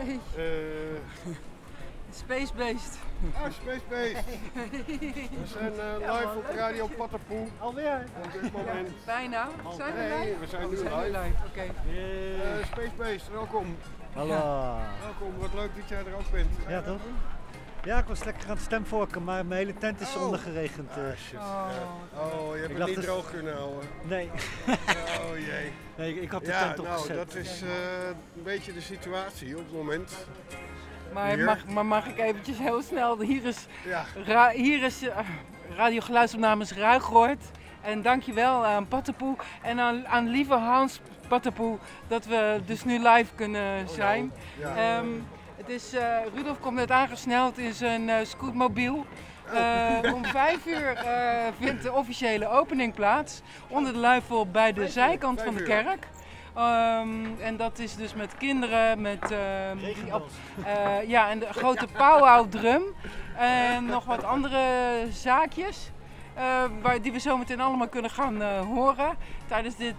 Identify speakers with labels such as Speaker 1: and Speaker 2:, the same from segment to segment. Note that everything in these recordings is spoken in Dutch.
Speaker 1: Nee. Space Beast.
Speaker 2: Space Beast. We zijn live op Radio Pattenpoel.
Speaker 3: Alweer?
Speaker 2: Op dit moment.
Speaker 1: Ja, bijna. Zijn we live?
Speaker 2: Nee, we zijn nu live.
Speaker 1: Oké.
Speaker 2: Space Beast, welkom.
Speaker 3: Hallo.
Speaker 2: Welkom, wat leuk dat jij er ook bent.
Speaker 3: Ja, toch? Ja, ik was lekker aan het stemvorken, maar mijn hele tent is ondergeregend.
Speaker 2: Shit. Je hebt het niet droog kunnen houden.
Speaker 3: Nee.
Speaker 2: Oh jee.
Speaker 3: Nee, ik had de tent opgezet.
Speaker 2: Dat is een beetje de situatie op het moment.
Speaker 1: Maar mag ik eventjes heel snel, hier is Radio Geluidsopnames Ruigoord. En dankjewel aan Pattenpoel en aan lieve Hans Pattenpoel dat we dus nu live kunnen zijn. Het is, Rudolf komt net aangesneld in zijn scootmobiel. Om 5 uur vindt de officiële opening plaats onder de luifel bij de zijkant van de kerk. En dat is dus met kinderen, met en de grote powwow drum en nog wat andere zaakjes die we zo meteen allemaal kunnen gaan horen tijdens dit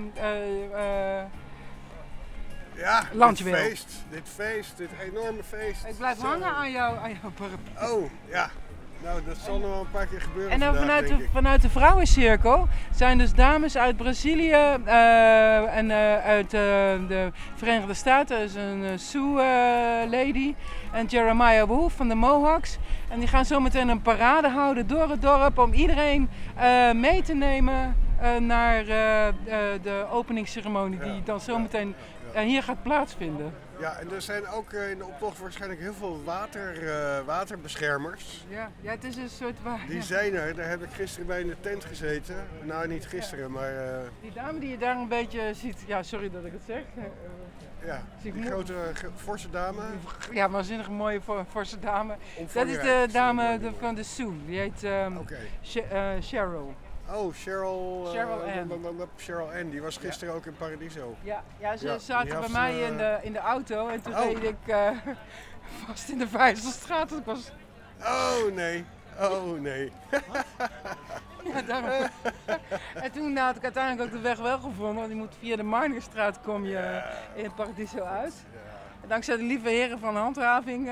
Speaker 1: Landjewil.
Speaker 2: Dit enorme feest.
Speaker 1: Ik blijf hangen aan jouw paraplu.
Speaker 2: Oh, ja. Nou, dat zal nog wel een paar keer gebeuren.
Speaker 1: En dan
Speaker 2: vandaag,
Speaker 1: vanuit de vrouwencirkel zijn dus dames uit Brazilië en uit de Verenigde Staten. Dat is een Sioux lady en Jeremiah Wolf van de Mohawks. En die gaan zo meteen een parade houden door het dorp om iedereen mee te nemen naar de openingsceremonie die dan zo meteen hier gaat plaatsvinden.
Speaker 2: Ja, en er zijn ook in de optocht waarschijnlijk heel veel waterbeschermers.
Speaker 1: Ja, het is een soort
Speaker 2: Die zijn er, daar heb ik gisteren bij in de tent gezeten. Nou, niet gisteren, maar...
Speaker 1: Die dame die je daar een beetje ziet, ja, sorry dat ik het zeg.
Speaker 2: Die grote, forse dame.
Speaker 1: Ja, waanzinnig mooie forse dame. Dat is de dame van de Sioux, die heet Cheryl.
Speaker 2: Oh, Cheryl
Speaker 1: Ann.
Speaker 2: Die was gisteren ook in Paradiso.
Speaker 1: Ja, ze zaten bij mij in de auto en toen reed ik vast in de Vijzelstraat.
Speaker 2: Oh nee.
Speaker 1: Ja, daarom. En toen had ik uiteindelijk ook de weg wel gevonden, want je moet via de Marnixstraat kom je in Paradiso uit. En dankzij de lieve heren van handhaving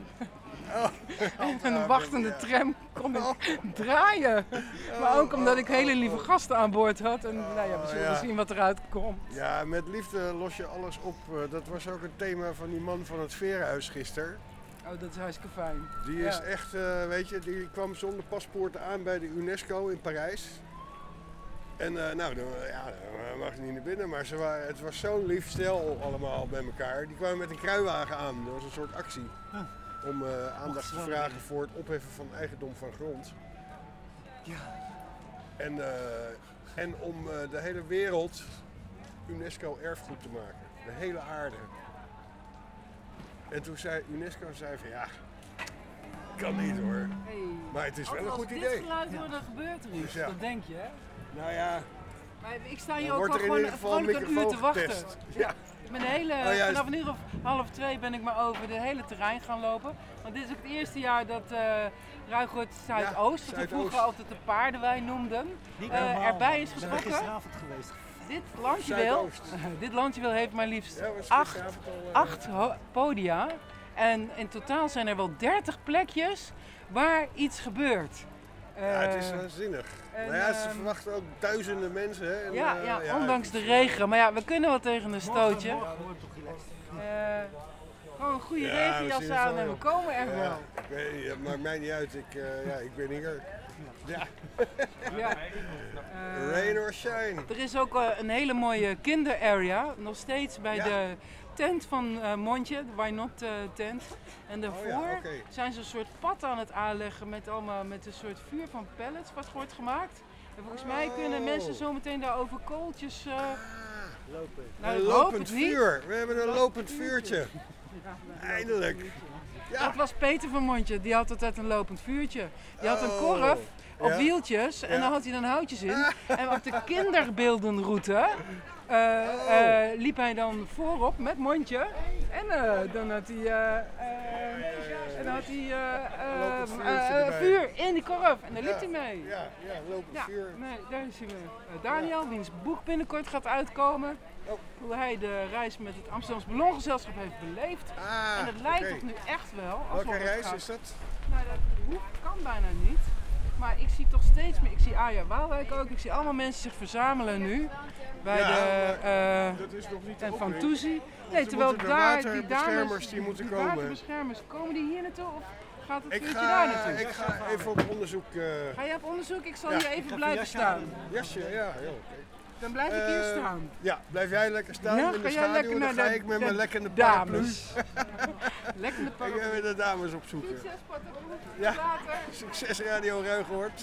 Speaker 1: en een wachtende tram kon ik draaien. Maar ook omdat ik hele lieve gasten aan boord had. En we zullen zien wat eruit komt.
Speaker 2: Ja, met liefde los je alles op. Dat was ook het thema van die man van het Verenhuis gisteren.
Speaker 1: Oh, dat is hartstikke fijn.
Speaker 2: Die is echt, die kwam zonder paspoort aan bij de UNESCO in Parijs. En dan mag je niet naar binnen, maar het was zo'n lief stel allemaal bij elkaar. Die kwamen met een kruiwagen aan, dat was een soort actie. Om aandacht te vragen voor het opheffen van eigendom van grond.
Speaker 3: Ja.
Speaker 2: En om de hele wereld UNESCO erfgoed te maken. De hele aarde. En toen zei UNESCO van kan niet hoor.
Speaker 1: Hey.
Speaker 2: Maar het is wel een goed idee.
Speaker 1: Als dit geluid wordt, dan gebeurt er iets. Dat denk je, hè?
Speaker 2: Nou ja.
Speaker 1: Maar ik sta hier ook al gewoon een uur te wachten.
Speaker 2: Ja.
Speaker 1: Vanaf een uur of 1:30 ben ik maar over het hele terrein gaan lopen. Want dit is ook het eerste jaar dat Ruigoord Zuidoost, wat we vroeger altijd de paardenwei noemden, erbij is geschrokken.
Speaker 3: Ik ben gisteravond geweest.
Speaker 1: Dit Landjewil heeft maar liefst 8 podia. En in totaal zijn er wel 30 plekjes waar iets gebeurt.
Speaker 2: Het is waanzinnig. Ze verwachten ook duizenden mensen. Hè?
Speaker 1: Ondanks de regen. Maar we kunnen wel tegen een stootje. Gewoon een goede regenjas aan en we komen er wel.
Speaker 2: Het maakt mij niet uit. Ik ben hier. Rain or shine.
Speaker 1: Er is ook een hele mooie kinderarea. Nog steeds bij de tent van Montje, de Why Not tent. En daarvoor zijn ze een soort pad aan het aanleggen met een soort vuur van pellets wat wordt gemaakt. En volgens mij kunnen mensen zo meteen daar over kooltjes
Speaker 2: lopen. Een lopend vuur. We hebben een lopend vuurtje. Eindelijk.
Speaker 1: Ja. Dat was Peter van Montje, die had altijd een lopend vuurtje. Die had een korf op wieltjes en dan had hij dan houtjes in. En op de kinderbeeldenroute liep hij dan voorop met mondje En dan had hij vuur in die korf. En daar liep hij mee.
Speaker 2: Ja, lopen vuur.
Speaker 1: Nee, daar is hij mee. Daniel, wiens boek binnenkort gaat uitkomen. Hoe hij de reis met het Amsterdamse Ballongezelschap heeft beleefd. En het lijkt toch nu echt wel.
Speaker 2: Welke reis is dat?
Speaker 1: Nou, dat kan bijna niet. Maar ik zie toch steeds meer. Ik zie Arja Waalwijk ook. Ik zie allemaal mensen zich verzamelen nu. Bij
Speaker 2: dat is nog niet
Speaker 1: en van Toezie. Nee, terwijl daar die dames,
Speaker 2: die moeten komen.
Speaker 1: Waterbeschermers, komen die hier naartoe of gaat het vuurtje
Speaker 2: ga,
Speaker 1: daar naartoe?
Speaker 2: Ik ga even op onderzoek.
Speaker 1: Ga je op onderzoek? Ik zal hier even blijven staan.
Speaker 2: Jasje, ja, heel oké.
Speaker 1: Dan blijf ik hier staan.
Speaker 2: Ja, blijf jij lekker staan in de schaduw.
Speaker 1: Lekker
Speaker 2: dan ga ik met mijn lekkende
Speaker 1: dames. Lekkende
Speaker 2: paraplu. Ik ga weer de dames opzoeken.
Speaker 1: Succes, Pataploe.
Speaker 2: Ja, succes Radio Ruigoord.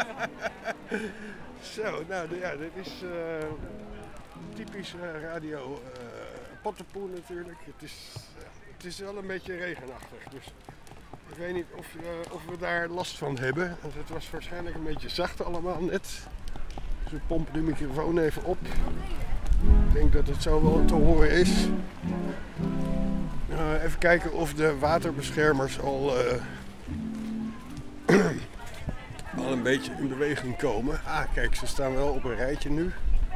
Speaker 2: Zo, nou ja, dit is typisch radio Pataploe natuurlijk. Het is wel een beetje regenachtig, dus ik weet niet of we daar last van hebben. Want het was waarschijnlijk een beetje zacht allemaal net. Dus we pompen de microfoon even op. Ik denk dat het zo wel te horen is. Even kijken of de waterbeschermers al een beetje in beweging komen. Kijk, ze staan wel op een rijtje nu.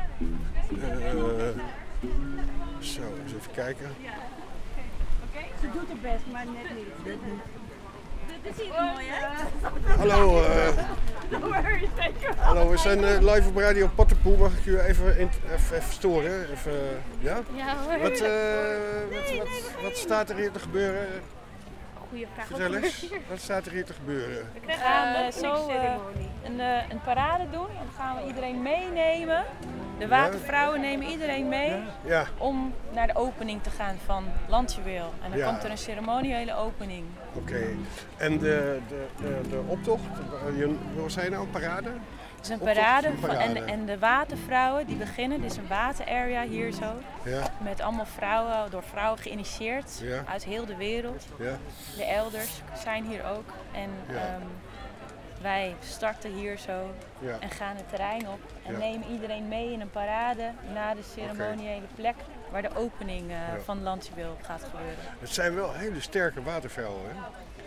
Speaker 2: Zo, eens even kijken.
Speaker 4: Ze doet het best, maar net niet. Dit ziet er mooi uit.
Speaker 2: Hallo. Hallo, we zijn live op Radio Pataploe. Mag ik u even storen? Even, ja?
Speaker 4: Ja hoor.
Speaker 2: Wat staat er hier te gebeuren?
Speaker 4: Goeie vraag.
Speaker 2: Vertel eens, wat staat er hier te gebeuren?
Speaker 4: We gaan zo een parade doen. Dan gaan we iedereen meenemen. De watervrouwen nemen iedereen mee om naar de opening te gaan van Landjuweel. En dan komt er een ceremoniële opening.
Speaker 2: Oké. En de optocht, wat zei je nou, een parade?
Speaker 4: Het is een parade, en de watervrouwen die beginnen. Dit is een waterarea hier zo. Ja. Met allemaal vrouwen, door vrouwen geïnitieerd uit heel de wereld. Ja. De elders zijn hier ook. En wij starten hier zo en gaan het terrein op. En nemen iedereen mee in een parade naar de ceremoniële plek waar de opening van Landjuweel gaat gebeuren.
Speaker 2: Het zijn wel hele sterke watervrouwen, hè?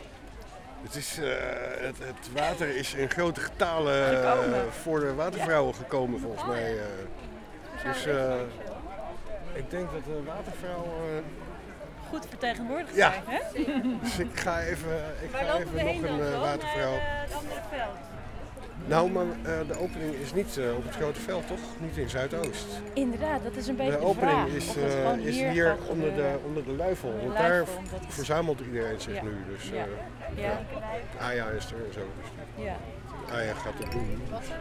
Speaker 2: Het water is in grote getalen voor de watervrouwen gekomen volgens mij. Dus ik denk dat de watervrouwen
Speaker 4: goed vertegenwoordigd zijn, hè?
Speaker 2: Dus ik ga even nog een watervrouw.
Speaker 4: Het andere veld.
Speaker 2: Nou, maar de opening is niet op het grote veld, toch? Niet in Zuidoost.
Speaker 4: Inderdaad, dat is een beetje
Speaker 2: de opening is hier onder de luifel. Want daar verzamelt iedereen zich nu. Dus Aya is er en zo. Dus Aya gaat het doen.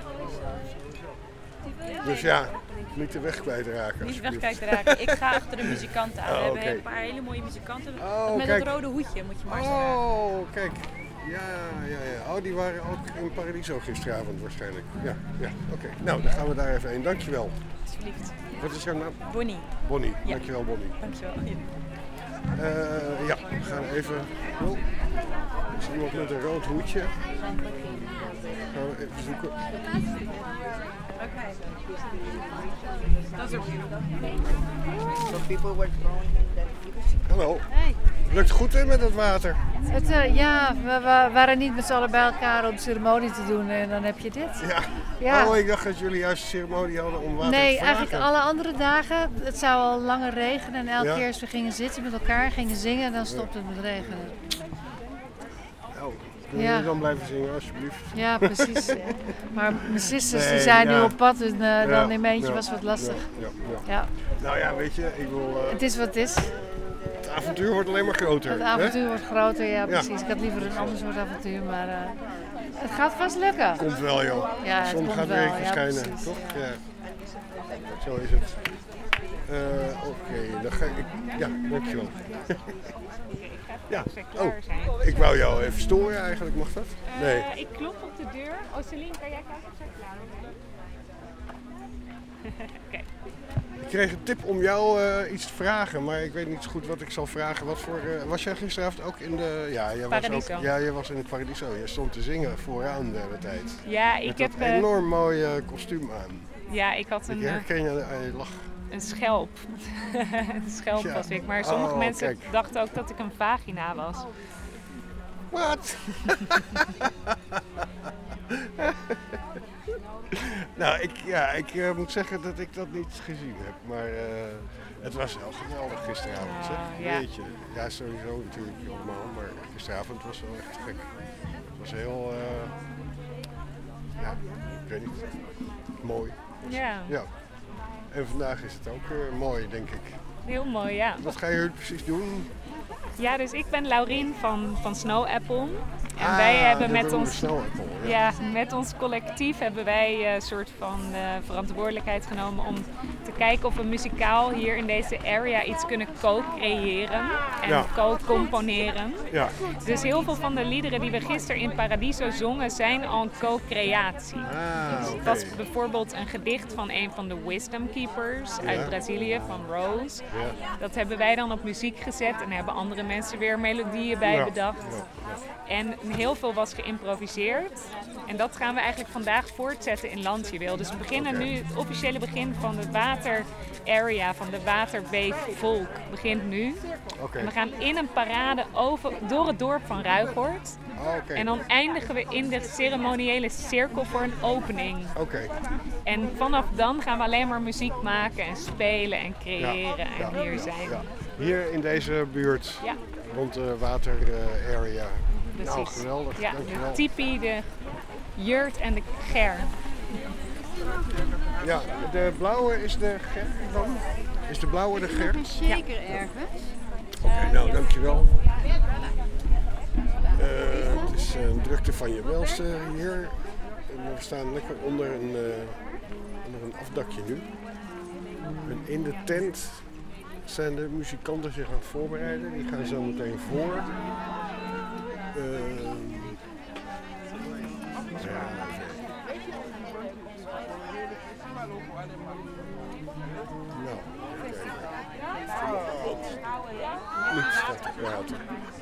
Speaker 2: Dus ja, niet de weg kwijtraken.
Speaker 4: Niet de weg kwijtraken. Ik ga achter de muzikanten aan. We hebben een paar hele mooie muzikanten. Met het rode hoedje moet je maar zeggen.
Speaker 2: Oh, kijk. Ja. Oh, die waren ook in Paradiso gisteravond waarschijnlijk. Ja. Oké. Nou, dan gaan we daar even heen. Dankjewel.
Speaker 4: Alsjeblieft.
Speaker 2: Wat is jouw naam?
Speaker 4: Bonnie.
Speaker 2: Bonnie. Ja. Dankjewel, Bonnie.
Speaker 4: Dankjewel.
Speaker 2: We gaan even... Oh, er is iemand met een rood hoedje. Gaan we even zoeken. Hallo.
Speaker 5: Hey.
Speaker 2: Lukt het goed hè, met het water?
Speaker 5: We waren niet met z'n allen bij elkaar om de ceremonie te doen en dan heb je dit.
Speaker 2: Ja. Oh, ik dacht dat jullie juist een ceremonie hadden om water te vragen.
Speaker 5: Nee, eigenlijk alle andere dagen. Het zou al langer regenen en elke keer als we gingen zitten met elkaar, gingen zingen, dan stopte het met regenen.
Speaker 2: Kunnen jullie dan blijven zingen, alsjeblieft?
Speaker 5: Ja, precies. Maar mijn zusters die zijn nu op pad, dus dan in mijn eentje was wat lastig. Ja.
Speaker 2: Nou ja, weet je, ik wil...
Speaker 5: Het is wat het is.
Speaker 2: Het avontuur wordt alleen maar groter.
Speaker 5: Het avontuur wordt groter, ja precies. Ik had liever een ander soort avontuur, maar het gaat vast lukken.
Speaker 2: Komt wel joh.
Speaker 5: Ja,
Speaker 2: de zon gaat weer verschijnen, toch? Ja. Zo is het. Oké, dan ga ik... Ja, dankjewel. Ja, ik wou jou even storen eigenlijk, mag dat? Nee.
Speaker 4: Ik klop op de deur. Celine, kan jij kijken of zij klaar is? Oké.
Speaker 2: Ik kreeg een tip om jou iets te vragen, maar ik weet niet zo goed wat ik zal vragen. Wat voor, was jij gisteravond ook in de... jij was in het Paradiso. Je stond te zingen vooraan de hele tijd.
Speaker 4: Ja, ik heb...
Speaker 2: een enorm mooi kostuum aan.
Speaker 4: Ja, ik had
Speaker 2: Ik herken je aan je lach.
Speaker 6: een schelp. Een schelp was ik. Maar sommige mensen dachten ook dat ik een vagina was.
Speaker 2: Wat? Nou, ik moet zeggen dat ik dat niet gezien heb. Maar het was wel geweldig gisteravond. Weet je. Ja, sowieso natuurlijk allemaal. Maar gisteravond was wel echt gek. Het was heel... ik weet niet. Mooi.
Speaker 6: Ja.
Speaker 2: En vandaag is het ook mooi, denk ik.
Speaker 6: Heel mooi, ja.
Speaker 2: Wat ga je precies doen?
Speaker 6: Ja, dus ik ben Laurien van Snow Apple. En wij hebben met ons collectief hebben wij een soort van verantwoordelijkheid genomen om te kijken of we muzikaal hier in deze area iets kunnen co-creëren en co-componeren. Ja. Dus heel veel van de liederen die we gisteren in Paradiso zongen zijn al een co-creatie. Dus het was bijvoorbeeld een gedicht van een van de Wisdom Keepers uit Brazilië, van Rose. Ja. Dat hebben wij dan op muziek gezet en hebben andere mensen weer melodieën bij bedacht. En heel veel was geïmproviseerd. En dat gaan we eigenlijk vandaag voortzetten in Landjewil. Dus we beginnen nu, het officiële begin van de water-area, van de waterbeek-volk, begint nu. En we gaan in een parade door het dorp van Ruigoord. En dan eindigen we in de ceremoniële cirkel voor een opening. En vanaf dan gaan we alleen maar muziek maken en spelen en creëren en hier zijn. Ja.
Speaker 2: Hier in deze buurt, rond de water-area.
Speaker 6: Precies.
Speaker 2: Nou, geweldig.
Speaker 6: Ja, de tipi, de jurt en de ger.
Speaker 2: Ja, de blauwe is de ger dan? Is de blauwe de ger?
Speaker 5: Zeker ergens.
Speaker 2: Oké, nou dankjewel. Het is een drukte van je welste hier. En we staan lekker onder een afdakje nu. En in de tent zijn de muzikanten zich aan het voorbereiden. Die gaan zo meteen voor. Nou, niet starten praten.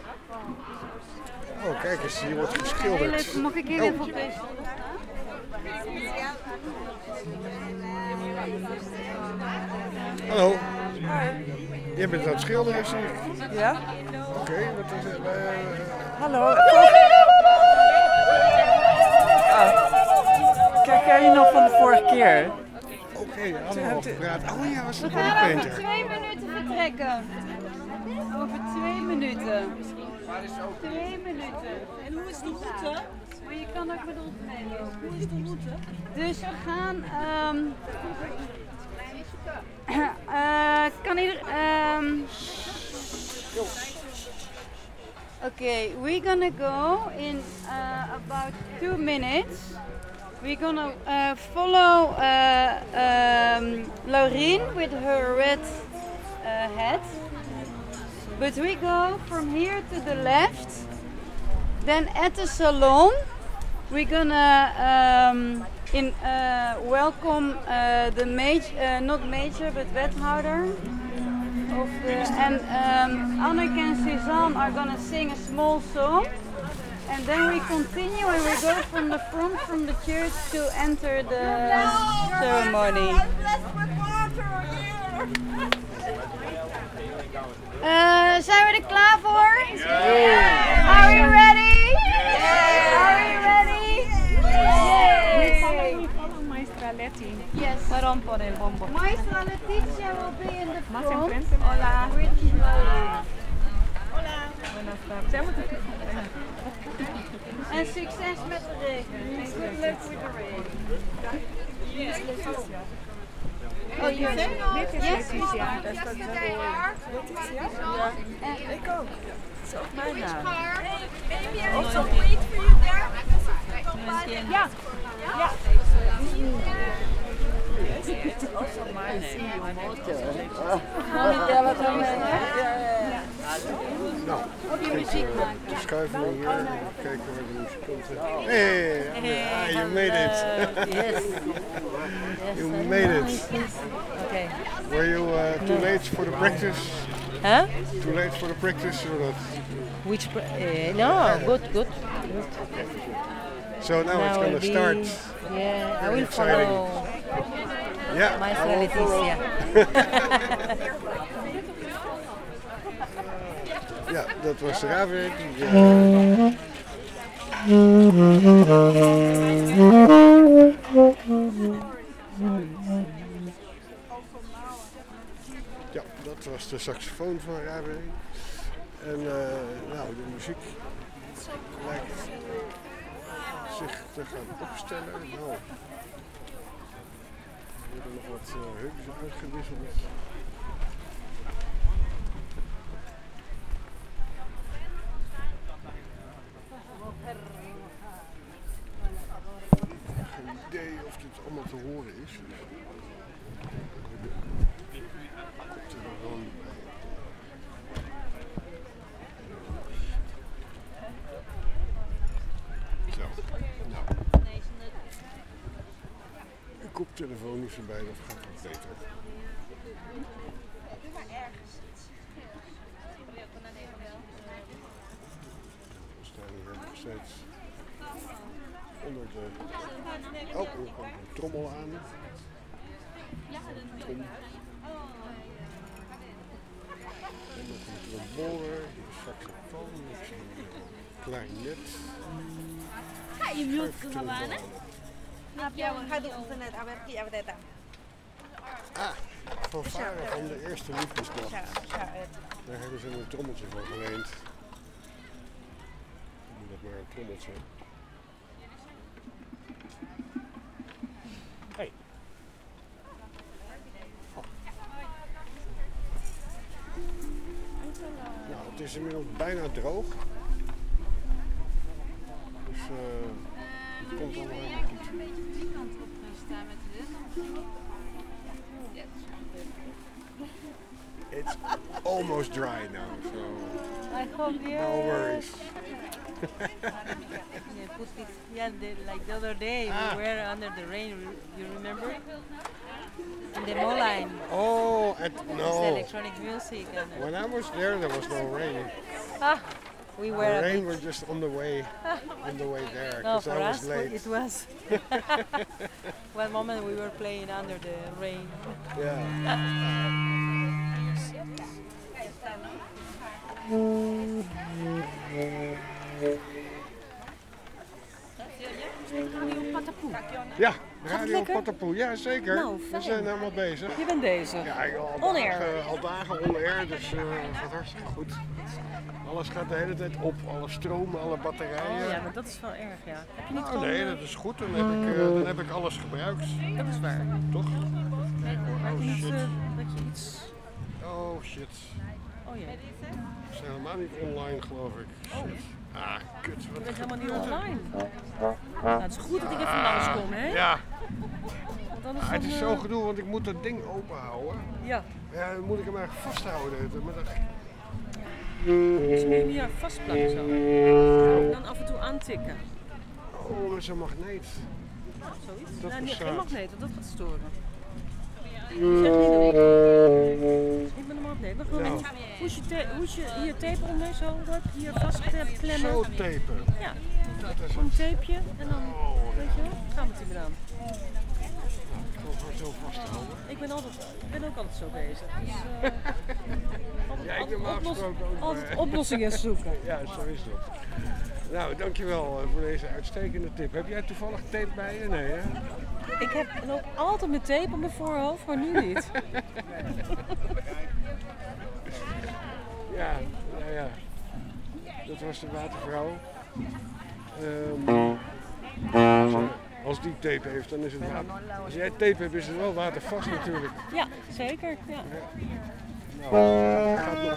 Speaker 2: Oh, kijk eens, hier wordt geschilderd.
Speaker 5: Mag ik hier even op deze?
Speaker 2: Hallo. Jij bent aan het schilderen, zie ik.
Speaker 7: Ja.
Speaker 2: Oké, wat is het?
Speaker 7: Hallo. Ken je nog van de vorige keer?
Speaker 2: Oké, allemaal gepraat. Oh ja, was het
Speaker 5: we gaan over 2 minuten vertrekken. Over 2 minuten. 2 minuten. En hoe is de route? Maar je kan ook met ons mee. Hoe is de route? Dus we gaan... kan ieder... Okay, we're gonna go in about 2 minutes. We're gonna follow Laurien with her red hat. But we go from here to the left. Then at the salon, we're gonna welcome the not major, but wethouder. And Anneke and Suzanne are gonna sing a small song. And then we continue and we go from the front from the church to enter the ceremony. Zijn we er klaar voor? Yeah. Are we ready? Yeah. Are we ready? Yeah.
Speaker 6: We follow Maestra Letty.
Speaker 5: Yes. Maestra Letizia will be in the front.
Speaker 6: Hola.
Speaker 5: Hola. En succes met de regen. And good luck with the rain. Oh, you say?
Speaker 6: Dit is Letizia.
Speaker 7: Ja, ik ook. Het is ook mijn naam.
Speaker 5: Also wait for you there.
Speaker 6: Ja. Ja.
Speaker 7: Also mijn
Speaker 2: Nou, schuiven we hier en kijken waar de muzikanten... Hey, you made it.
Speaker 7: Yes.
Speaker 2: You made it.
Speaker 7: Okay.
Speaker 2: Were you too late for the practice?
Speaker 7: Huh?
Speaker 2: Too late for the practice or not?
Speaker 7: Which? No, good.
Speaker 2: So now it's going to start.
Speaker 7: Yeah, I will
Speaker 2: exciting.
Speaker 7: follow
Speaker 2: Ja.
Speaker 7: Maestra Leticia.
Speaker 2: Ja, dat was Ravik. Ja, dat was de saxofoon van Ravik. En nou, de muziek lijkt zich te gaan opstellen. Nou, er worden nog wat hupjes uitgewisseld. Geen idee of dit allemaal te horen is. Komt er dan bij. Zo, nou. Een koptelefoon is erbij, dat gaat wat beter. We staan hier nog steeds onder de... Oh, er komt een trommel aan. En nog een trombone, een saxofoon, een klarinet. Fanfare van de eerste liefdesnacht. Daar hebben ze een trommeltje van geleend. Noem dat maar een trommeltje. Hey. Nou, het is inmiddels bijna droog. Dus het komt allemaal helemaal goed. It's almost dry now, so no worries.
Speaker 7: Like the other day, we were under the rain. You remember? In the mall line.
Speaker 2: Oh, no.
Speaker 7: It's electronic music.
Speaker 2: When I was there was no rain.
Speaker 7: We were.
Speaker 2: The rain was just on the way there because I was late.
Speaker 7: It was. One moment we were playing under the rain.
Speaker 2: Yeah. Ja, Radio Patapoe, ja zeker.
Speaker 1: Nou,
Speaker 2: we zijn helemaal bezig.
Speaker 1: Je bent bezig.
Speaker 2: Ja, al dagen on-air, dus het gaat hartstikke goed. Alles gaat de hele tijd op, alle stroom, alle batterijen.
Speaker 7: Oh ja, maar dat is wel erg, ja. Heb je niet
Speaker 2: nou, nee, dat is goed. Dan heb ik alles gebruikt.
Speaker 7: Dat is waar.
Speaker 2: Toch?
Speaker 7: Heb je niet dat je iets...
Speaker 2: Oh shit.
Speaker 7: Oh ja.
Speaker 2: We zijn helemaal niet online, geloof ik. Shit. Ah, kut.
Speaker 7: Je bent helemaal niet online. Nou, het is goed dat ik even langskom, hè?
Speaker 2: Ja.
Speaker 7: Want
Speaker 2: het is zo gedoe, want ik moet dat ding open houden.
Speaker 7: Ja.
Speaker 2: Ja, dan moet ik hem eigenlijk vasthouden. Maar dat...
Speaker 7: Dus nu hier vastplakken zo. En dan af en toe aantikken.
Speaker 2: Oh, met zo'n magneet.
Speaker 7: Zoiets?
Speaker 2: Dat
Speaker 7: nee, geen magneet, want dat gaat storen.
Speaker 2: Niet
Speaker 7: met een magneet, maar gewoon hoes je hier tape onder, zo, hier vastklemmen.
Speaker 2: Zo tapen?
Speaker 7: Ja, een tapeje en dan, weet je wel, gaan we het hier aan.
Speaker 2: Ik wil het zo vasthouden.
Speaker 7: Ik ben ook altijd zo bezig. Dus,
Speaker 2: ja, ik heb
Speaker 7: altijd oplossingen zoeken.
Speaker 2: Ja, zo is dat. Nou, dankjewel voor deze uitstekende tip. Heb jij toevallig tape bij je? Nee, hè?
Speaker 7: Ik heb ook altijd mijn tape op mijn voorhoofd, maar nu niet.
Speaker 2: Ja. Dat was de watervrouw. Als die tape heeft, dan is het water. Als jij tape hebt, is het wel watervast natuurlijk.
Speaker 7: Ja, zeker. Ja.
Speaker 2: Nou, gaat nog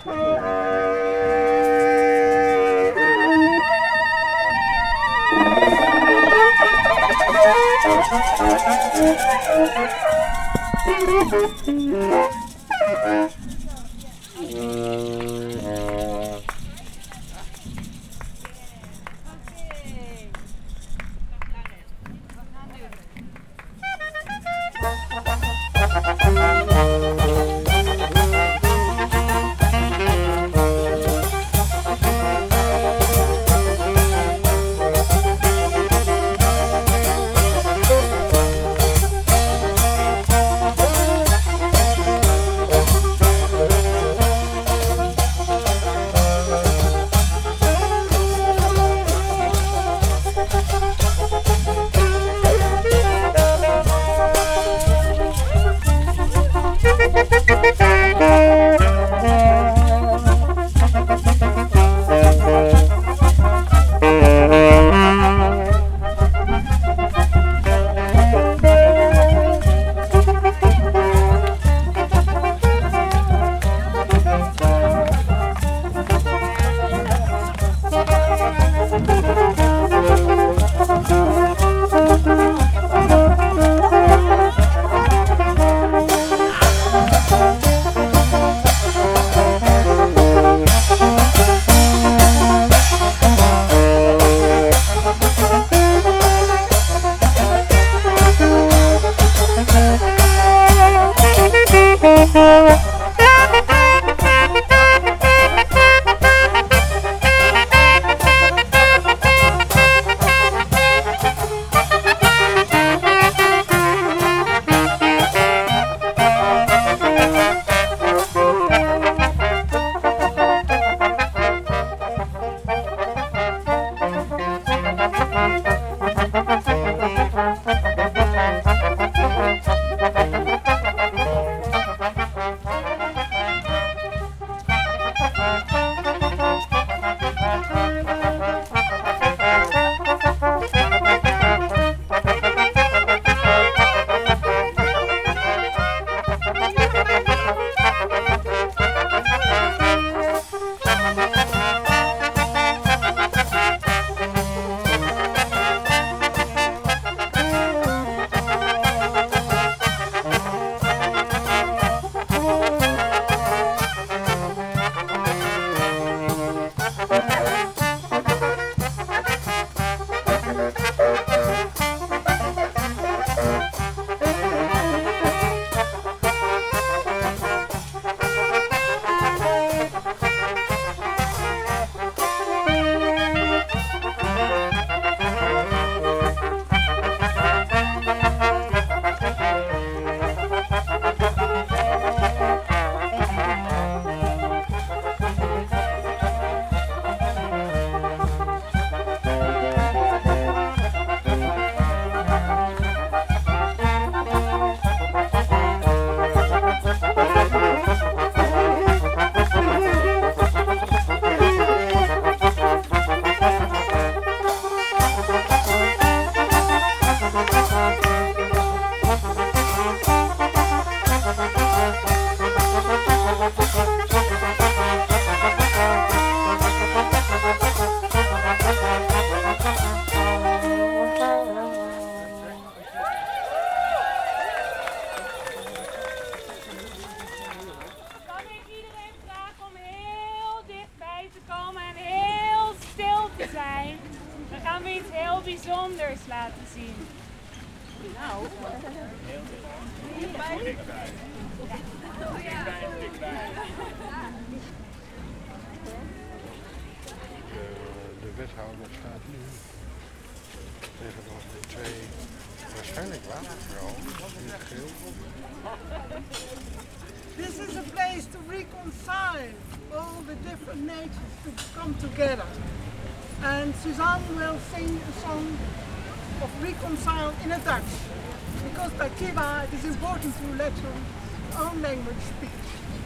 Speaker 6: bijzonders laten zien. Nou.
Speaker 2: De wethouder staat nu tegenover de twee, waarschijnlijk watervrouwen in het geel.
Speaker 8: This is a place to reconcile all the different natures to come together. And Suzanne will sing a song of reconcile in a Dutch. Because by Kiba it is important to let your own language speak.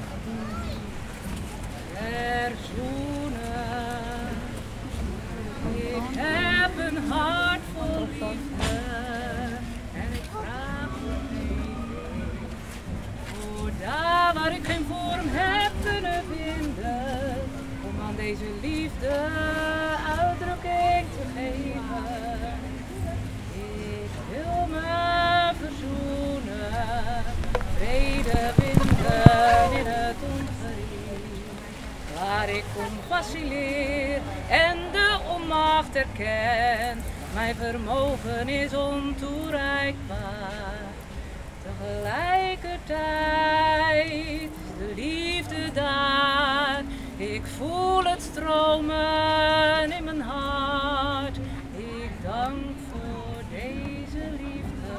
Speaker 9: Verzoenen, ik heb een hart vol liefde en ik vraag om liefde. Voor daar waar ik geen vorm heb kunnen vinden, om aan deze liefde uitdrukking te geven. Ik wil me verzoenen, vrede vinden in het ongerief, waar ik om vacilleer en de onmacht erken. Mijn vermogen is ontoereikbaar. Tegelijkertijd de liefde daar. Ik voel het stromen in mijn hart. Ik dank voor deze liefde.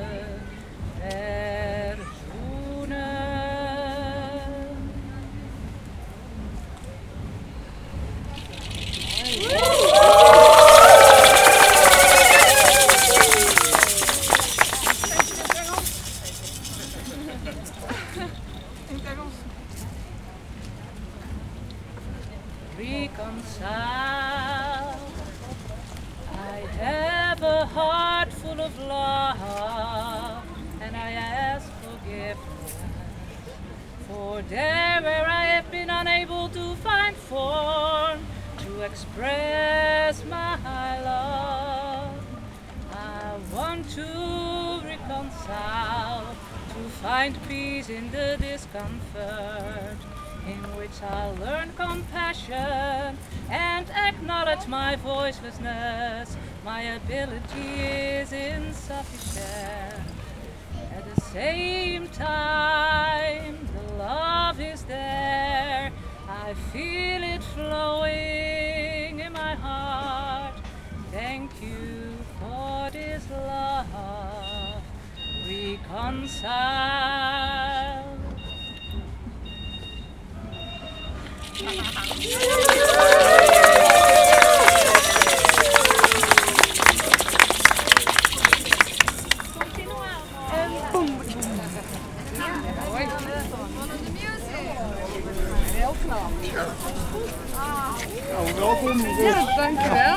Speaker 9: Reconcile. I have a heart full of love, and I ask forgiveness for there where I have been unable to find form to express my love. I want to reconcile, to find peace in the discomfort, in which I'll learn compassion and acknowledge my voicelessness. My ability is insufficient. At the same time, the love is there. I feel it flowing in my heart. Thank you for this love. Reconcile.
Speaker 8: Heel knap.
Speaker 2: Nou, welkom.
Speaker 8: Ja, dankjewel.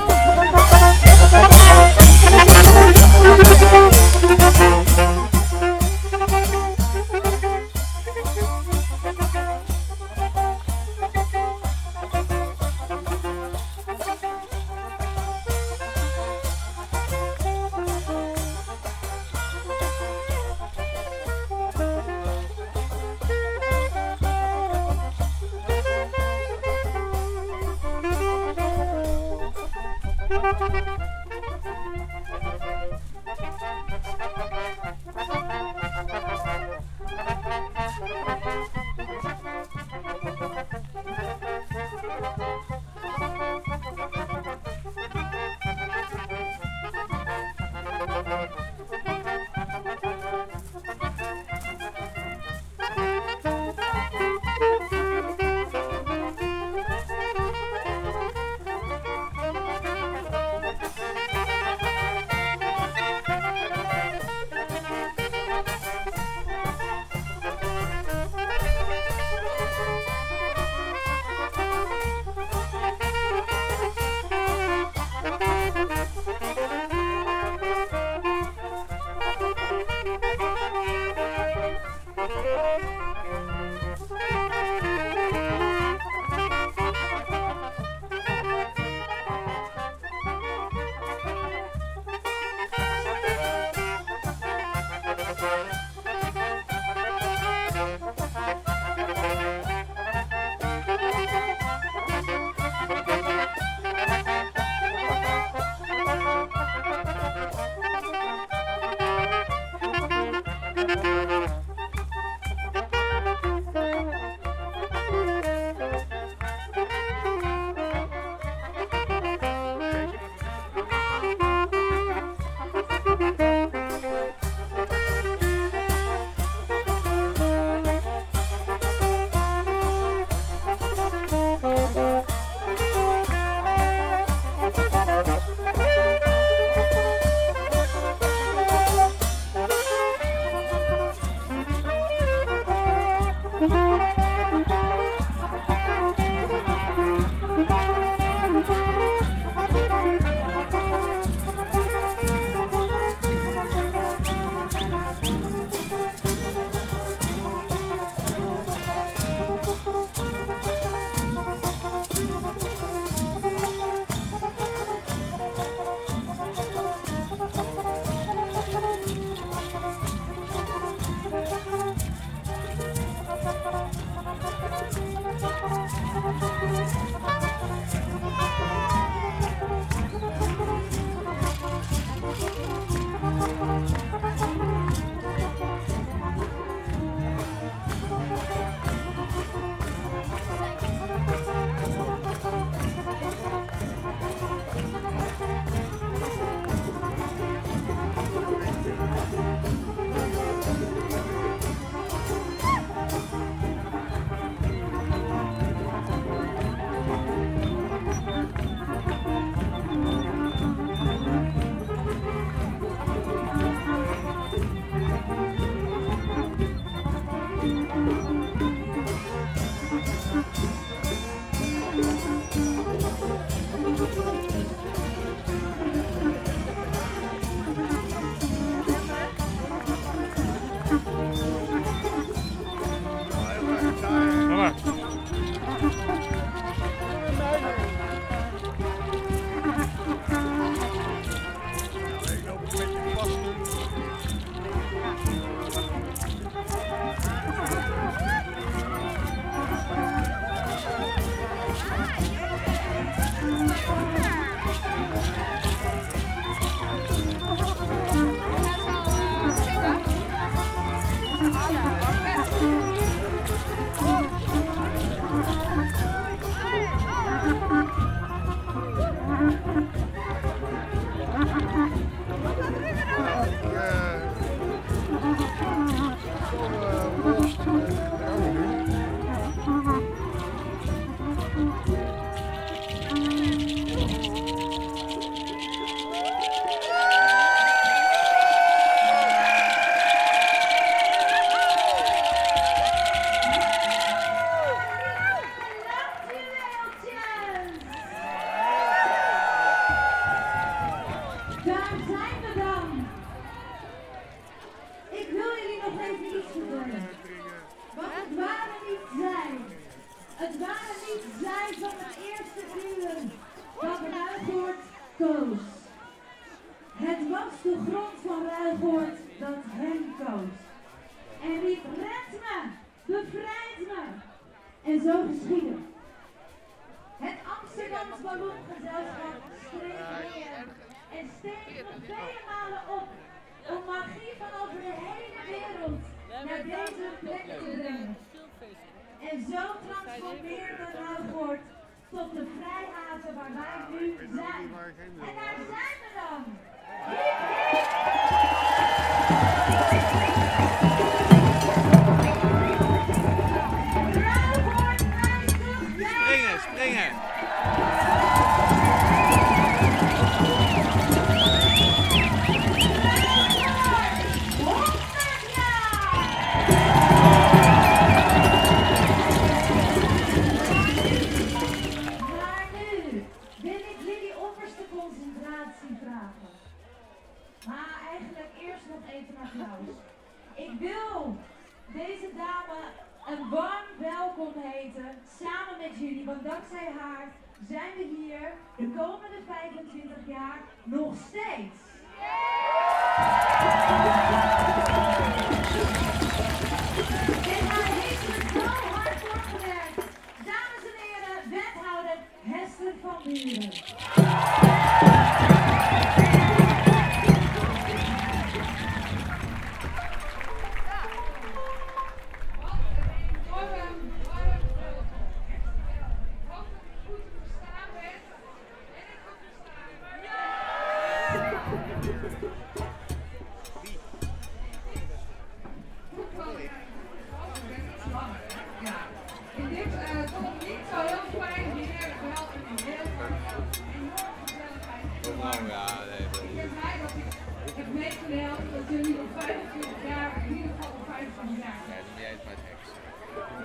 Speaker 10: Ja, doe jij het met heks.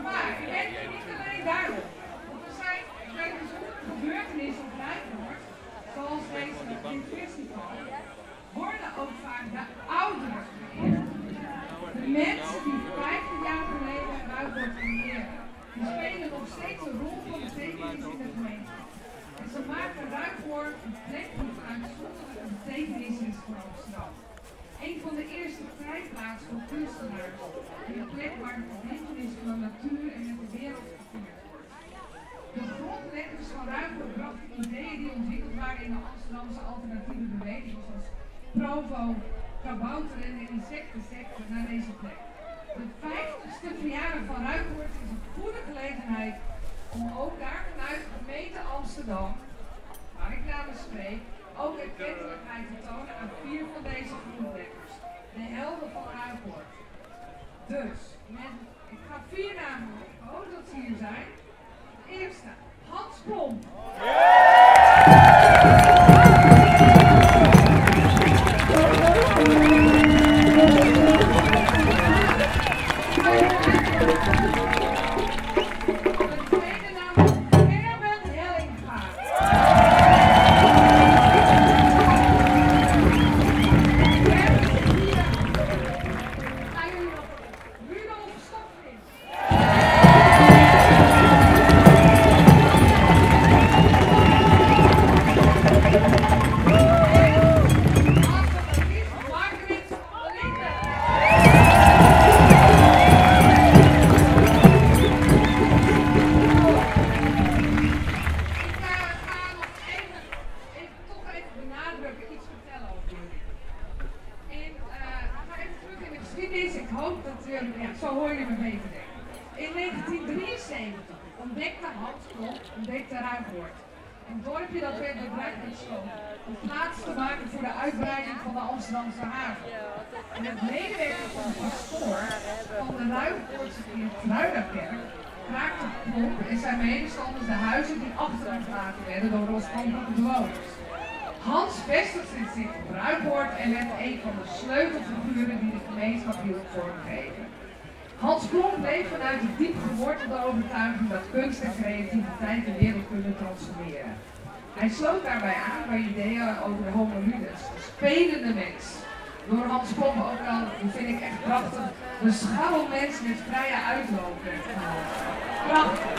Speaker 10: en heren. Die spelen nog steeds een rol van betekenis in de gemeenschap. En ze maken Ruigoord een plek die van uitzonderlijke betekenis is voor Amsterdam. Een van de eerste vrijplaatsen voor kunstenaars. En een plek waar de verbintenis van de natuur en met de wereld gevierd wordt. De grondleggers van Ruigoord brachten ideeën die ontwikkeld waren in de Amsterdamse alternatieve beweging, zoals Provo, kabouter en de insectensector naar deze plek. De 50ste verjaardag van Ruigoord is een goede gelegenheid om ook daar vanuit de gemeente Amsterdam, waar ik namens spreek, ook erkentelijkheid te tonen aan 4 van deze grondleggers, de helden van Ruigoord. Dus, ik ga 4 namen noemen. Ik hoop dat ze hier zijn. De eerste, Hans Plomp. Hans vestigde zich op Ruigoord en werd een van de sleutelfiguren die de gemeenschap hielp vormgeven. Hans Plomp bleef vanuit de diep gewortelde overtuiging dat kunst en creativiteit de wereld kunnen transformeren. Hij sloot daarbij aan bij ideeën over de homo ludens, de spelende mens. Door Hans Plomp ook wel, die vind ik echt prachtig, de scharrelmens met vrije uitloop werd genoemd. Prachtig!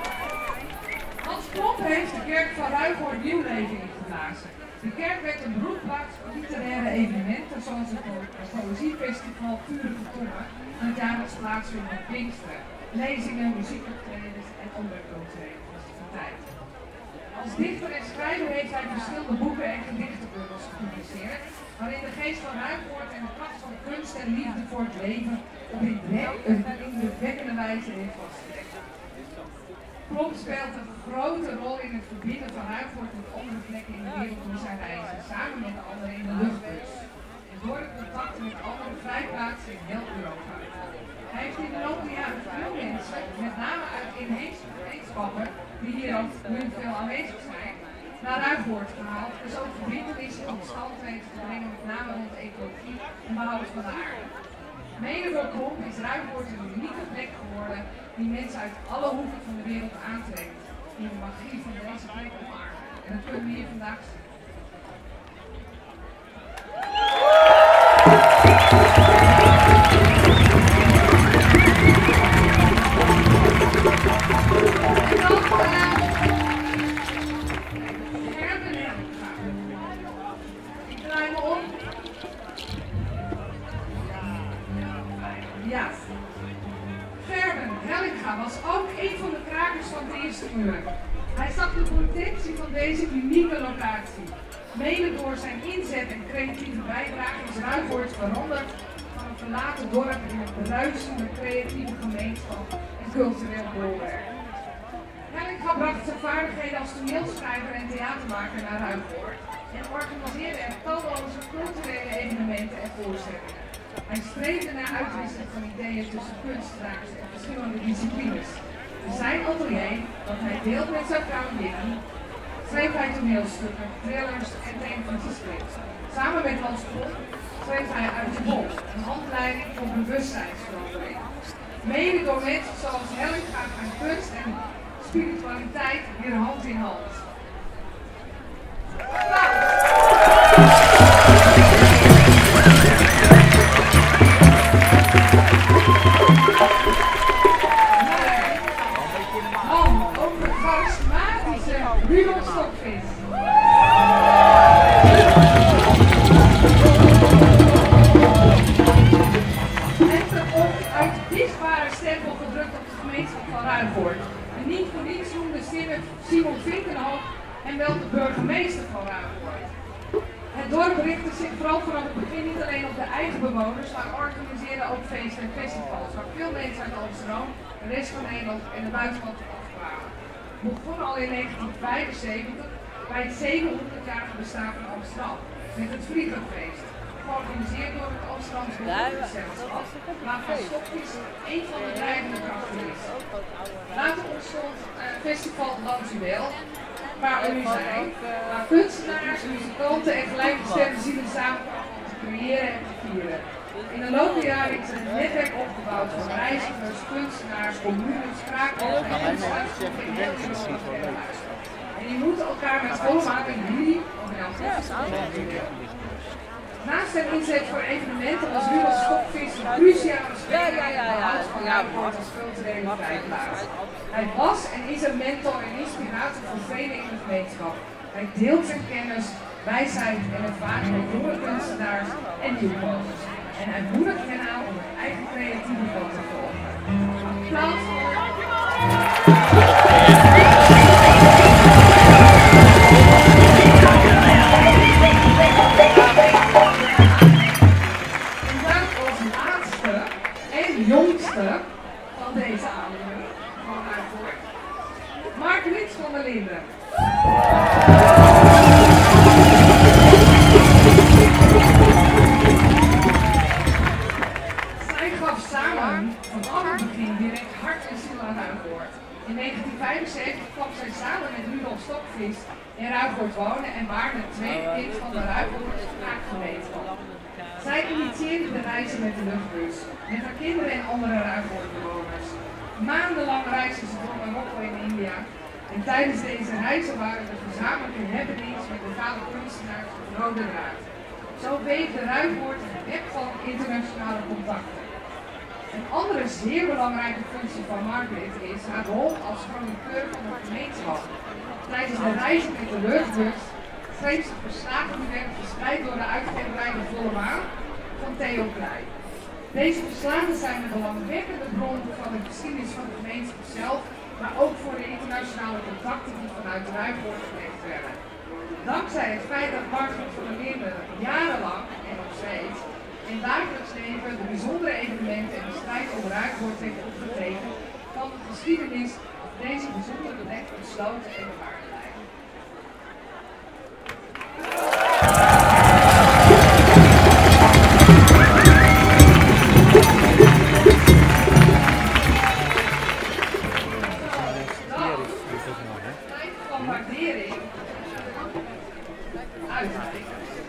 Speaker 10: Hans Plomp heeft de kerk van Ruigoord nieuw leven ingeblazen. De kerk werd een broedplaats voor literaire evenementen zoals het poëziefestival Vurige Tongen dat jaarlijks plaatsvindt met Pinksteren, lezingen, muziekoptredens en andere culturele festiviteiten. Als dichter en schrijver heeft hij verschillende boeken en gedichtenbundels gepubliceerd, waarin de geest van Ruigoord en de kracht van kunst en liefde voor het leven op een indrukwekkende wijze heeft vastgelegd. Plomp speelt een grote rol in het verbinden van Ruigoord met andere plekken in de wereld door zijn reizen, samen met de anderen in de luchtbus. En door de contacten met andere vrijplaatsen in heel Europa. Hij heeft in de loop der jaren veel mensen, met name uit inheemse gemeenschappen, die hier ook nu veel aanwezig zijn, naar Ruigoord gehaald en zo verbindenissen tot stand weten te brengen, met name rond ecologie en behoud van de aarde. Mede door Plomp is Ruigoord een unieke plek geworden die mensen uit alle hoeken van de wereld aantrekt, die de magie van deze plek omarmen. En dat kunnen we hier vandaag zien. Ja, Gerben Hellinga was ook een van de krakers van de eerste uur. Hij zag de potentie van deze unieke locatie. Mede door zijn inzet en creatieve bijdrage is Ruigoord veranderd van een verlaten dorp in een bruisende creatieve gemeenschap en cultureel bolwerk. Hellinga bracht zijn vaardigheden als toneelschrijver en theatermaker naar Ruigoord en organiseerde er talloze culturele evenementen en voorstellingen. Hij streefde naar uitwisseling van ideeën tussen kunstenaars en verschillende disciplines. In zijn atelier, dat hij deelt met zijn vrouw Jenny, schreef hij toneelstukken, thrillers en televisiescripts. Samen met Hans Plomp schreef hij Uit je bol, een handleiding voor bewustzijnsverandering. Mede door mensen zoals Hellinga gaan kunst en spiritualiteit weer hand in hand. gemeenschap van Ruigoord. En niet voor niets noemde Simon Vinkenhoff hem wel de burgemeester van Ruigoord. Het dorp richtte zich vooral vanaf het begin niet alleen op de eigen bewoners, maar organiseerde ook feesten en festivals, waar veel mensen uit Amsterdam, de rest van Nederland en de buitenland afkwamen. We begonnen al in 1975 bij het 700-jarige bestaan van Amsterdam, met het Vliegerfeest, georganiseerd door het Amsterdamse Bevolkingsgezelschap, waarvan Stokvis een van de drijvende krachten is. Later ontstond Festival Dansuel, waar u zijn, waar kunstenaars, muzikanten en gelijkgestemde zielen samenkomen om te creëren en te vieren. In de loop der jaren is er een netwerk opgebouwd van reizigers, kunstenaars, communes, kraakers en mensen uit in heel Nederland. En die moeten elkaar met volle maat in juli of in augustus. Naast zijn inzet voor evenementen was Ruben Stokvis een cruciale speler in het behoud van Ruigoord als culturele vrijplaats. Hij was en is een mentor en inspirator voor velen in de gemeenschap. Hij deelt zijn kennis, wijsheid en ervaring met jonge kunstenaars en nieuwkomers. En hij moedigt hen aan om hun eigen creatieve pad te volgen. Applaus voor... Jongste van deze aanbieding van Ruigoord, Mark Rits van der Linden. Zij gaf samen vanaf het begin direct hart en ziel aan Ruigoord. In 1975 kwam zij samen met Rudolf Stokvis in Ruigoord wonen en waren het tweede kind van de Ruigoordse spraakgemeenschap. Zij initieerde de reizen met de luchtbus, met haar kinderen en andere Ruigoordbewoners. Maandenlang reisden ze door Marokko en India. En tijdens deze reizen waren de gezamenlijke happenings met lokale kunstenaars de rode draad. Zo weef de Ruigoord het web van internationale contacten. Een andere zeer belangrijke functie van Margaret is haar rol als chroniqueur van de gemeenschap. Tijdens de reizen met de luchtbus schreef ze verslagen die werden verspreid door de uitgeverij De Volle Maan van Theo Kleij. Deze verslagen zijn een belangwekkende bron van de geschiedenis van de gemeenschap zelf, maar ook voor de internationale contacten die vanuit Ruigoord gelegd werden. Dankzij het feit dat Margaret van der Linden jarenlang, en nog steeds, in dagelijks leven de bijzondere evenementen en de strijd om Ruigoord heeft opgetekend, kan de geschiedenis op deze bijzondere plek besloten en bewaard blijven. Van waardering uitreiken.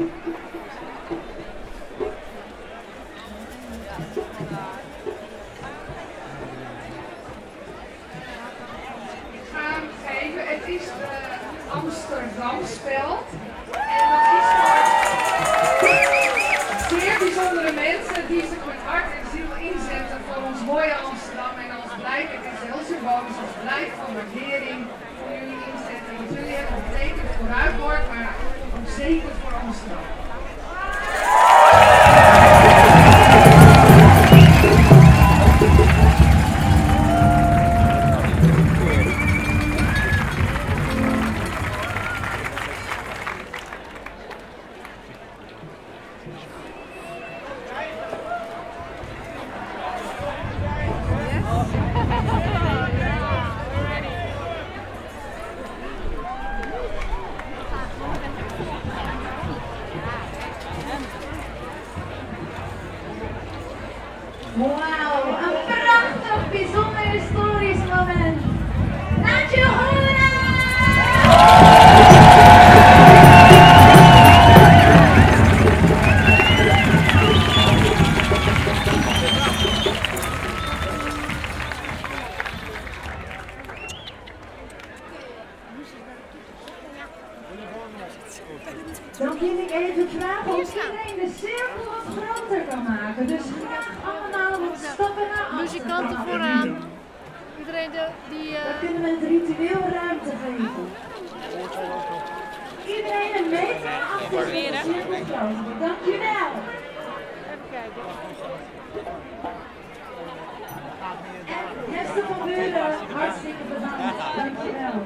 Speaker 10: Gaan geven. Het is de Amsterdamspeld. En dat is voor zeer bijzondere mensen die zich met hart en ziel inzetten voor ons mooie Amsterdam. En als blijk, het is heel symbolisch, als blijk van waardering voor jullie inzetten. Want jullie hebben betekend voor Ruigoord, maar ook zeker voor Amsterdam.
Speaker 11: Wauw, een prachtig, bijzonder historisch moment. Laat je horen! Dan wil ik even vragen of iedereen de cirkel wat groter kan maken. Dus graag allemaal wat stappen naar achter.
Speaker 12: Muzikanten vooraan. Iedereen die...
Speaker 11: Dan kunnen we het ritueel ruimte geven. Iedereen een meter naar achter de cirkel groter. Dankjewel.
Speaker 12: Even kijken.
Speaker 11: En beste van Buren, hartstikke bedankt. Dankjewel.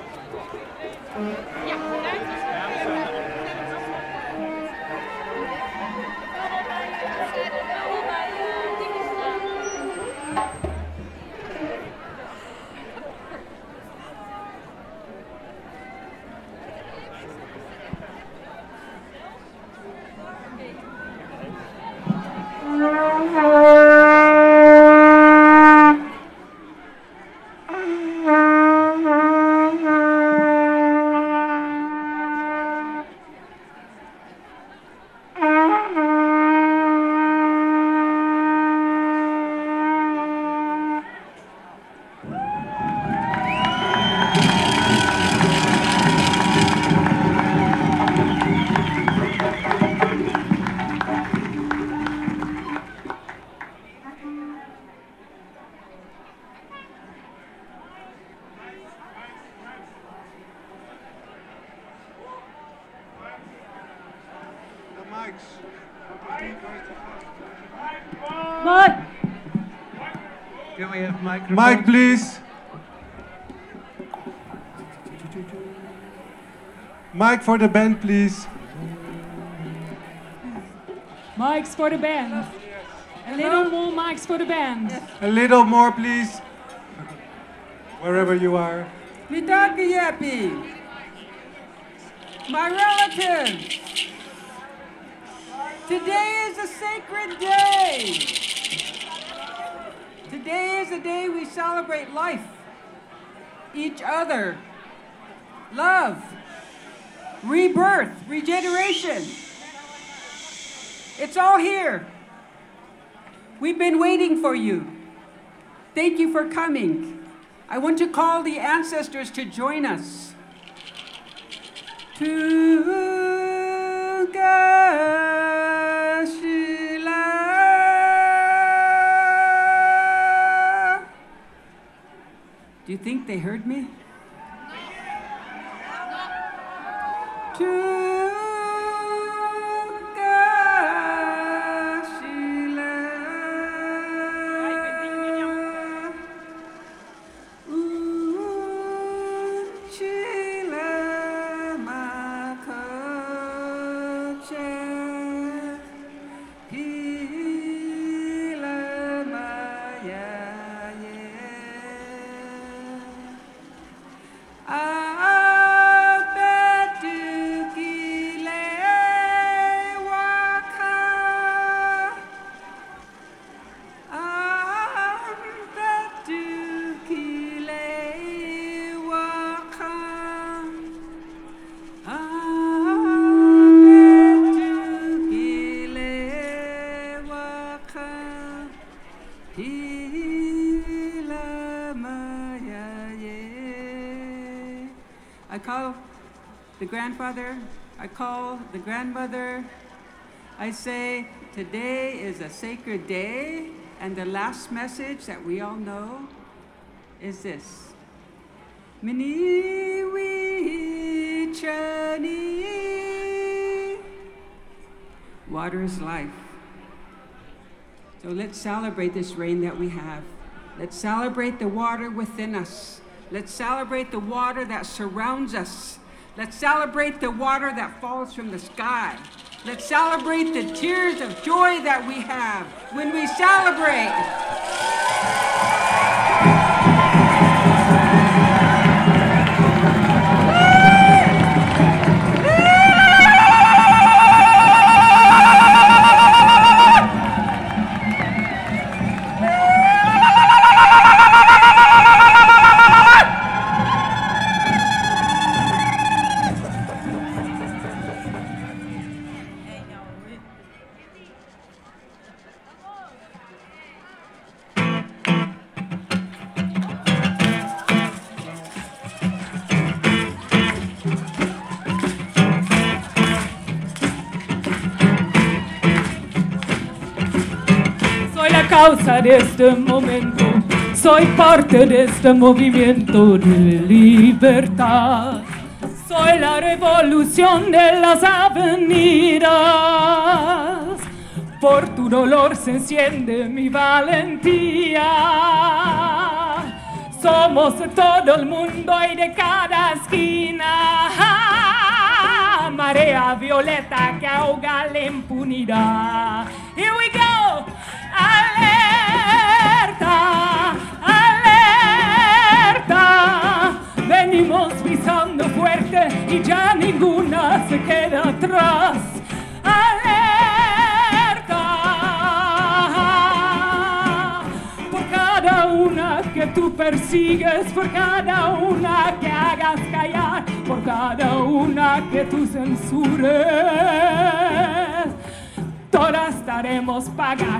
Speaker 13: Mike! Can we have microphone? Mike, please. Mic for the band, please.
Speaker 14: Mics for the band. A little more mics for the band.
Speaker 13: A little more, please. Wherever you are.
Speaker 15: Midaki Yappy, my relatives, today is a sacred day. Today is a day we celebrate life, each other, love, rebirth, regeneration. It's all here. We've been waiting for you. Thank you for coming. I want to call the ancestors to join us. Do you think they heard me? I call the grandmother. I say, today is a sacred day, and the last message that we all know is this. Mini wi chani. Water is life. So let's celebrate this rain that we have. Let's celebrate the water within us. Let's celebrate the water that surrounds us. Let's celebrate the water that falls from the sky. Let's celebrate the tears of joy that we have when we celebrate.
Speaker 9: Causa de este momento, soy parte de este movimiento de libertad. Soy la revolución de las avenidas. Por tu dolor se enciende mi valentía. Somos de todo el mundo y de cada esquina. Marea violeta que ahoga la impunidad. Here we go. Alerta, alerta. Venimos pisando fuerte y ya ninguna se queda atrás. Que tú persigues, por cada una que hagas callar, por cada una que tú censures, todas daremos pagar.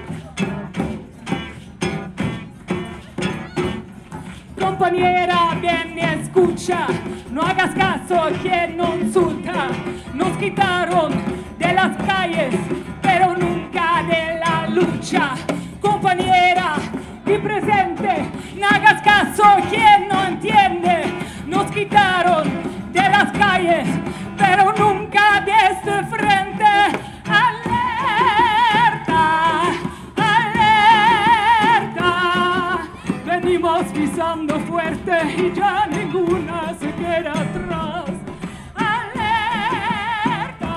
Speaker 9: Compañera, ven y escucha, no hagas caso a quien no insulta. Nos quitaron de las calles, pero nunca de la lucha. Compañera, y presente, no hagas caso a quien no entiende. Nos quitaron de las calles, pero nunca de este frente. Alerta, alerta. Venimos pisando fuerte y ya ninguna se queda atrás. Alerta,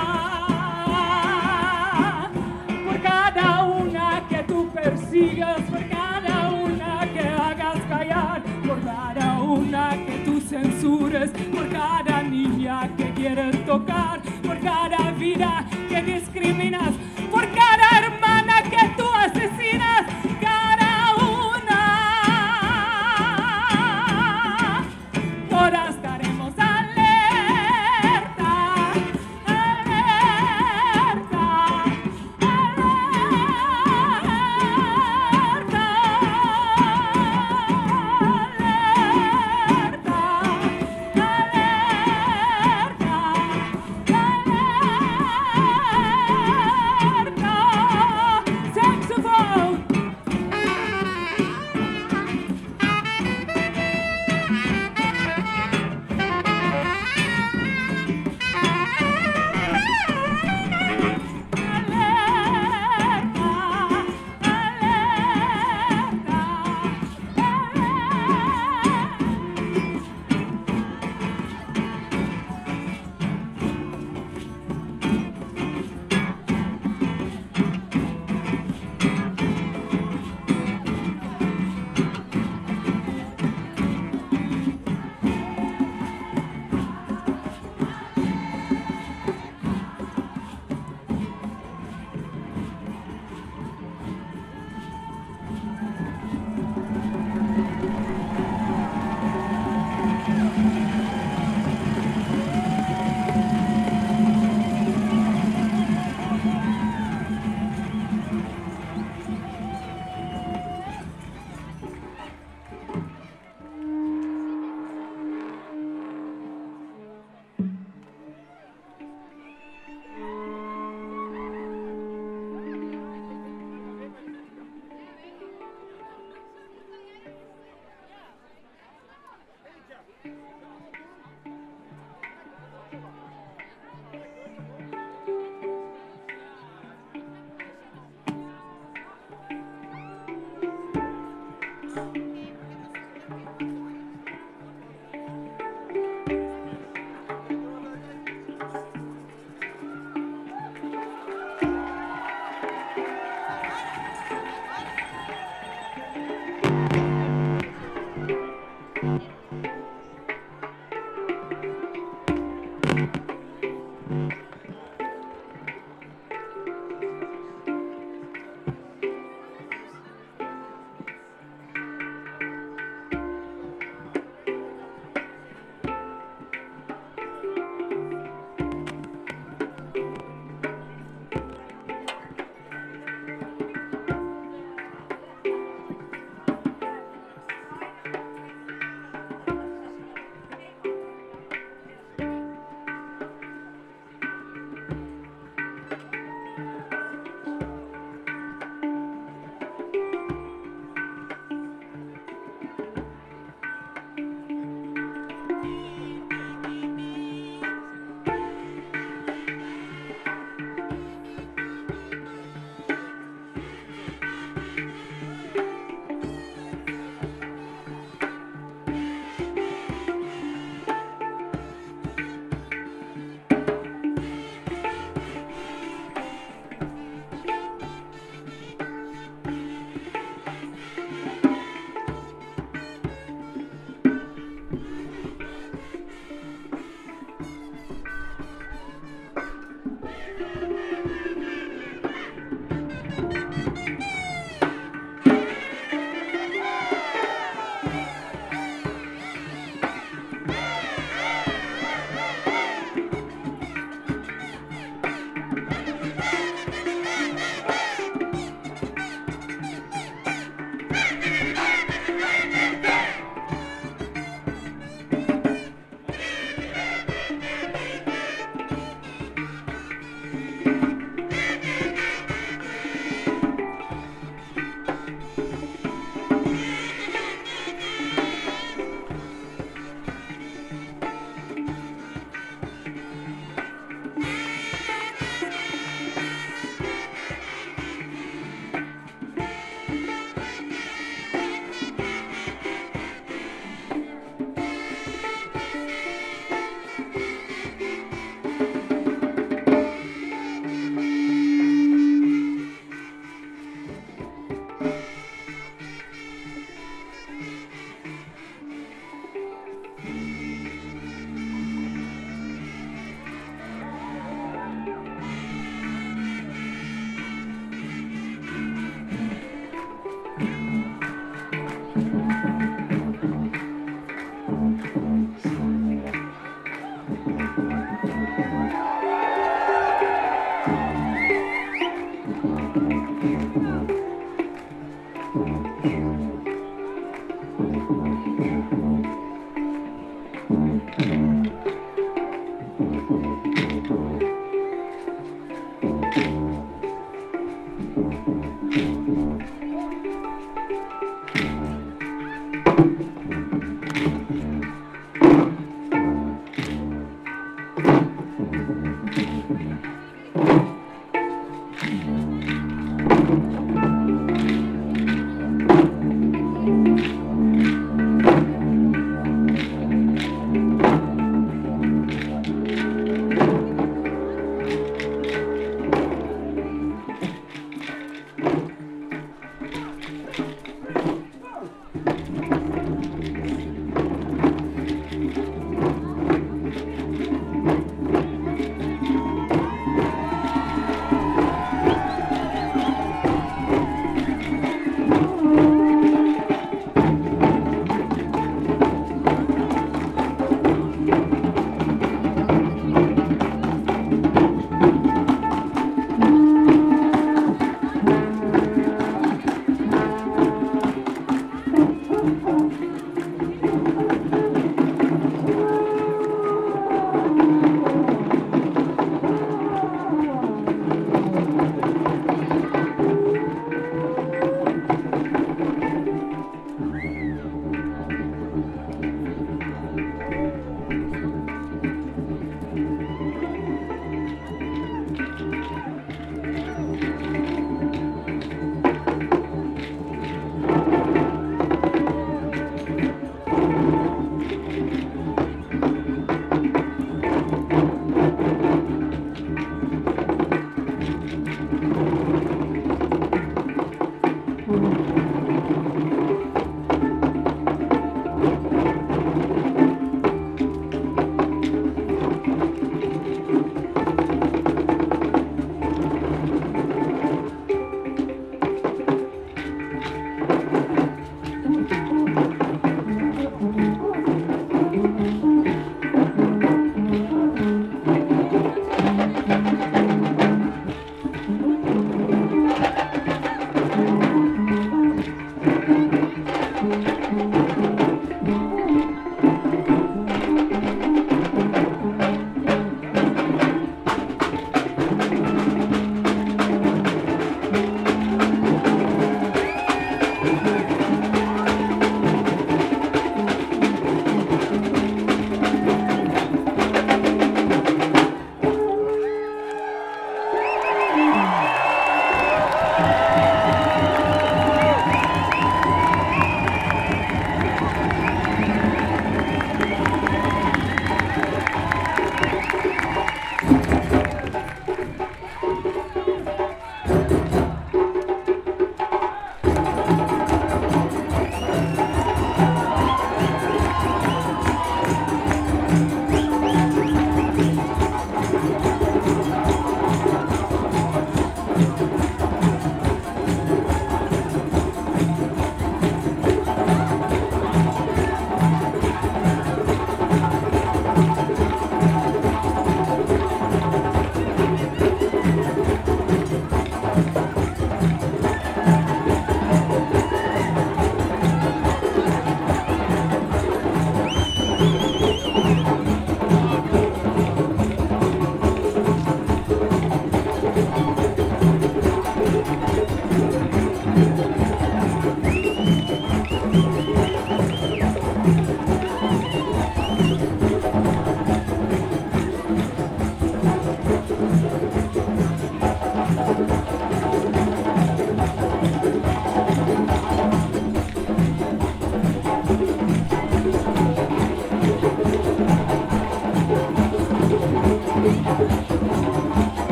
Speaker 9: por cada una que tú persigas, por cada una que hagas callar, por cada una que tú censures, por cada niña que quieres tocar, por cada vida que discriminas, por cada hermana que tú asesinas, cada una, todas estaremos alerta, alerta,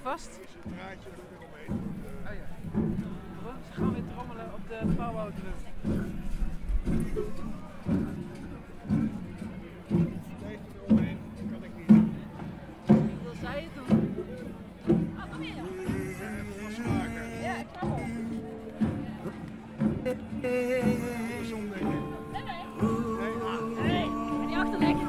Speaker 1: vast?
Speaker 2: Een draadje eromheen.
Speaker 1: Oh ja. Ze gaan weer trommelen op de power-drum.
Speaker 2: Blijf eromheen, dat kan ik niet.
Speaker 1: Wil zij het doen?
Speaker 4: Oh, kom hier.
Speaker 2: Vastmaken.
Speaker 4: Ja, ik knap op.
Speaker 2: Andersom denk ik.
Speaker 4: Nee, die achterlekje.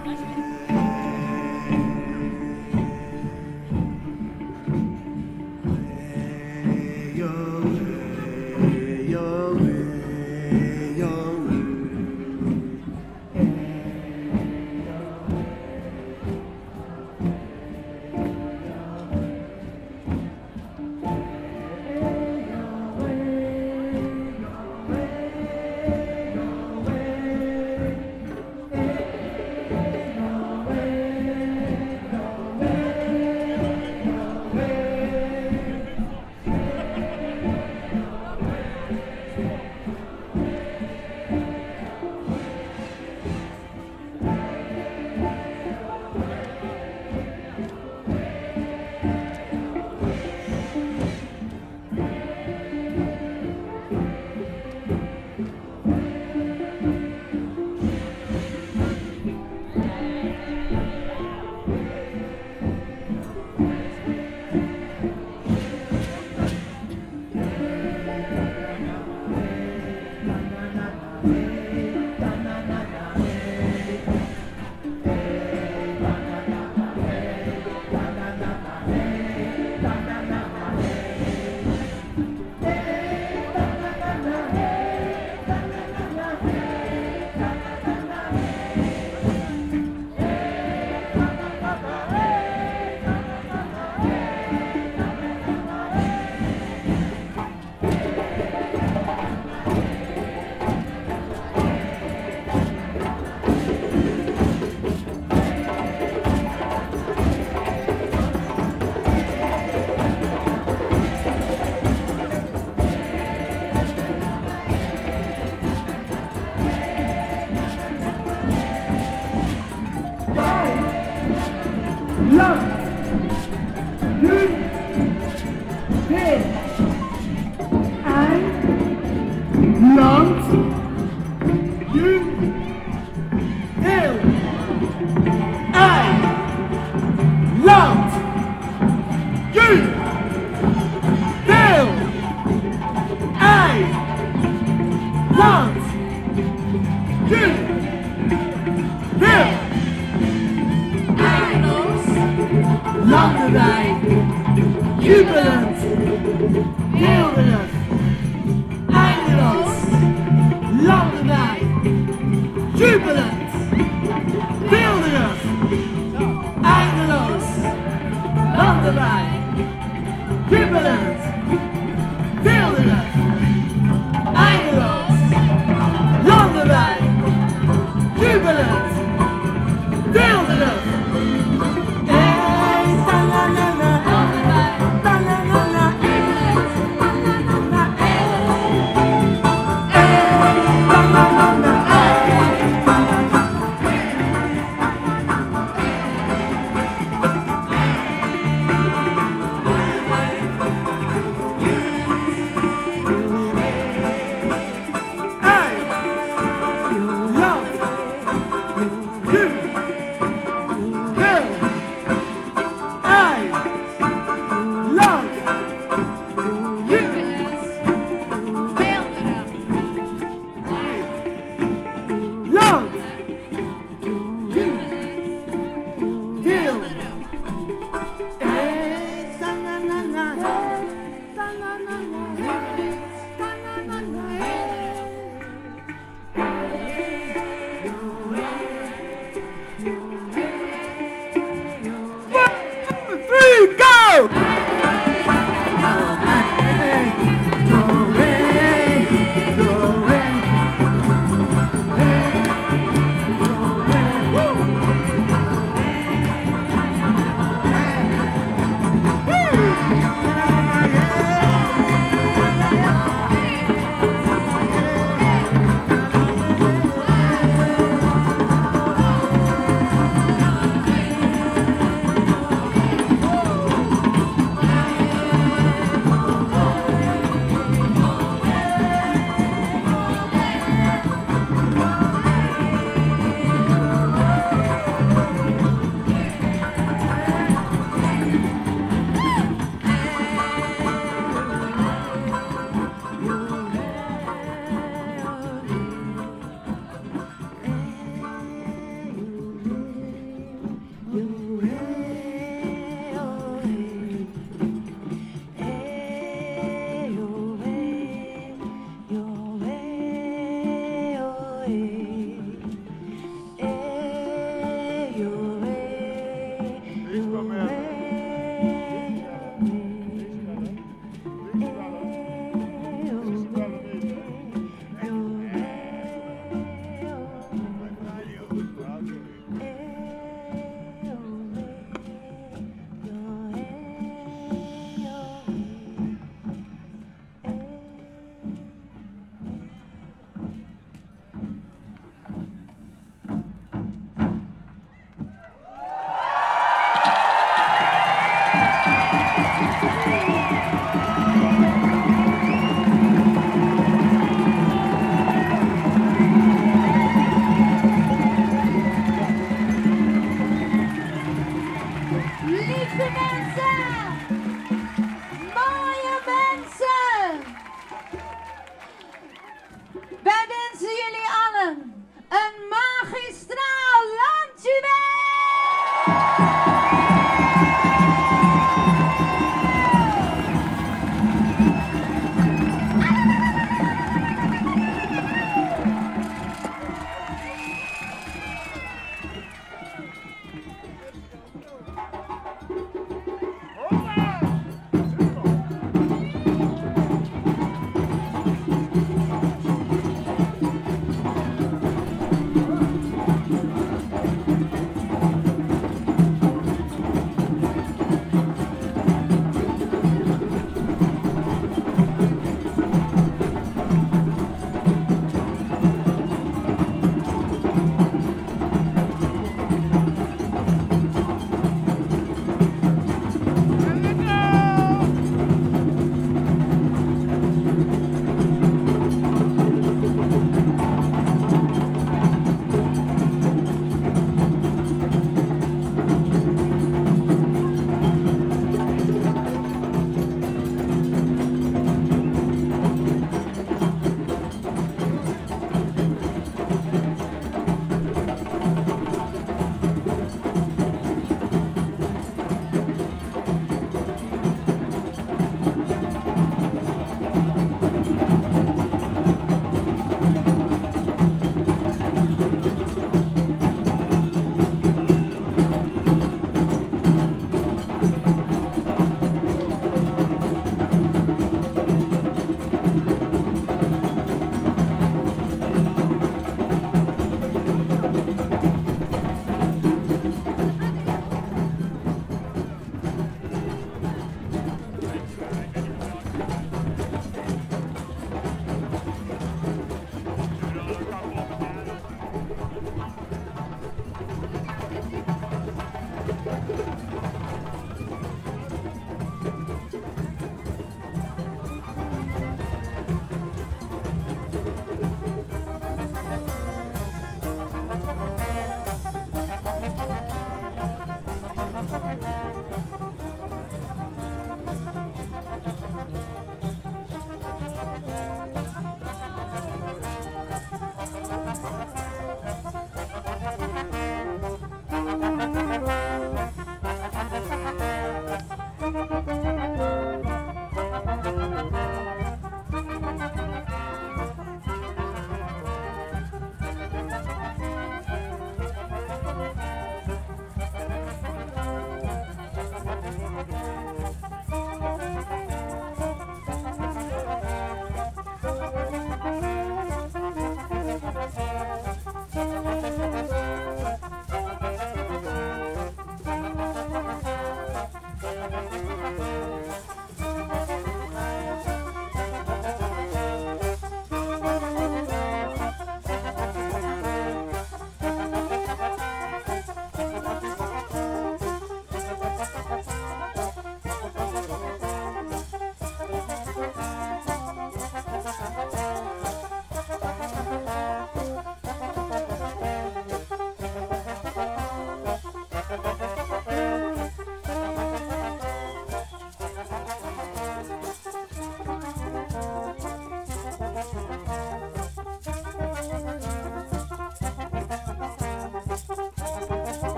Speaker 11: allen een magistraal landjuweel!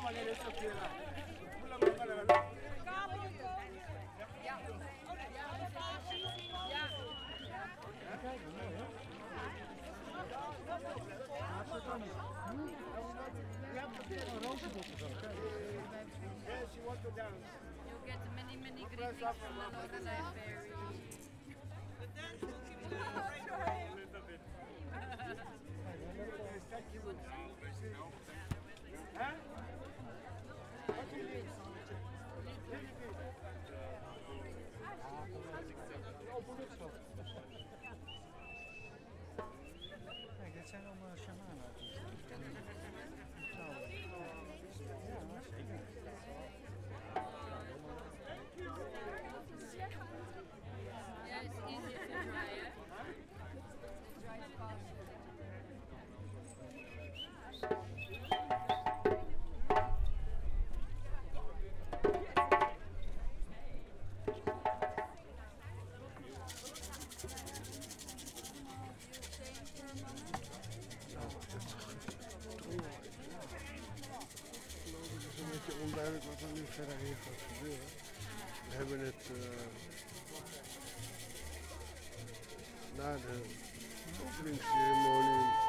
Speaker 16: manera eso queda. Yes, you want to dance.
Speaker 17: You get many greetings from the Northern Library.
Speaker 16: The dance will keep you a little bit. Thank you. Huh? What do you need?
Speaker 3: Kijk, dit zijn allemaal shamanen. Ja, zeker.
Speaker 17: Yeah, it's easier to dry, eh? It dries faster.
Speaker 2: Het is een beetje onduidelijk wat er nu verder hier gaat gebeuren. We hebben het na de openingsceremonie.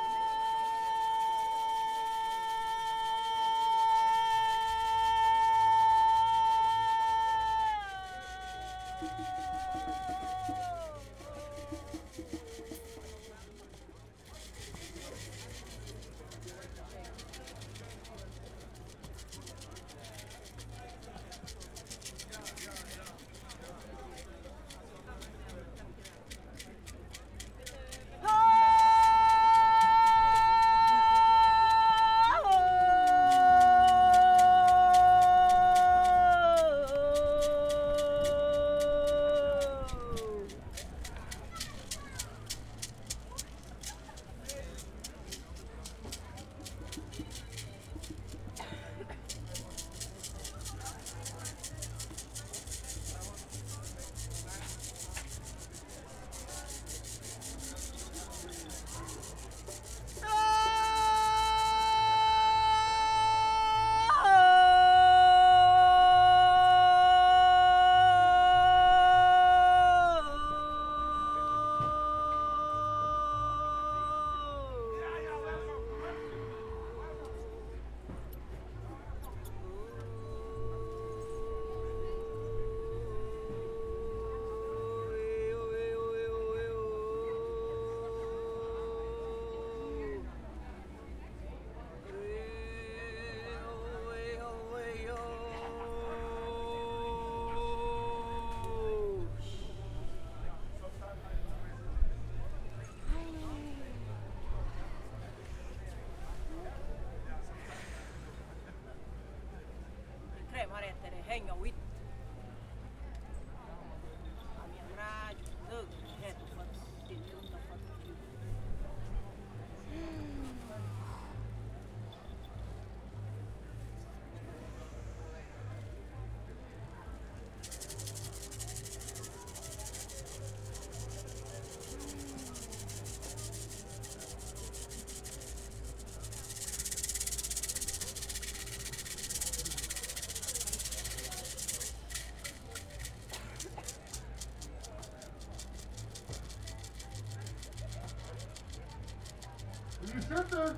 Speaker 16: Zitten!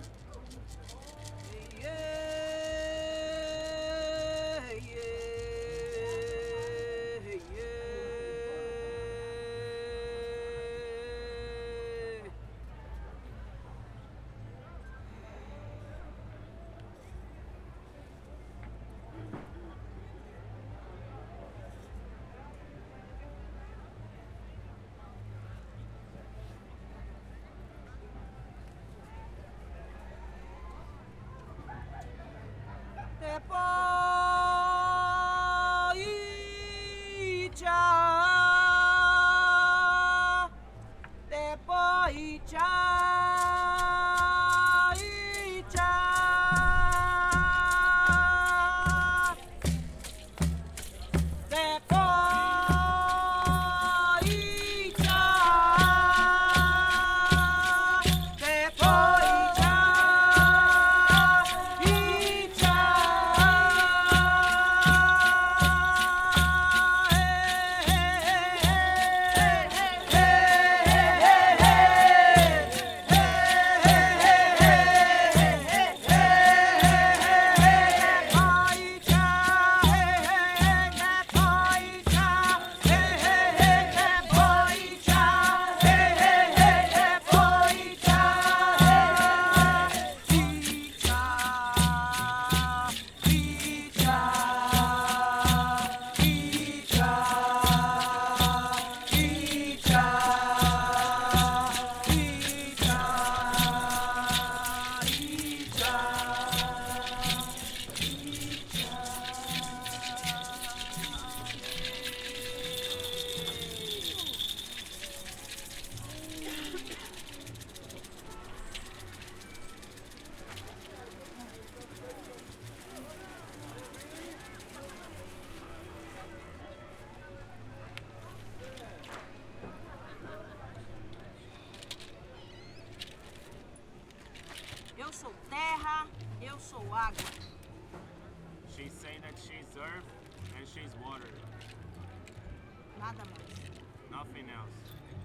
Speaker 18: terra, eu sou água.
Speaker 19: She's saying that she's earth and she's water.
Speaker 18: Nada mais.
Speaker 19: Nothing else.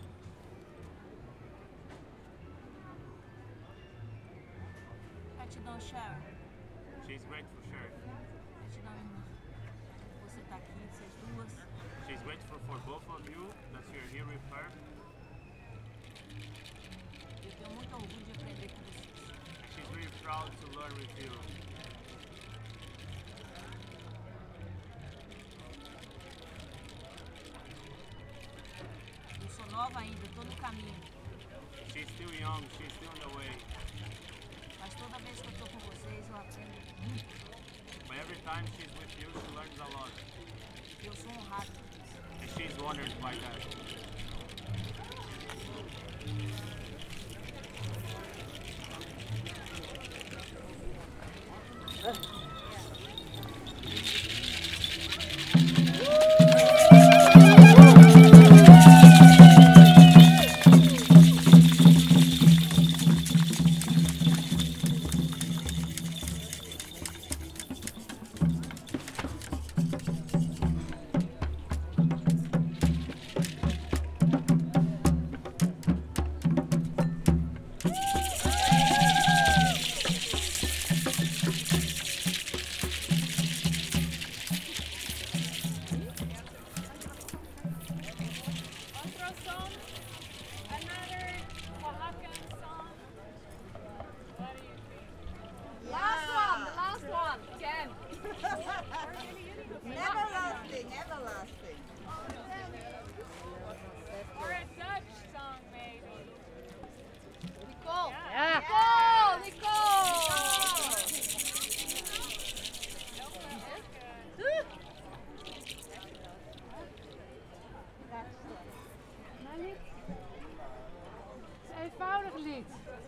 Speaker 18: Gratidão, Sharon.
Speaker 19: She's grateful, Sharon.
Speaker 18: Gratidão, você tá aqui, vocês duas.
Speaker 19: She's grateful for both of you that you're here with her.
Speaker 18: Eu tenho muito orgulho de aprender com vocês.
Speaker 19: She's really proud to learn with you.
Speaker 18: Eu sou nova ainda, estou no caminho.
Speaker 19: She's still young, she's still on the way.
Speaker 18: Mas toda vez que eu estou com vocês, eu aprendo muito.
Speaker 19: But every time she's with you, she learns a lot.
Speaker 18: Eu sou honrado.
Speaker 19: And she's honored by that.
Speaker 18: Everlasting.
Speaker 17: Or a Dutch song, maybe.
Speaker 18: Nicole.
Speaker 17: Yeah.
Speaker 18: Nicole.
Speaker 12: Mijn lied? Het is een eenvoudig lied.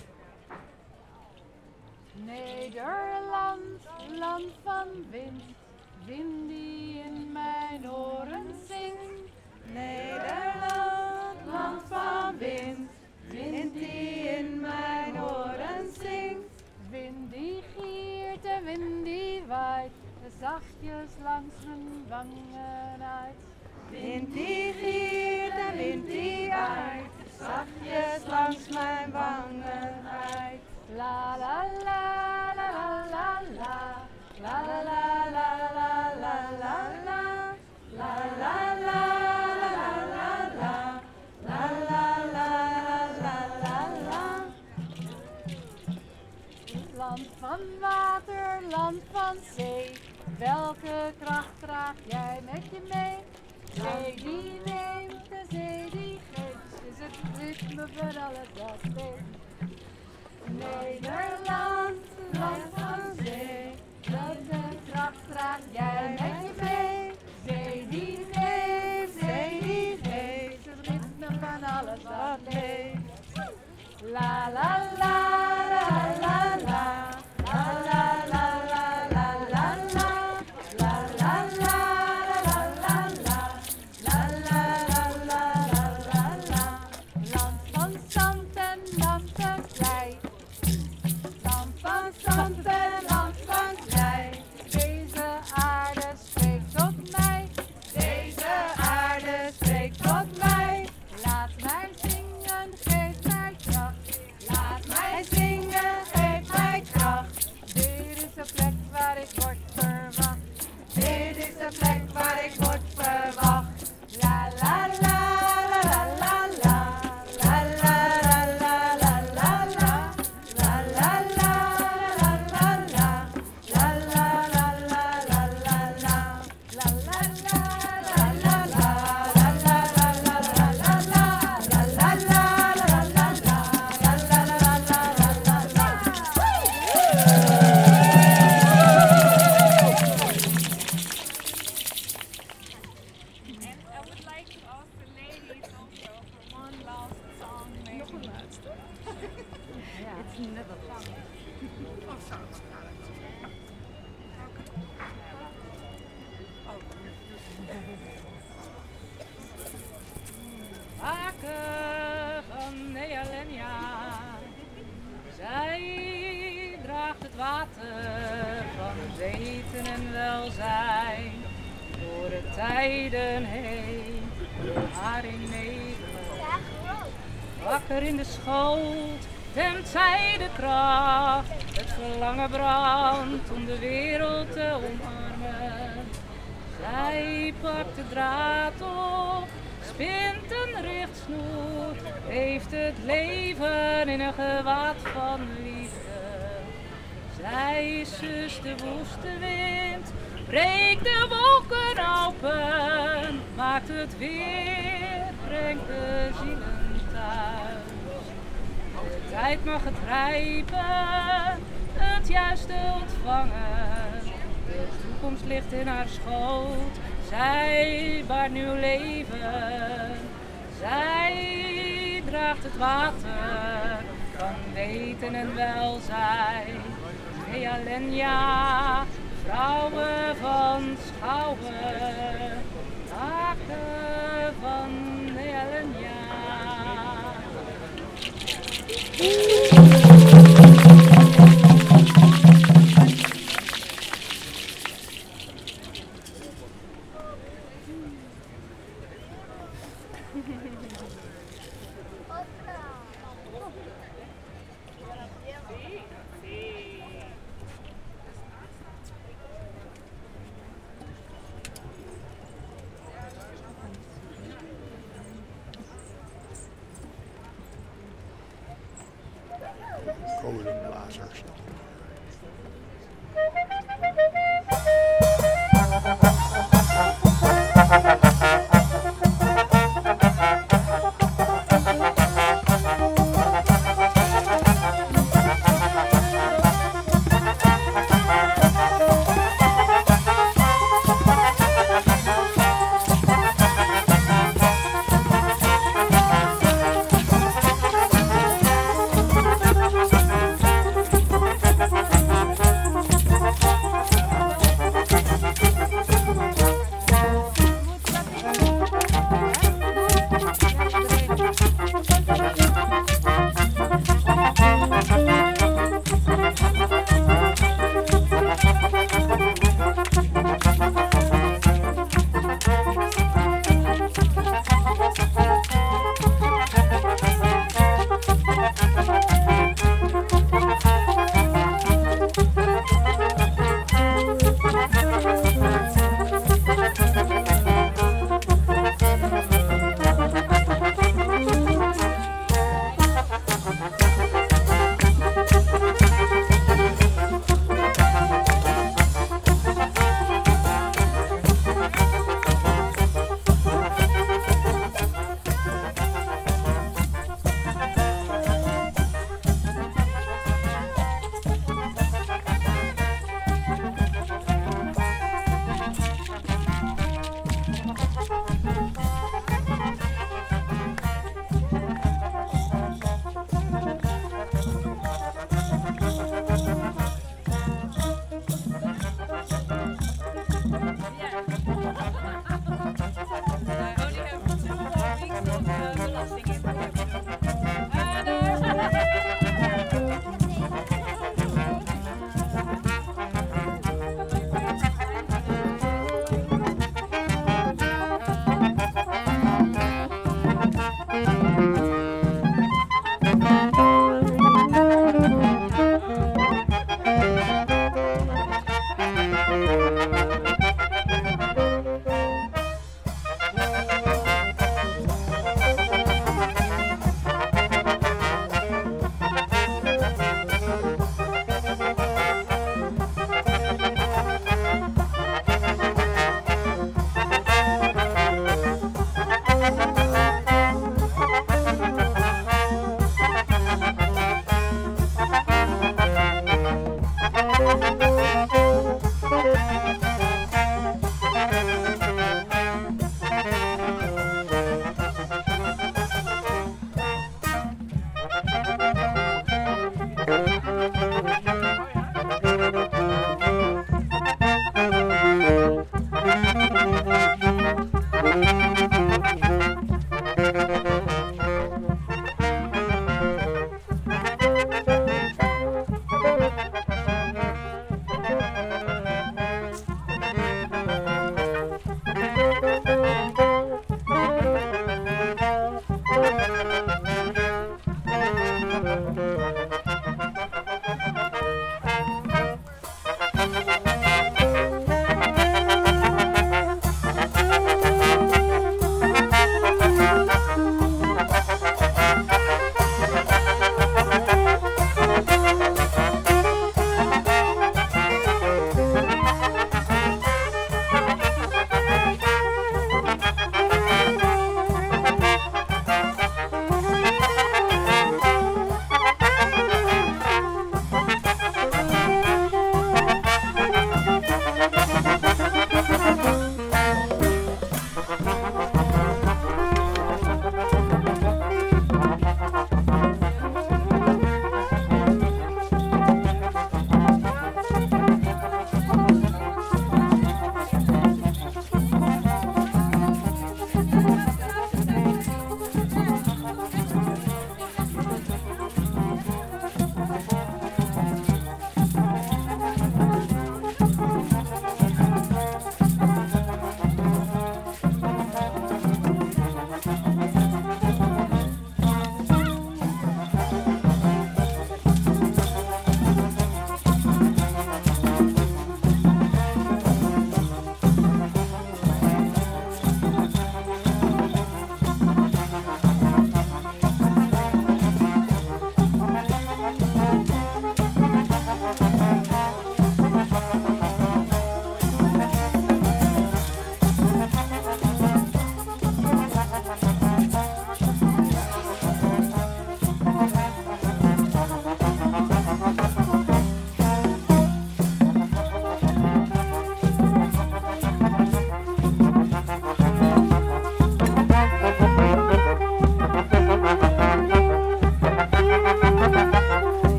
Speaker 12: Nederland, land van wind, wind die in mijn oren zingt. Nederland, land van wind, wind die in mijn oren zingt. Wind die giert en wind die waait, zachtjes langs mijn wangen uit. Wind die giert en wind die waait, zachtjes langs mijn wangen uit. La la la la la la la la la la la la la la la la la la la la. Land van water, land van zee, welke kracht draag jij met je mee? Zee die neemt, de zee die geeft, is het ritme van alles dat leeft. Nederland, land van zee, welke kracht draag jij met je mee? Zee die neemt, zee die geeft, het ritme van alles wat leeft. La la la la la la. Land van
Speaker 20: draagt het water van weten en welzijn door de tijden heen, haar in Nederland. Wakker in de schoot, temt zij de kracht, het verlangen brandt om de wereld te omarmen. Zij pakt de draad op, spint een richtsnoer, heeft het leven in een gewaad van liefde. Zij sust de woeste wind, breekt de wolken open, maakt het weer, brengt de zielen thuis. De tijd mag het rijpen, het juiste ontvangen. De toekomst ligt in haar schoot, zij baart nieuw leven. Zij draagt het water van weten en welzijn. Nealenia, vrouwen van Schouwen, taken van Nealenia.
Speaker 2: Komen de blazers.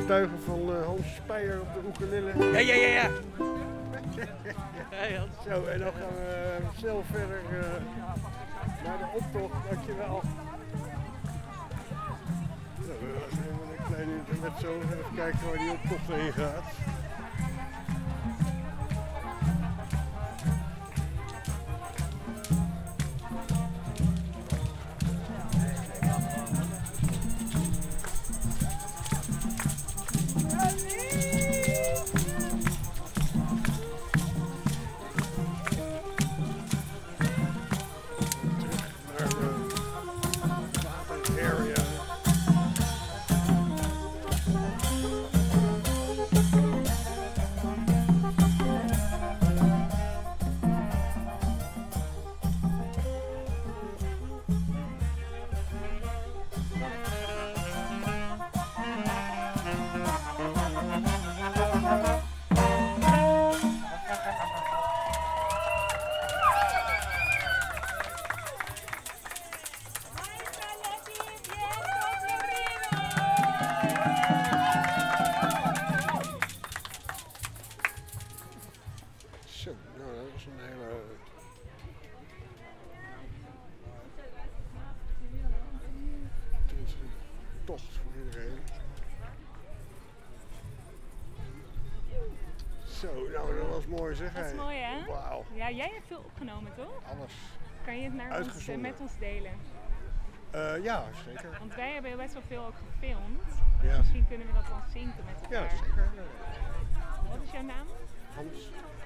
Speaker 2: getuigen van Hans Speyer op de ukulele.
Speaker 21: Ja.
Speaker 2: Zo, en dan gaan we snel verder naar de optocht. Dankjewel. Nou, we hebben een klein intermezzo. Even kijken waar die optocht heen gaat. Zo, nou dat was mooi zeg.
Speaker 6: Dat is mooi hè?
Speaker 2: Wauw.
Speaker 6: Ja, jij hebt veel opgenomen toch?
Speaker 2: Alles.
Speaker 6: Kan je het met ons delen?
Speaker 2: Ja, zeker.
Speaker 6: Want wij hebben best wel veel ook gefilmd.
Speaker 2: Ja.
Speaker 6: Misschien kunnen we dat dan zinken met elkaar.
Speaker 2: Ja, zeker.
Speaker 6: Wat is jouw naam?
Speaker 2: Hans.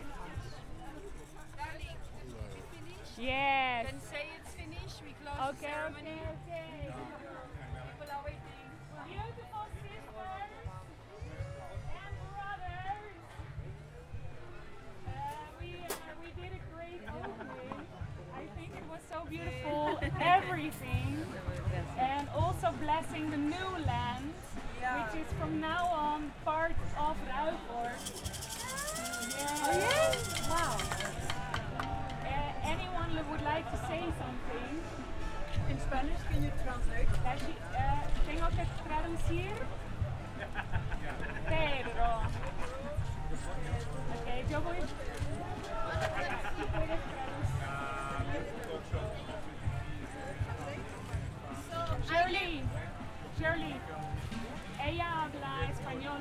Speaker 6: Yes.
Speaker 17: Then say it's finished, we close the ceremony.
Speaker 6: Okay.
Speaker 17: People are waiting.
Speaker 6: Beautiful sisters and brothers. We did a great opening. I think it was so beautiful, everything. And also blessing the new land, which is from now on part of Ruigoord. Yeah.
Speaker 17: Oh yeah? Wow.
Speaker 6: Anyone would like to say something?
Speaker 8: In Spanish, can you translate?
Speaker 6: Tengo que traducir. Pedro. Okay, yo voy. Shirley. Ella habla español.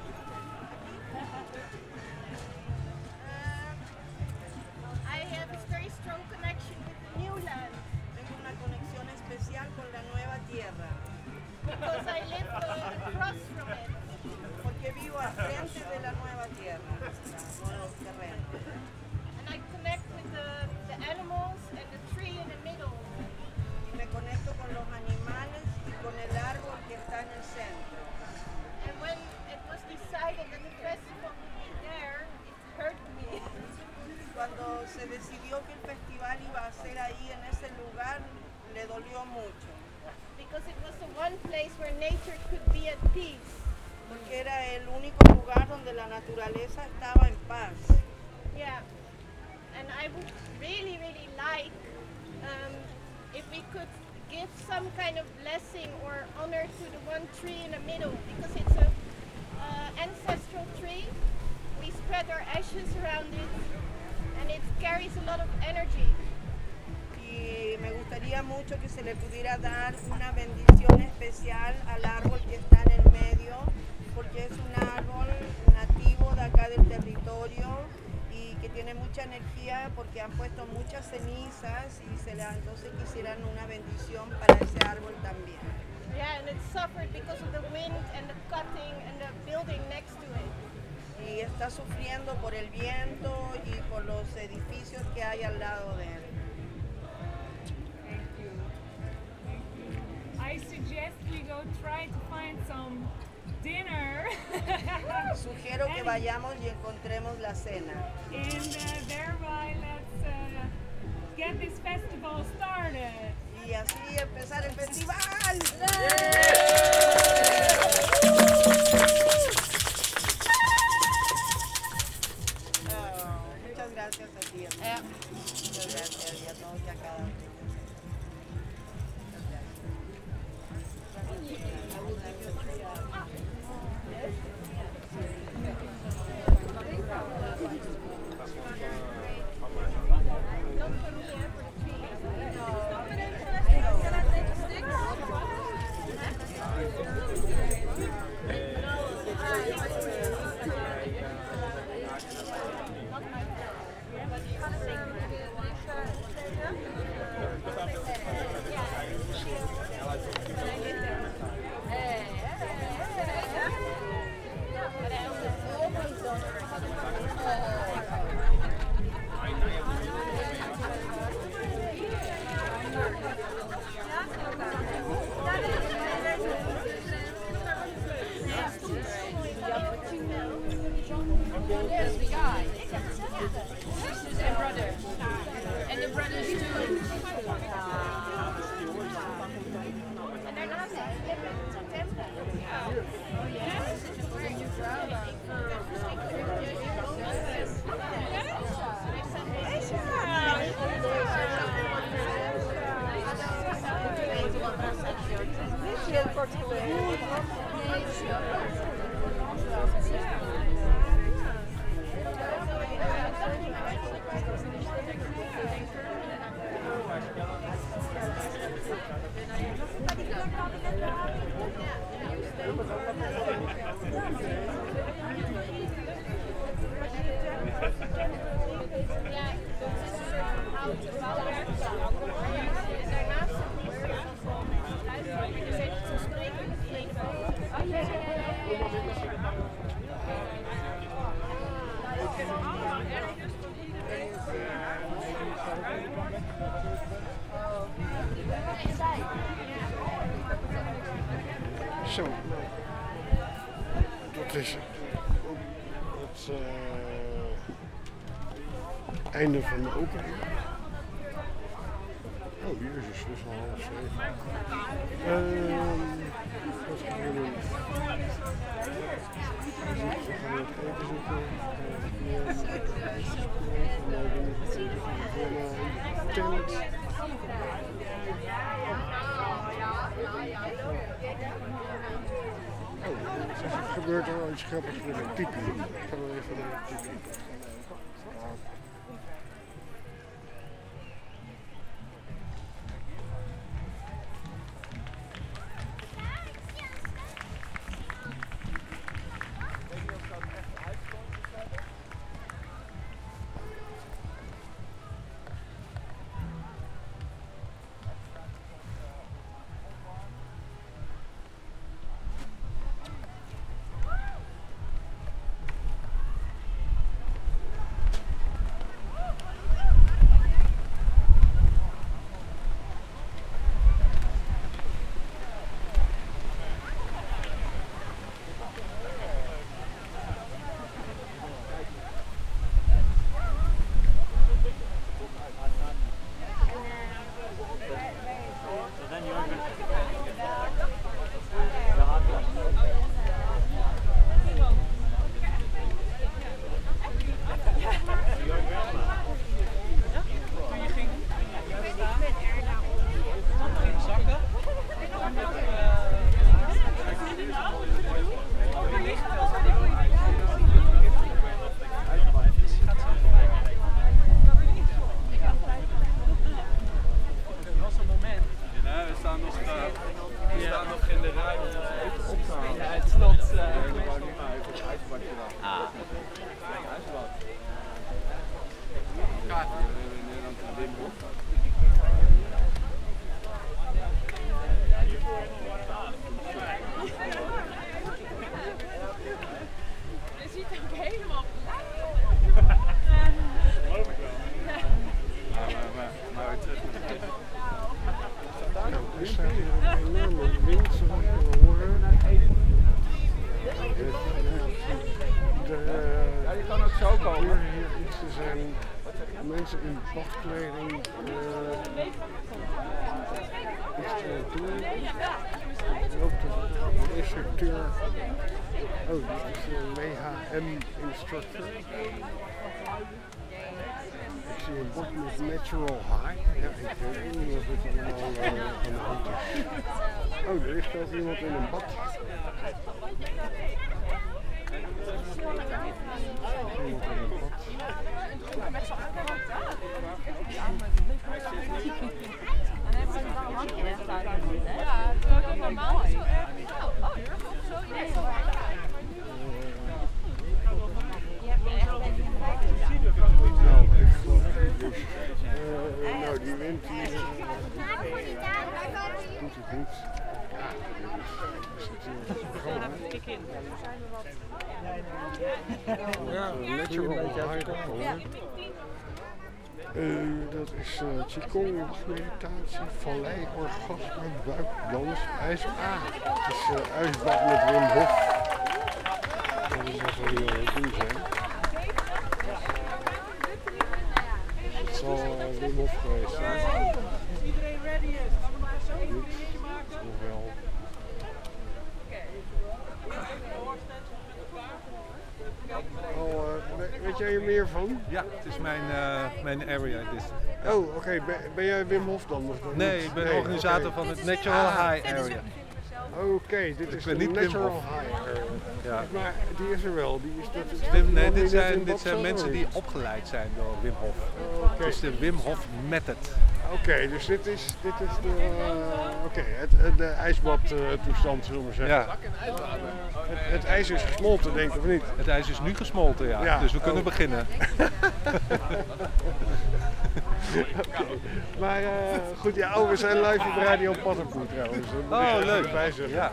Speaker 22: I have a very strong connection with the new land.
Speaker 18: Tengo una conexión especial con la nueva tierra.
Speaker 22: Because I live across from it.
Speaker 18: Porque vivo al frente de la nueva tierra, nuevos terrenos.
Speaker 22: And I connect with the animals and the tree in the middle.
Speaker 18: Y me conecto con los animales y con el árbol que está en el centro.
Speaker 22: And when it was decided that the festival would be there, it hurt me.
Speaker 18: Cuando se decidió que el festival iba a ser ahí en ese lugar, le dolió mucho.
Speaker 22: Because it was the one place where nature could be at peace.
Speaker 18: Porque era el único lugar donde la naturaleza estaba en paz.
Speaker 22: Yeah, and I would really, really like if we could give some kind of blessing or honor to the one tree in the middle, because it's an ancestral tree. We spread our ashes around it, and it carries a lot of energy.
Speaker 18: Y me gustaría mucho que se le pudiera dar una bendición especial al árbol que está en el medio, porque es un árbol nativo de acá del territorio y que tiene mucha energía porque han puesto muchas cenizas y entonces quisieran una bendición para ese árbol también.
Speaker 22: Yeah, and it suffered because of the wind and the cutting and the building next to it.
Speaker 18: Y está sufriendo por el viento y por los edificios que hay al lado de él.
Speaker 6: I suggest we go try to find some dinner.
Speaker 18: Sugiero que vayamos y encontremos la cena.
Speaker 6: And thereby let's get this festival started.
Speaker 18: Y así empezar el festival. Muchas gracias a ti. Muchas gracias y a todos y a cada uno.
Speaker 17: Sisters and brothers. And the brothers too. En daarnaast zit je met zo'n tempel. Oh ja? Where you from?
Speaker 2: Zo, dat is het einde van de opening. Oh, hier is het dus al 6:30. Wat gaan we doen? We gaan het eten zoeken. Tent. Oh, er gebeurt al iets grappigs met een piepje. Gaan we even naar een piepje. Mensen in badkleding iets te doen. Ook de instructeur. Oh, dit is een WHM-instructor. Ik zie een bord met Natural High. Ja, ik weet niet of het allemaal aan de hand is. Oh, er ligt ook iemand in een bad.
Speaker 17: Met zo'n ja, dat is normaal niet zo erg. Oh, heel goed zo. Ja, zo
Speaker 2: nou, die wind hier doet het niet. Ja, natural high. Dat is Qigong, meditatie, vallei-orgasme, buikdans, ijs. Het is ijsbad met Wim Hof. Dat is wat we hier aan het doen zijn. Hof geweest zijn.
Speaker 16: Als iedereen ready is, gaan we nog eens zo'n biertje maken?
Speaker 2: Nog wel. Weet jij er meer van?
Speaker 5: Ja, het is mijn area.
Speaker 2: Oh, oké. Ben jij Wim Hof dan?
Speaker 5: Nee, ik ben organisator van het Natural High Area.
Speaker 2: Oké, dit is de Natural High Area.
Speaker 5: Ja.
Speaker 2: Maar die is er wel.
Speaker 5: Dit zijn mensen die opgeleid zijn door Wim Hof. Het is de Wim Hof Method.
Speaker 2: Oké, dus dit is de ijsbadtoestand, zullen we zeggen.
Speaker 5: Ja.
Speaker 2: Het ijs is gesmolten, denk ik, of niet?
Speaker 5: Het ijs is nu gesmolten, ja. Dus we kunnen beginnen.
Speaker 2: Okay. Maar goed, we zijn live op Radio Paddenpoel trouwens.
Speaker 5: Leuk.
Speaker 2: Ja.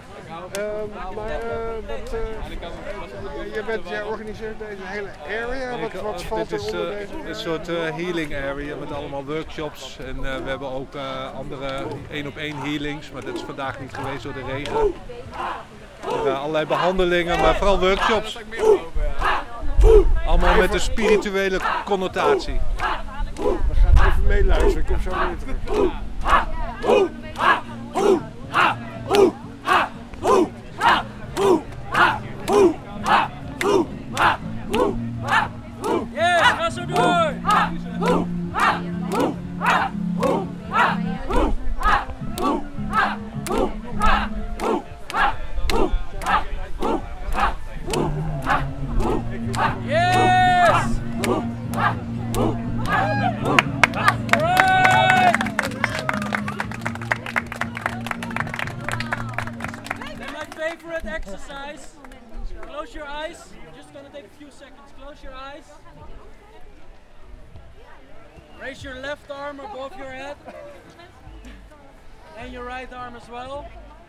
Speaker 2: Jij organiseert deze hele area. Wat valt er onder deze?
Speaker 5: Een soort healing area met allemaal workshops. En we hebben ook andere 1-op-1 healings, maar dat is vandaag niet geweest door de regen. Allerlei behandelingen, maar vooral workshops. Allemaal met een spirituele connotatie.
Speaker 2: We gaan even meeluisteren, ik kom zo weer terug.
Speaker 16: Yes, ga zo door! Yes! And my favorite exercise. Close your eyes. Just gonna take a few seconds. Close your eyes. Raise your left arm above your head. And your right arm as well.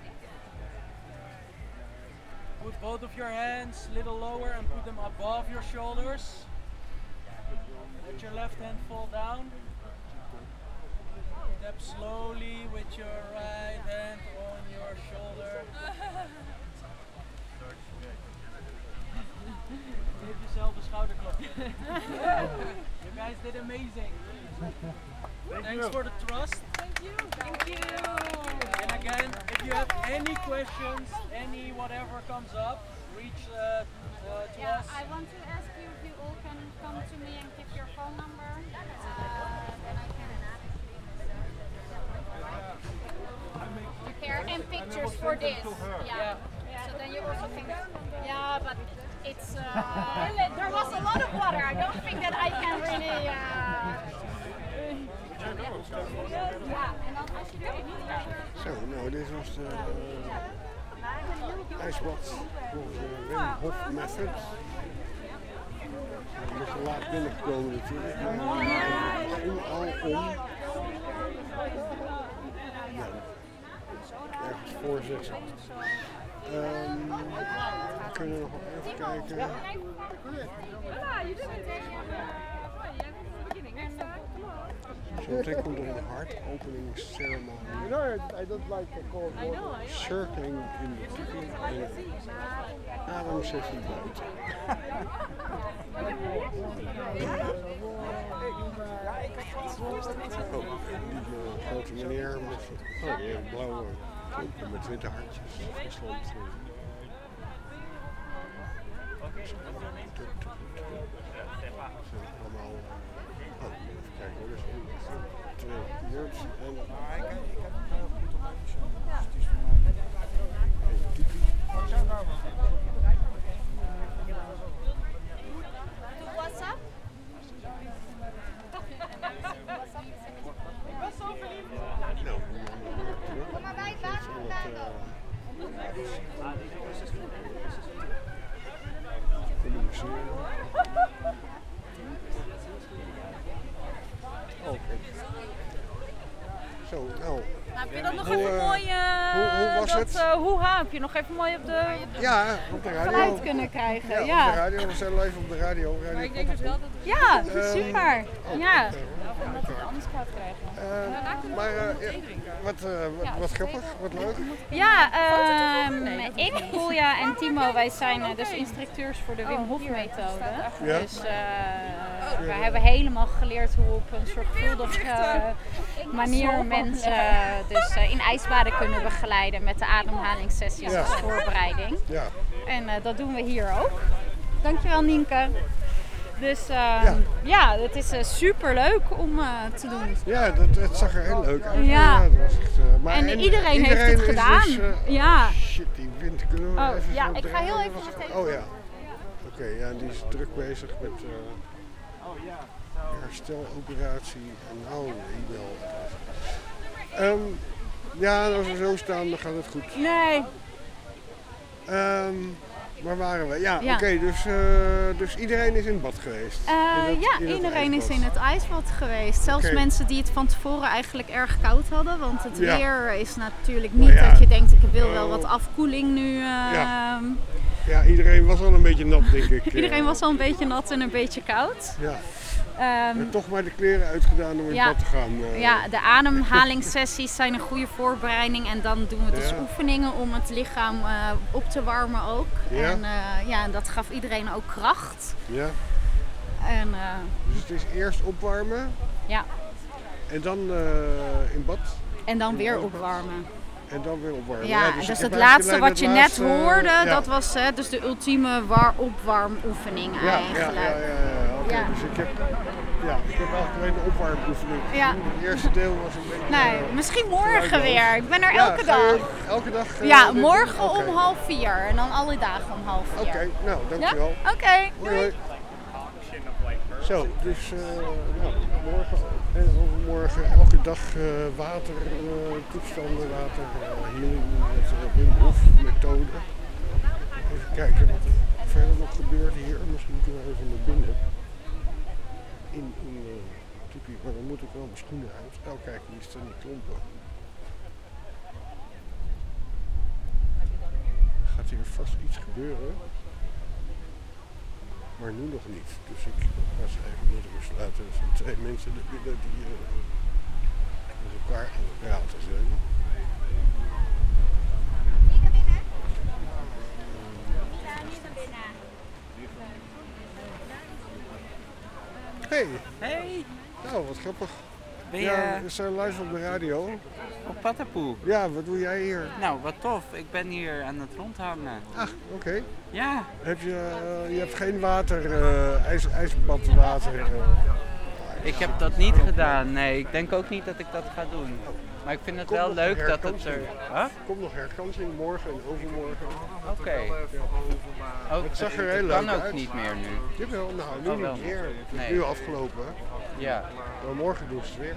Speaker 16: Put both of your hands a little lower and put them above your shoulders. Let your left hand fall down. Step slowly with your right hand on your shoulder. Give yourself a schouderklopje. You guys did amazing. Thanks for the trust.
Speaker 12: Thank you. Thank you.
Speaker 16: And again, if you have any questions, any whatever comes up, reach to us.
Speaker 12: I want to ask you if you all can come to me and give your phone number. Then I can prepare and pictures for this. Yeah. So then you also can. Yeah, but it's there was a lot of water. I don't think that I can really.
Speaker 2: Zo, nou dit was de ijsbad volgens de Wim Hof Method. Een beetje laat binnengekomen natuurlijk, maar het ging al om. Ja, ergens voor 6. We kunnen nog even kijken. Zometeen komt er een hartopeningsceremonie. Circling in de tipi en ademsessie buiten. Die grote meneer met blauwe klompen met witte hartjes. Friesland. Allemaal. Even kijken hoor, dus 2 yurts en. Ik heb het goed op mijn persoon. Dus het is voor mij. Even tipi.
Speaker 12: WhatsApp?
Speaker 22: Ik was zo verliefd.
Speaker 2: Nou,
Speaker 22: Kom maar bij het water vandaan dan.
Speaker 2: Zo, nou.
Speaker 4: Heb je dat nog even mooi...
Speaker 2: hoe was het?
Speaker 4: Heb je nog even mooi op de...
Speaker 2: Ja, op de radio.
Speaker 4: Geluid kunnen krijgen,
Speaker 2: ja.
Speaker 4: ja.
Speaker 2: Op de radio, we zijn live op de radio.
Speaker 4: Maar ik denk dus wel dat... Ja, super. Ja. Omdat we het anders gaat krijgen.
Speaker 2: Wat grappig, wat leuk.
Speaker 4: Ja, ik, Julia en Timo, wij zijn dus instructeurs voor de Wim Hof methode.
Speaker 2: Ja.
Speaker 4: Dus
Speaker 7: We hebben helemaal geleerd hoe op een zorgvuldige manier mensen dus in ijsbaden kunnen begeleiden met de ademhalingssessies als voorbereiding. Ja. En dat doen we hier ook. Dankjewel Nienke. Dus het is super leuk om te doen.
Speaker 2: Ja, het zag er heel leuk uit.
Speaker 7: Ja.
Speaker 2: Dat was echt,
Speaker 7: en iedereen heeft het gedaan.
Speaker 2: Dus, shit, die wind kunnen we even
Speaker 7: ja,
Speaker 2: zo
Speaker 7: ik ga heel even nog even.
Speaker 2: Oh ja. Oké, die is druk bezig met hersteloperatie en e-mail. Als we zo staan, dan gaat het goed.
Speaker 7: Nee.
Speaker 2: Waar waren we? Ja. Oké, dus iedereen is in het bad geweest?
Speaker 21: Iedereen is in het ijsbad geweest. Zelfs mensen die het van tevoren eigenlijk erg koud hadden. Want het weer is natuurlijk niet dat je denkt, ik wil wel wat afkoeling nu.
Speaker 2: Ja, iedereen was al een beetje nat, denk ik.
Speaker 21: Iedereen was al een beetje nat en een beetje koud.
Speaker 2: Ja. En toch maar de kleren uitgedaan om in bad te gaan.
Speaker 21: Ja, de ademhalingssessies zijn een goede voorbereiding. En dan doen we dus oefeningen om het lichaam op te warmen ook. Ja. En dat gaf iedereen ook kracht.
Speaker 2: Ja.
Speaker 21: En,
Speaker 2: dus het is eerst opwarmen.
Speaker 21: Ja.
Speaker 2: En dan in bad.
Speaker 21: En dan weer opwarmen.
Speaker 2: En dan weer opwarmen.
Speaker 21: Ja, dus het laatste wat je net hoorde, dat was dus de ultieme opwarmoefening eigenlijk.
Speaker 2: Ja. Dus ik heb eigenlijk alleen de opwarmoefening gezien. Ja. Het eerste deel was een beetje...
Speaker 21: Nee, misschien morgen weer. Ik ben er elke dag.
Speaker 2: Elke dag?
Speaker 21: Morgen om 3:30 en dan alle dagen om 3:30.
Speaker 2: Oké, nou, dankjewel.
Speaker 21: Ja? Oké,
Speaker 2: doei. Zo, dus morgen en overmorgen elke dag toestanden, healing met Wim Hof methode. Even kijken wat er verder nog gebeurt hier. Misschien kunnen we even naar binnen. In Tipi, maar dan moet ik wel mijn schoenen uit. Oh kijk, die staan in klompen. Gaat hier vast iets gebeuren. Maar nu nog niet. Dus ik ga ze even met rust laten. Er zijn 2 mensen er binnen die met elkaar aan het praten zijn. Hey!
Speaker 23: Hey!
Speaker 2: Nou, wat grappig.
Speaker 23: Ben je...
Speaker 2: we zijn live op de radio.
Speaker 23: Op Patapoe?
Speaker 2: Ja, wat doe jij hier?
Speaker 23: Nou, wat tof. Ik ben hier aan het rondhangen.
Speaker 2: Ah, oké.
Speaker 23: Ja.
Speaker 2: Je hebt geen water, ijsbadwater?
Speaker 23: Ik heb dat niet gedaan, nee. Ik denk ook niet dat ik dat ga doen. Maar ik vind het wel leuk dat het er...
Speaker 2: Huh? Komt nog herkansing morgen en overmorgen.
Speaker 23: Oké.
Speaker 2: Het zag er heel leuk uit.
Speaker 23: Het kan ook niet meer nu.
Speaker 2: Jawel, nou nu niet meer. Het is nu afgelopen.
Speaker 23: Ja.
Speaker 2: Maar morgen doen ze het weer.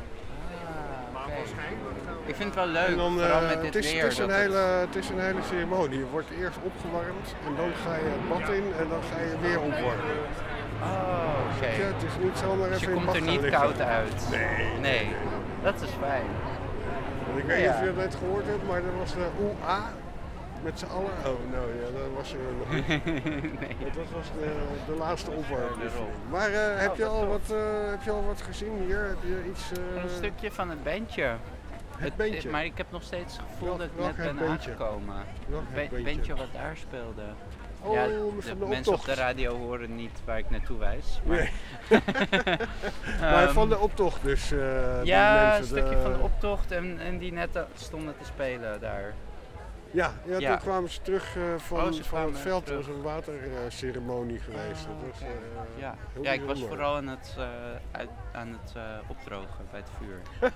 Speaker 23: Ik vind het wel leuk,
Speaker 2: dan,
Speaker 23: vooral met dit weer.
Speaker 2: Het is een hele ceremonie. Je wordt eerst opgewarmd en dan ga je het bad in en dan ga je weer opwarmen.
Speaker 23: Oh, oké.
Speaker 2: Het is niet zomaar
Speaker 23: dus
Speaker 2: even
Speaker 23: je
Speaker 2: in
Speaker 23: komt er niet koud uit? Nee. Dat is fijn.
Speaker 2: Ik weet niet of je het net gehoord hebt, maar dat was de OEA met z'n allen. Oh, nou ja, dat was er nog niet.
Speaker 23: Nee.
Speaker 2: Dat was de laatste opwarming. Maar heb je al wat gezien hier? Heb je iets...
Speaker 23: Een stukje van het bandje.
Speaker 2: Het bandje?
Speaker 23: Maar ik heb nog steeds het gevoel dat ik net ben aangekomen. Het bandje wat daar speelde.
Speaker 2: Oh,
Speaker 23: ja,
Speaker 2: de
Speaker 23: mensen op de radio horen niet waar ik naartoe wijs. Maar,
Speaker 2: nee. Maar van de optocht dus?
Speaker 23: Ja, een stukje van de optocht en die net stonden te spelen daar.
Speaker 2: Ja, toen kwamen ze terug van het veld. Er was een waterceremonie geweest. Dat was,
Speaker 23: ik was vooral aan het opdrogen bij het vuur.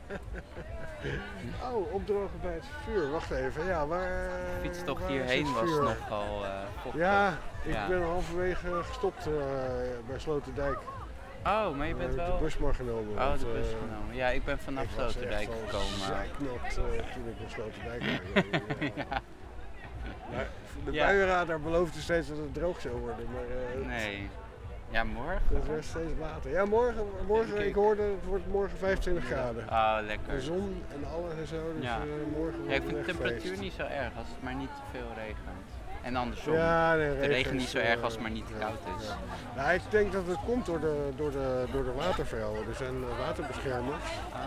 Speaker 2: Oh, opdrogen bij het vuur. Wacht even. Ja,
Speaker 23: de fietstocht hierheen was nogal vochtig.
Speaker 2: Ja, ik ben halverwege gestopt bij Sloterdijk.
Speaker 23: Oh, maar je bent wel...
Speaker 2: de bus maar genomen.
Speaker 23: Oh, de bus genomen. Ja, ik ben vanaf Sloterdijk gekomen.
Speaker 2: Ik was toen ik naar Sloterdijk ging. Maar de buienradar beloofde steeds dat het droog zou worden. Maar,
Speaker 23: nee. Ja, morgen?
Speaker 2: Dat werd steeds later. Ja, morgen ik hoorde het wordt morgen 25 graden.
Speaker 23: Oh, lekker.
Speaker 2: De zon en alles en zo. Dus morgen wordt
Speaker 23: ik vind de temperatuur niet zo erg als het maar niet te veel regent. En andersom.
Speaker 2: Ja,
Speaker 23: het regent niet zo erg als het maar niet te koud is.
Speaker 2: Nou, ik denk dat het komt door de watervrouwen. Er zijn waterbeschermers.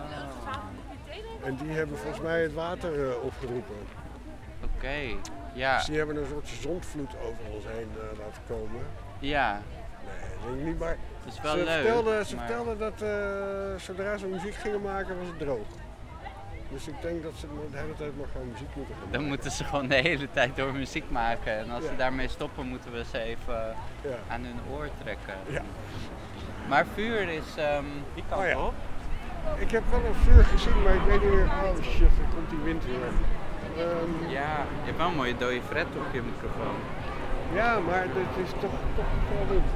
Speaker 2: En die hebben volgens mij het water opgeroepen.
Speaker 23: Oké, ja.
Speaker 2: Dus die hebben een soort zondvloed over ons heen laten komen.
Speaker 23: Ja.
Speaker 2: Nee, denk ik niet, maar
Speaker 23: Het is wel
Speaker 2: ze
Speaker 23: leuk.
Speaker 2: vertelden dat zodra ze muziek gingen maken was het droog. Dus ik denk dat ze de hele tijd maar gewoon muziek moeten gaan maken.
Speaker 23: Dan moeten ze gewoon de hele tijd door muziek maken. En als ze daarmee stoppen, moeten we ze even aan hun oor trekken.
Speaker 2: Ja.
Speaker 23: Maar vuur is... die kant op.
Speaker 2: Ik heb wel een vuur gezien, maar ik weet niet meer. Oh shit, er komt die wind weer.
Speaker 23: Ja, je hebt wel een mooie dode fret op je microfoon.
Speaker 2: Ja, maar dit is toch wel niet.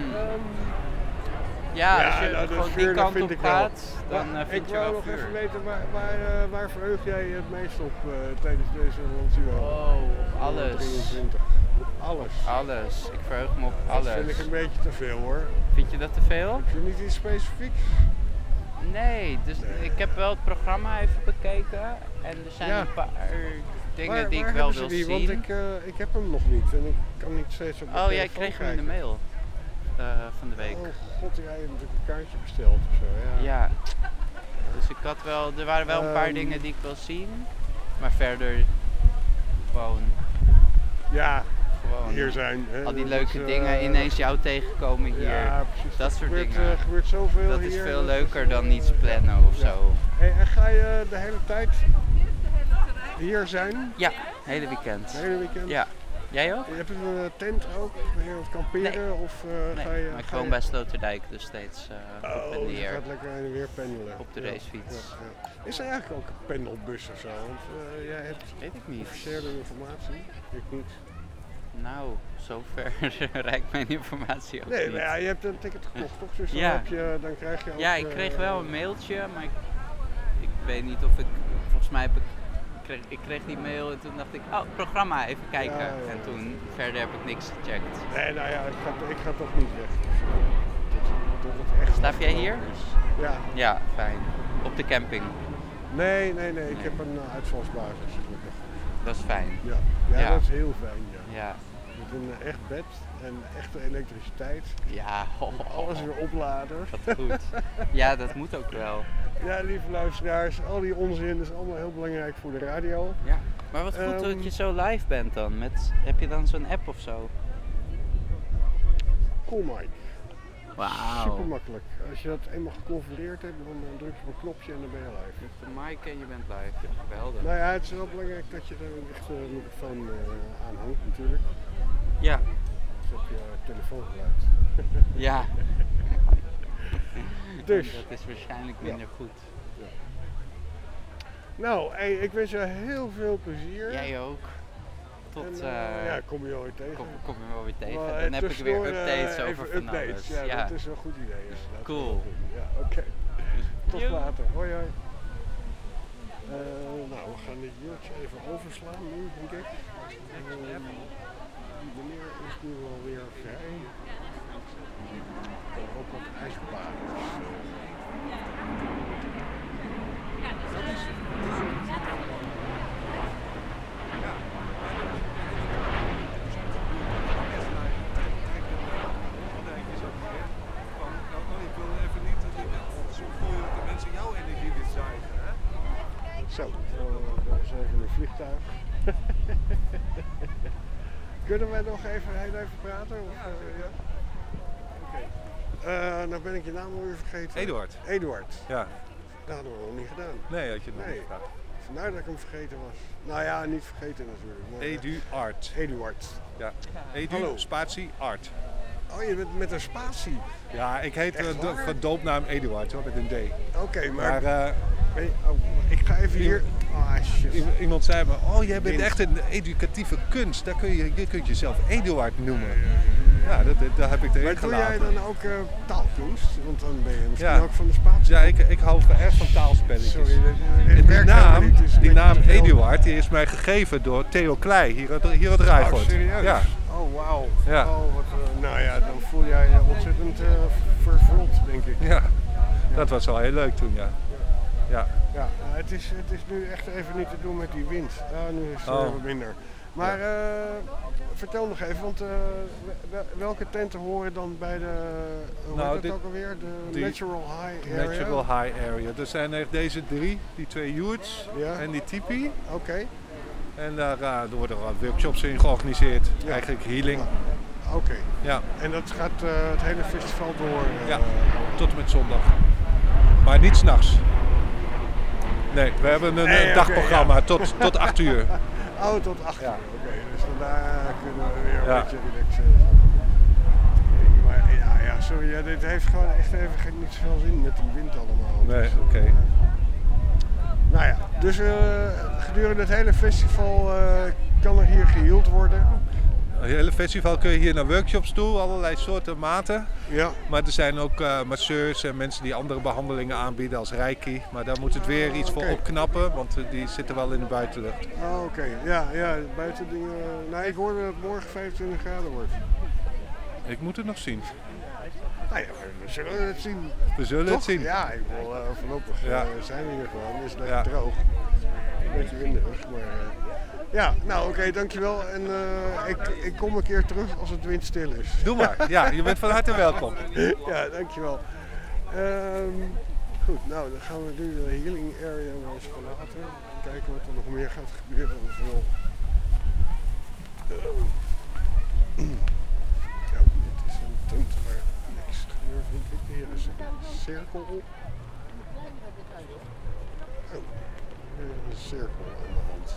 Speaker 23: Als je gewoon die kant op gaat, dan vind je wel
Speaker 2: Ik wou nog
Speaker 23: vuur.
Speaker 2: even weten, waar verheug jij het meest op tijdens deze Landsuro?
Speaker 23: Op alles.
Speaker 2: 23. Op alles?
Speaker 23: Alles. Ik verheug me op alles.
Speaker 2: Dat vind ik een beetje te veel hoor.
Speaker 23: Vind je dat te veel?
Speaker 2: Heb je niet iets specifieks?
Speaker 23: Nee, dus ik heb wel het programma even bekeken. En er zijn een paar dingen die ik wel wil zien.
Speaker 2: Want ik heb hem nog niet en ik kan niet steeds op mijn telefoon
Speaker 23: jij kreeg hem in de mail van de week.
Speaker 2: Oh god, jij hebt natuurlijk een kaartje besteld of zo.
Speaker 23: Ja. Dus ik had wel, er waren wel een paar dingen die ik wil zien. Maar verder gewoon...
Speaker 2: Ja, hier zijn. Hè,
Speaker 23: al die leuke dingen, ineens jou tegenkomen hier.
Speaker 2: Ja, precies.
Speaker 23: Dat soort dingen.
Speaker 2: Er gebeurt zoveel
Speaker 23: dat
Speaker 2: hier.
Speaker 23: Is veel leuker dan iets plannen of zo.
Speaker 2: Hey, en ga je de hele tijd hier zijn?
Speaker 23: Ja, hele weekend.
Speaker 2: Hele weekend?
Speaker 23: Ja. Jij ook?
Speaker 2: Heb je een tent ook? Waar je kamperen?
Speaker 23: Nee.
Speaker 2: Of
Speaker 23: nee,
Speaker 2: ga je...
Speaker 23: maar ik woon bij Sloterdijk, dus steeds op en
Speaker 2: je
Speaker 23: neer.
Speaker 2: gaat lekker heen en weer pendelen.
Speaker 23: Op de racefiets.
Speaker 2: Ja. Is er eigenlijk ook een pendelbus of zo? Want jij hebt
Speaker 23: weet ik niet.
Speaker 2: officiële informatie. Ik niet.
Speaker 23: Nou, zover reikt mijn informatie ook
Speaker 2: nee,
Speaker 23: niet.
Speaker 2: Nee, maar je hebt een ticket gekocht toch? Dus dan krijg je ook...
Speaker 23: Ja, ik kreeg wel een mailtje, maar ik weet niet of ik... Volgens mij ik kreeg die mail en toen dacht ik, programma, even kijken. Ja. En toen, verder heb ik niks gecheckt.
Speaker 2: Nee, nou ja, ik ga toch niet weg. Tot het echt...
Speaker 23: Slaap jij hier?
Speaker 2: Ja.
Speaker 23: Ja, fijn. Op de camping?
Speaker 2: Nee. Ik heb een uitvalsbasis.
Speaker 23: Dat is fijn.
Speaker 2: Ja, dat is heel fijn,
Speaker 23: ja.
Speaker 2: Met een echt bed en echte elektriciteit.
Speaker 23: Ja.
Speaker 2: Alles weer opladen.
Speaker 23: Wat goed. Ja, dat moet ook wel.
Speaker 2: Ja, lieve luisteraars, al die onzin is allemaal heel belangrijk voor de radio.
Speaker 23: Ja, maar wat goed dat je zo live bent dan. Heb je dan zo'n app of zo?
Speaker 2: Coolmic.
Speaker 23: Wauw.
Speaker 2: Super makkelijk. Als je dat eenmaal geconfigureerd hebt, dan druk je op een knopje en dan ben je live.
Speaker 23: Je hebt de mic en je bent live. Ja, geweldig.
Speaker 2: Nou ja, het is wel belangrijk dat je er een echte microfoon aan hangt natuurlijk.
Speaker 23: Ja.
Speaker 2: Dus heb je telefoongeluid.
Speaker 23: Ja.
Speaker 2: Dus.
Speaker 23: Dat is waarschijnlijk minder goed.
Speaker 2: Ja. Nou, hey, ik wens je heel veel plezier.
Speaker 23: Jij ook. Tot,
Speaker 2: ja, kom je wel weer tegen.
Speaker 23: Kom je wel weer tegen. Dan heb ik weer updates over van alles.
Speaker 2: Ja, dat is wel een goed idee. Ja.
Speaker 23: Cool.
Speaker 2: Ja, oké. Tot later. Hoi. Nou, we gaan dit jurtje even overslaan nu, denk ik. Meneer is nu wel weer vrij. Ook wat ijsbaders. Dat is het. Zo, dat is even een vliegtuig. Kunnen wij nog even heel even praten? Of, ja. Oké. Nou ben ik je naam alweer vergeten. Eduard.
Speaker 5: Ja.
Speaker 2: Dat hadden we nog niet gedaan.
Speaker 5: Nee, had je het nog niet gedaan.
Speaker 2: Vandaar dat ik hem vergeten was. Nou ja, niet vergeten natuurlijk. Maar, Eduard.
Speaker 5: Ja. Edu,
Speaker 2: hallo.
Speaker 5: spatie, art.
Speaker 2: Oh, je bent met een spatie?
Speaker 5: Ja, ik heet van doopnaam Eduard, hoor, met een D.
Speaker 2: Oké, maar ik ga even hier... shit.
Speaker 5: Iemand zei me, jij bent echt een educatieve kunst. Je kunt jezelf Eduard noemen. Ja, dat heb ik erin gelaten.
Speaker 2: Maar doe jij dan ook taalkunst? Want dan ben je misschien ook van de spatie.
Speaker 5: Ja, ik hou echt van taalspelletjes.
Speaker 2: Sorry,
Speaker 5: die naam Eduard die is mij gegeven door Theo Klei hier uit Rijgort.
Speaker 2: Oh, serieus?
Speaker 5: Ja.
Speaker 2: Oh, wauw.
Speaker 5: Ja.
Speaker 2: Oh, nou ja, dan voel jij je ontzettend vervuld, denk ik.
Speaker 5: Ja, dat was wel heel leuk toen, ja.
Speaker 2: Ja, het is nu echt even niet te doen met die wind. Nu is het wat minder. Maar vertel nog even, want welke tenten horen dan bij de, hoe heet dat ook alweer? De Natural High Area?
Speaker 5: Natural High Area. Er zijn er deze drie, die twee yurts en die tipi.
Speaker 2: Oké.
Speaker 5: En daar worden workshops in georganiseerd, eigenlijk healing.
Speaker 2: Oké.
Speaker 5: Ja.
Speaker 2: En dat gaat het hele festival door?
Speaker 5: Ja, tot en met zondag. Maar niet 's nachts. Nee, we hebben een dagprogramma tot 8 uur.
Speaker 2: Oh, tot 8 uur. Oké. Dus daarna kunnen we weer een beetje relaxen. Maar ja, sorry. Dit heeft gewoon echt even niet zoveel zin met die wind allemaal.
Speaker 5: Nee,
Speaker 2: dus,
Speaker 5: oké.
Speaker 2: Nou ja, dus gedurende het hele festival kan er hier geheeld worden.
Speaker 5: Het hele festival kun je hier naar workshops toe, allerlei soorten maten.
Speaker 2: Ja.
Speaker 5: Maar er zijn ook masseurs en mensen die andere behandelingen aanbieden als reiki. Maar daar moet het weer iets voor opknappen, want die zitten wel in de buitenlucht.
Speaker 2: Oh, oké. Ja, buiten dingen. Nou, ik hoorde dat het morgen 25 graden wordt.
Speaker 5: Ik moet het nog zien.
Speaker 2: Nou ja, maar we zullen het zien.
Speaker 5: We zullen het zien.
Speaker 2: Ja, ik wil voorlopig zijn we hier gewoon. Is het lekker
Speaker 5: Ja.
Speaker 2: droog. Een beetje winderig, maar... Ja, nou oké, dankjewel. En ik kom een keer terug als het windstil is.
Speaker 5: Doe maar. Ja, je bent van harte welkom.
Speaker 2: Ja, dankjewel. Goed, nou dan gaan we nu de healing area maar eens verlaten. Kijken wat er nog meer gaat gebeuren. Ja, dit is een tent waar niks gebeurt, vind ik. Hier is een cirkel. Oh, hier is een cirkel aan de hand.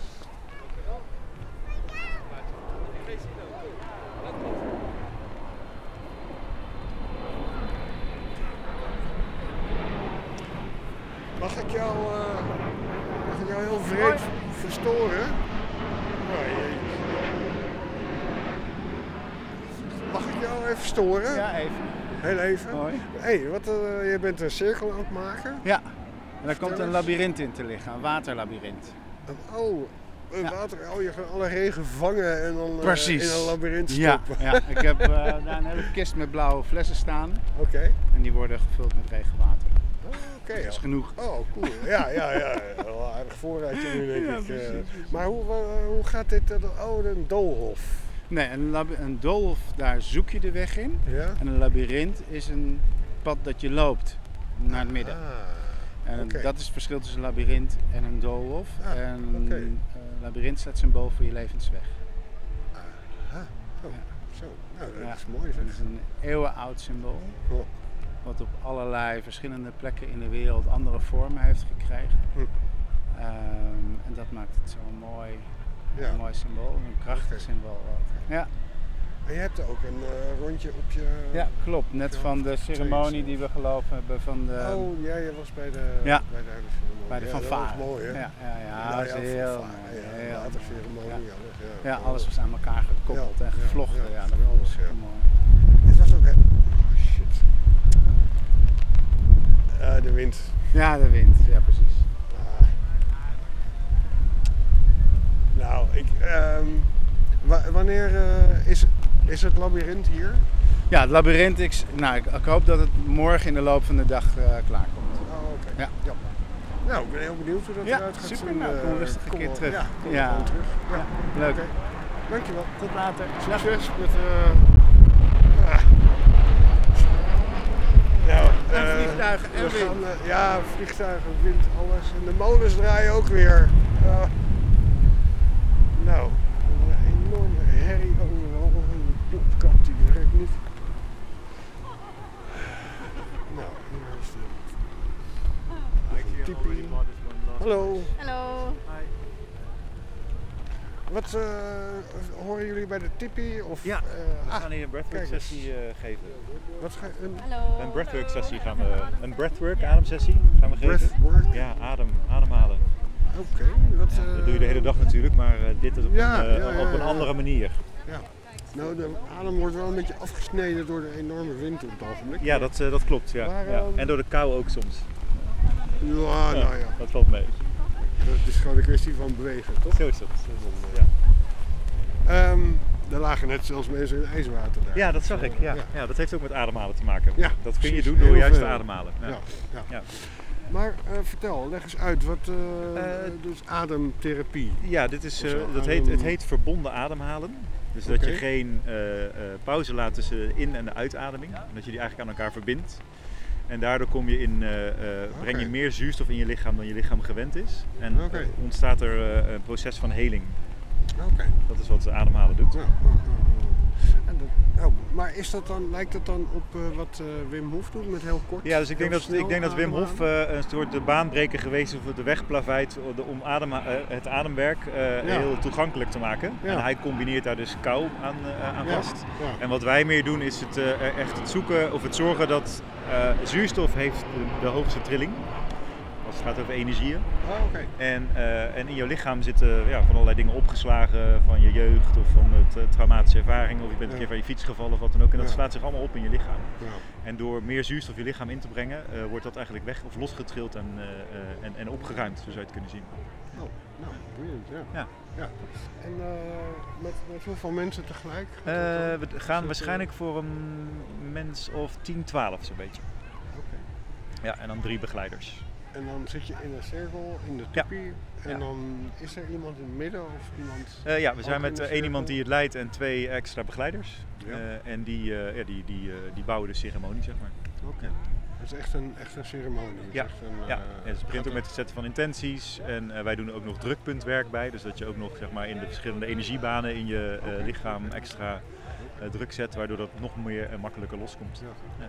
Speaker 2: Mag ik jou heel vreemd verstoren? Mag ik jou even storen?
Speaker 10: Ja, even.
Speaker 2: Heel even?
Speaker 10: Mooi.
Speaker 2: Hey, je bent een cirkel aan het maken?
Speaker 10: Ja, en daar komt een labyrint in te liggen, een waterlabyrint.
Speaker 2: Water, je gaat alle regen vangen en dan
Speaker 10: Precies.
Speaker 2: In een labyrint stoppen.
Speaker 10: Ja. Ik heb daar een hele kist met blauwe flessen staan.
Speaker 2: Oké.
Speaker 10: En die worden gevuld met regenwater.
Speaker 2: Oké.
Speaker 10: Dat is genoeg.
Speaker 2: Oh, cool. Ja. Wel een aardig voorraadje nu, denk ik. Precies. Maar hoe gaat dit? Een doolhof?
Speaker 10: Nee, een doolhof, daar zoek je de weg in.
Speaker 2: Ja?
Speaker 10: En een labyrint is een pad dat je loopt naar het midden. En dat is het verschil tussen een labyrint en een doolhof. Een labyrint staat symbool voor je levensweg.
Speaker 2: Zo. Nou, dat is mooi zeg.
Speaker 10: Het is een eeuwenoud symbool. Wat op allerlei verschillende plekken in de wereld andere vormen heeft gekregen. En dat maakt het zo'n mooi symbool, een krachtig symbool ook. Ja.
Speaker 2: En je hebt ook een rondje op je...
Speaker 10: Ja, klopt. Net van de ceremonie die we gelopen hebben van de...
Speaker 2: je was bij de
Speaker 10: hele
Speaker 2: ceremonie.
Speaker 10: Bij de fanfare.
Speaker 2: Dat was mooi, hè?
Speaker 10: Ja, dat is heel mooi.
Speaker 2: Waterceremonie,
Speaker 10: ja, alles was aan elkaar gekoppeld en gevlochten. Ja, dat was heel mooi.
Speaker 2: Het was ook... Oh, shit. De wind.
Speaker 10: Ja, de wind. Ja, precies.
Speaker 2: Nou, wanneer is het labyrint hier?
Speaker 10: Ja, het labyrint, ik hoop dat het morgen in de loop van de dag klaarkomt.
Speaker 2: Oh, oké. Ja. Nou, ik ben heel benieuwd hoe dat eruit gaat zien.
Speaker 10: Super, nou, kom rustig een keer terug.
Speaker 2: Kom terug. Ja.
Speaker 10: Leuk.
Speaker 2: Okay. Dankjewel.
Speaker 10: Tot later.
Speaker 2: Succes met...
Speaker 10: vliegtuigen en wind.
Speaker 2: Vliegtuigen, wind, alles. En de molens draaien ook weer. Nou, een enorme herrie overal. En de plopkap die werkt niet. Nou, hier is de tipi. Hallo.
Speaker 21: Hallo.
Speaker 2: Wat horen jullie bij de tipi? Of,
Speaker 13: we gaan hier een breathwork sessie geven.
Speaker 2: Wat ga je?
Speaker 21: Hallo.
Speaker 13: Een breathwork sessie gaan we, een breathwork ademsessie gaan we geven.
Speaker 2: Breathwork?
Speaker 13: Ja, ademhalen.
Speaker 2: Oké.
Speaker 13: Dat doe je de hele dag natuurlijk, maar dit is op een andere manier.
Speaker 2: Ja. Nou, de adem wordt wel een beetje afgesneden door de enorme wind op het ogenblik.
Speaker 13: Ja, dat klopt. Ja.
Speaker 2: Maar,
Speaker 13: En door de kou ook soms.
Speaker 2: Ja.
Speaker 13: Dat valt mee.
Speaker 2: Dat is gewoon een kwestie van bewegen, toch?
Speaker 13: Zo is dat.
Speaker 2: Er lagen net zelfs mensen in ijswater daar.
Speaker 13: Ja, dat zag ik. Ja, dat heeft ook met ademhalen te maken.
Speaker 2: Ja,
Speaker 13: dat kun je
Speaker 2: precies.
Speaker 13: doen door
Speaker 2: Heel
Speaker 13: juist te
Speaker 2: veel.
Speaker 13: ademhalen. Ja.
Speaker 2: Maar vertel, leg eens uit, wat dus ademtherapie?
Speaker 13: Ja, dit is, het heet verbonden ademhalen. Dus dat je geen pauze laat tussen de in- en de uitademing. Dat je die eigenlijk aan elkaar verbindt. En daardoor breng je meer zuurstof in je lichaam dan je lichaam gewend is. En ontstaat er een proces van heling. Dat is wat ademhalen doet.
Speaker 2: Maar lijkt dat dan op wat Wim Hof doet met heel kort?
Speaker 13: Ja, dus ik denk dat Wim Hof een soort de baanbreker geweest is of de weg plaveid om het ademwerk heel toegankelijk te maken. Ja. En hij combineert daar dus kou aan vast. Ja. En wat wij meer doen is het zoeken of het zorgen dat zuurstof heeft de hoogste trilling. Als het gaat over energieën. En in jouw lichaam zitten van allerlei dingen opgeslagen van je jeugd of van traumatische ervaringen. Of je bent een keer van je fiets gevallen of wat dan ook. En dat slaat zich allemaal op in je lichaam. Ja. En door meer zuurstof je lichaam in te brengen, wordt dat eigenlijk weg of losgetrild en opgeruimd, zo zou je het kunnen zien.
Speaker 2: Oh, nou, boeiend, ja. En met hoeveel mensen tegelijk?
Speaker 13: We gaan waarschijnlijk voor een mens of 10, 12 zo'n beetje.
Speaker 2: Okay.
Speaker 13: Ja, en dan 3 begeleiders.
Speaker 2: En dan zit je in een cirkel, in de tipi, en dan is er iemand in het midden of iemand...
Speaker 13: we zijn met één iemand die het leidt en 2 extra begeleiders. Ja. En die bouwen de ceremonie, zeg maar.
Speaker 2: Oké. Het is echt een ceremonie.
Speaker 13: Het begint ook met het zetten van intenties en wij doen er ook nog drukpuntwerk bij. Dus dat je ook nog zeg maar, in de verschillende energiebanen in je lichaam extra druk zet, waardoor dat nog meer en makkelijker loskomt. Ja.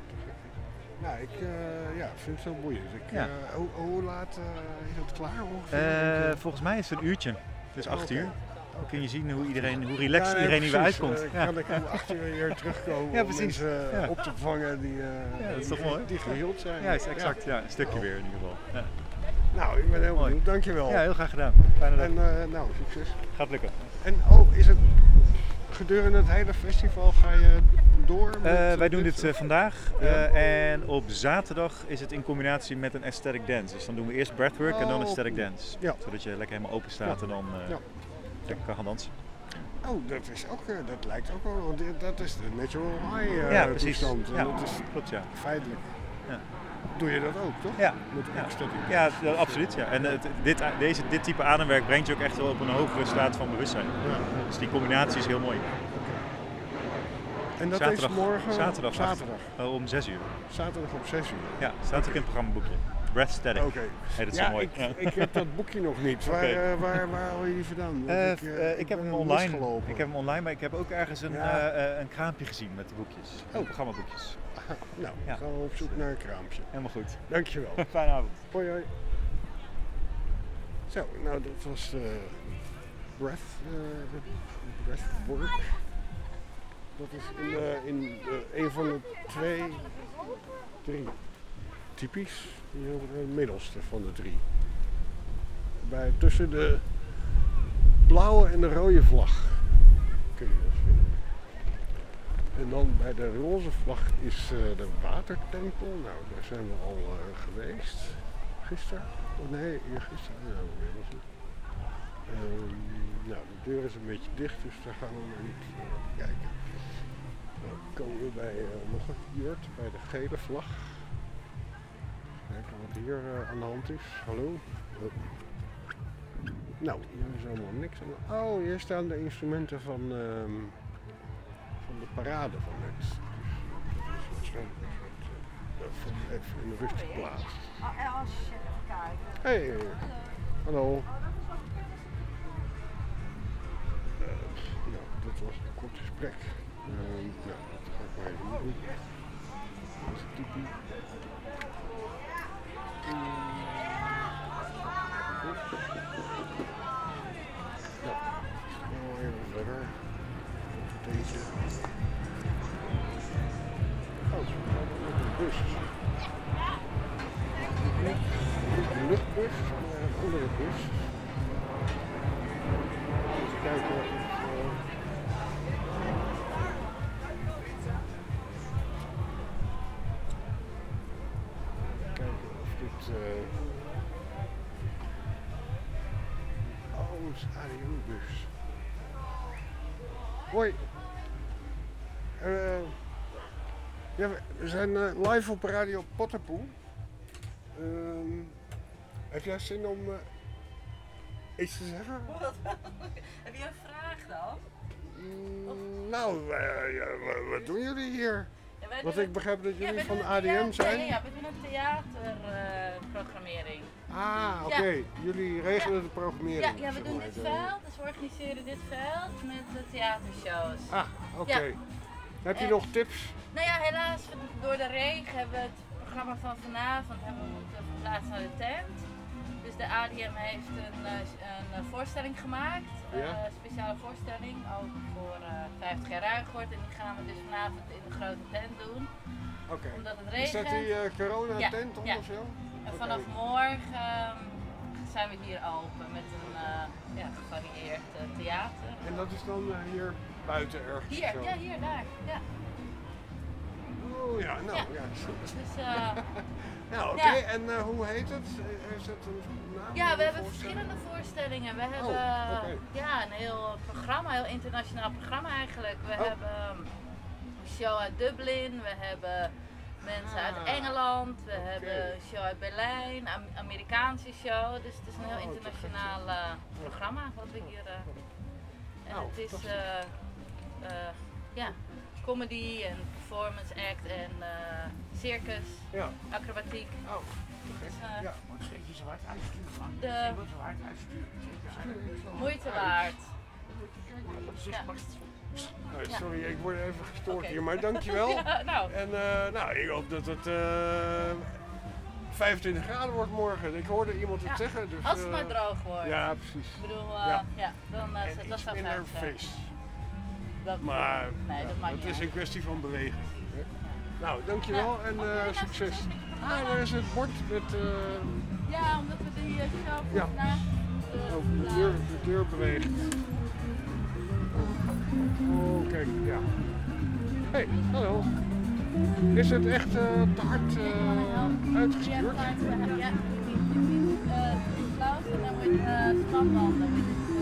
Speaker 2: Nou, ik vind het zo boeiend. Hoe laat is het klaar ongeveer?
Speaker 13: Volgens mij is het een uurtje. Het is 8 uur. Dan kun je zien hoe relaxed iedereen hier weer uitkomt.
Speaker 2: Kan ik om 8 uur hier terugkomen om mensen op te vangen die geheeld zijn.
Speaker 13: Ja, exact. Ja, een stukje weer in ieder geval. Ja.
Speaker 2: Nou, ik ben heel benieuwd. Dankjewel.
Speaker 13: Ja, heel graag gedaan. Fijne dag.
Speaker 2: En succes.
Speaker 13: Gaat lukken.
Speaker 2: En is het gedurende het hele festival ga je door?
Speaker 13: Wij doen dit vandaag en op zaterdag is het in combinatie met een aesthetic dance. Dus dan doen we eerst breathwork en dan aesthetic dance. Ja. Zodat je lekker helemaal open staat en dan lekker kan gaan dansen.
Speaker 2: Oh, dat lijkt ook wel, want dat is de natural high toestand.
Speaker 13: Ja, dat is klopt, ja.
Speaker 2: Feitelijk. Ja. Doe je dat ook, toch?
Speaker 13: Ja.
Speaker 2: Ja,
Speaker 13: absoluut. Ja. En dit type ademwerk brengt je ook echt wel op een hogere staat van bewustzijn. Ja. Dus die combinatie is heel mooi.
Speaker 2: En dat is morgen?
Speaker 13: Zaterdag. Om 6 uur.
Speaker 2: Zaterdag om 6 uur?
Speaker 13: Ja, staat ook in het programmaboekje. Breathstatic.
Speaker 2: Hey,
Speaker 13: dat is zo mooi.
Speaker 2: Ik heb dat boekje nog niet. Waar haal je die vandaan?
Speaker 13: Ik heb hem online. Ik heb hem online, maar ik heb ook ergens een kraampje gezien met de boekjes. Programmaboekjes.
Speaker 2: Nou, gaan we op zoek naar een kraampje.
Speaker 13: Helemaal goed.
Speaker 2: Dankjewel.
Speaker 13: Fijne avond.
Speaker 2: Hoi. Zo, nou dat was breathwork. Dat is in een van de 3 typisch, de middelste van de 3. Tussen de blauwe en de rode vlag kun je dat vinden. En dan bij de roze vlag is de watertempel. Nou, daar zijn we al geweest. Gisteren? Oh nee, eergisteren. Nou, de deur is een beetje dicht, dus daar gaan we maar niet kijken. Dan komen we bij nog een jurt, bij de gele vlag. Kijken wat hier aan de hand is. Hallo? Nou, hier is allemaal niks aan. Oh, hier staan de instrumenten van de parade van net. Dus dat is waarschijnlijk even in de rustige plaats. Hey, hallo. Nou, dat was een kort gesprek. Nou, dat ga ik maar even doen. Dat is typisch. Ja, oh, even verder. Deze. Oh, een bus. Een luchtbus, een andere bus. Even kijken of dit oh, het is een ADO-bus. Hoi. Ja, we zijn live op Radio Potterpoel. Heb jij zin om iets te zeggen?
Speaker 9: Heb je een vraag dan?
Speaker 2: Nou, wat doen jullie hier?
Speaker 9: Ja,
Speaker 2: Want ik begrijp dat jullie van ADM zijn.
Speaker 4: Ja, we doen een theaterprogrammering.
Speaker 2: Oké. Jullie regelen de programmering.
Speaker 4: Ja, we doen dit veld, dus we organiseren dit veld met de theatershows.
Speaker 2: Oké. Heb je nog tips?
Speaker 4: Nou ja, helaas door de regen hebben we het programma van vanavond moeten verplaatsen naar de tent. Dus de ADM heeft een voorstelling gemaakt, een speciale voorstelling, ook voor 50 jaar Ruigoord. En die gaan we dus vanavond in de grote tent doen.
Speaker 2: Oké.
Speaker 4: Omdat het regent.
Speaker 2: Is dat die corona-tent of zo?
Speaker 4: En vanaf morgen zijn we hier open met een gevarieerd theater.
Speaker 2: En dat is dan hier buiten ergens?
Speaker 4: Hier,
Speaker 2: zo?
Speaker 4: ja, hier, daar. Ja.
Speaker 2: Oh ja, nou ja.
Speaker 4: Dus,
Speaker 2: oké. En hoe heet het? Is het een naam?
Speaker 4: Ja, we hebben verschillende voorstellingen. We hebben een heel programma, een heel internationaal programma eigenlijk. We hebben een show uit Dublin, we hebben mensen uit Engeland, we hebben een show uit Berlijn, een Amerikaanse show. Dus het is een heel internationaal programma wat we hier... en het is comedy en performance act en circus, acrobatiek. Dus,
Speaker 1: maar schrik je zo hard uitsturen, man.
Speaker 4: De moeite waard.
Speaker 2: Sorry, ik word even gestoord hier, maar dankjewel. En ik hoop dat het 25 graden wordt morgen. Ik hoorde iemand het zeggen. Dus,
Speaker 4: als het maar droog wordt.
Speaker 2: Ja, precies.
Speaker 4: Ik bedoel, dan dat zou
Speaker 2: minder
Speaker 4: fijn
Speaker 2: feest.
Speaker 4: Maar
Speaker 2: het is een kwestie van bewegen. Nou, dankjewel en succes. Daar is het bord met...
Speaker 4: Ja, omdat we die show vandaag...
Speaker 2: de deur beweegt. Oh, kijk, ja. Hey, hallo. Is het echt te hard uitgestuurd?
Speaker 4: Ja, je ziet Klaus en dan moet je standbanden.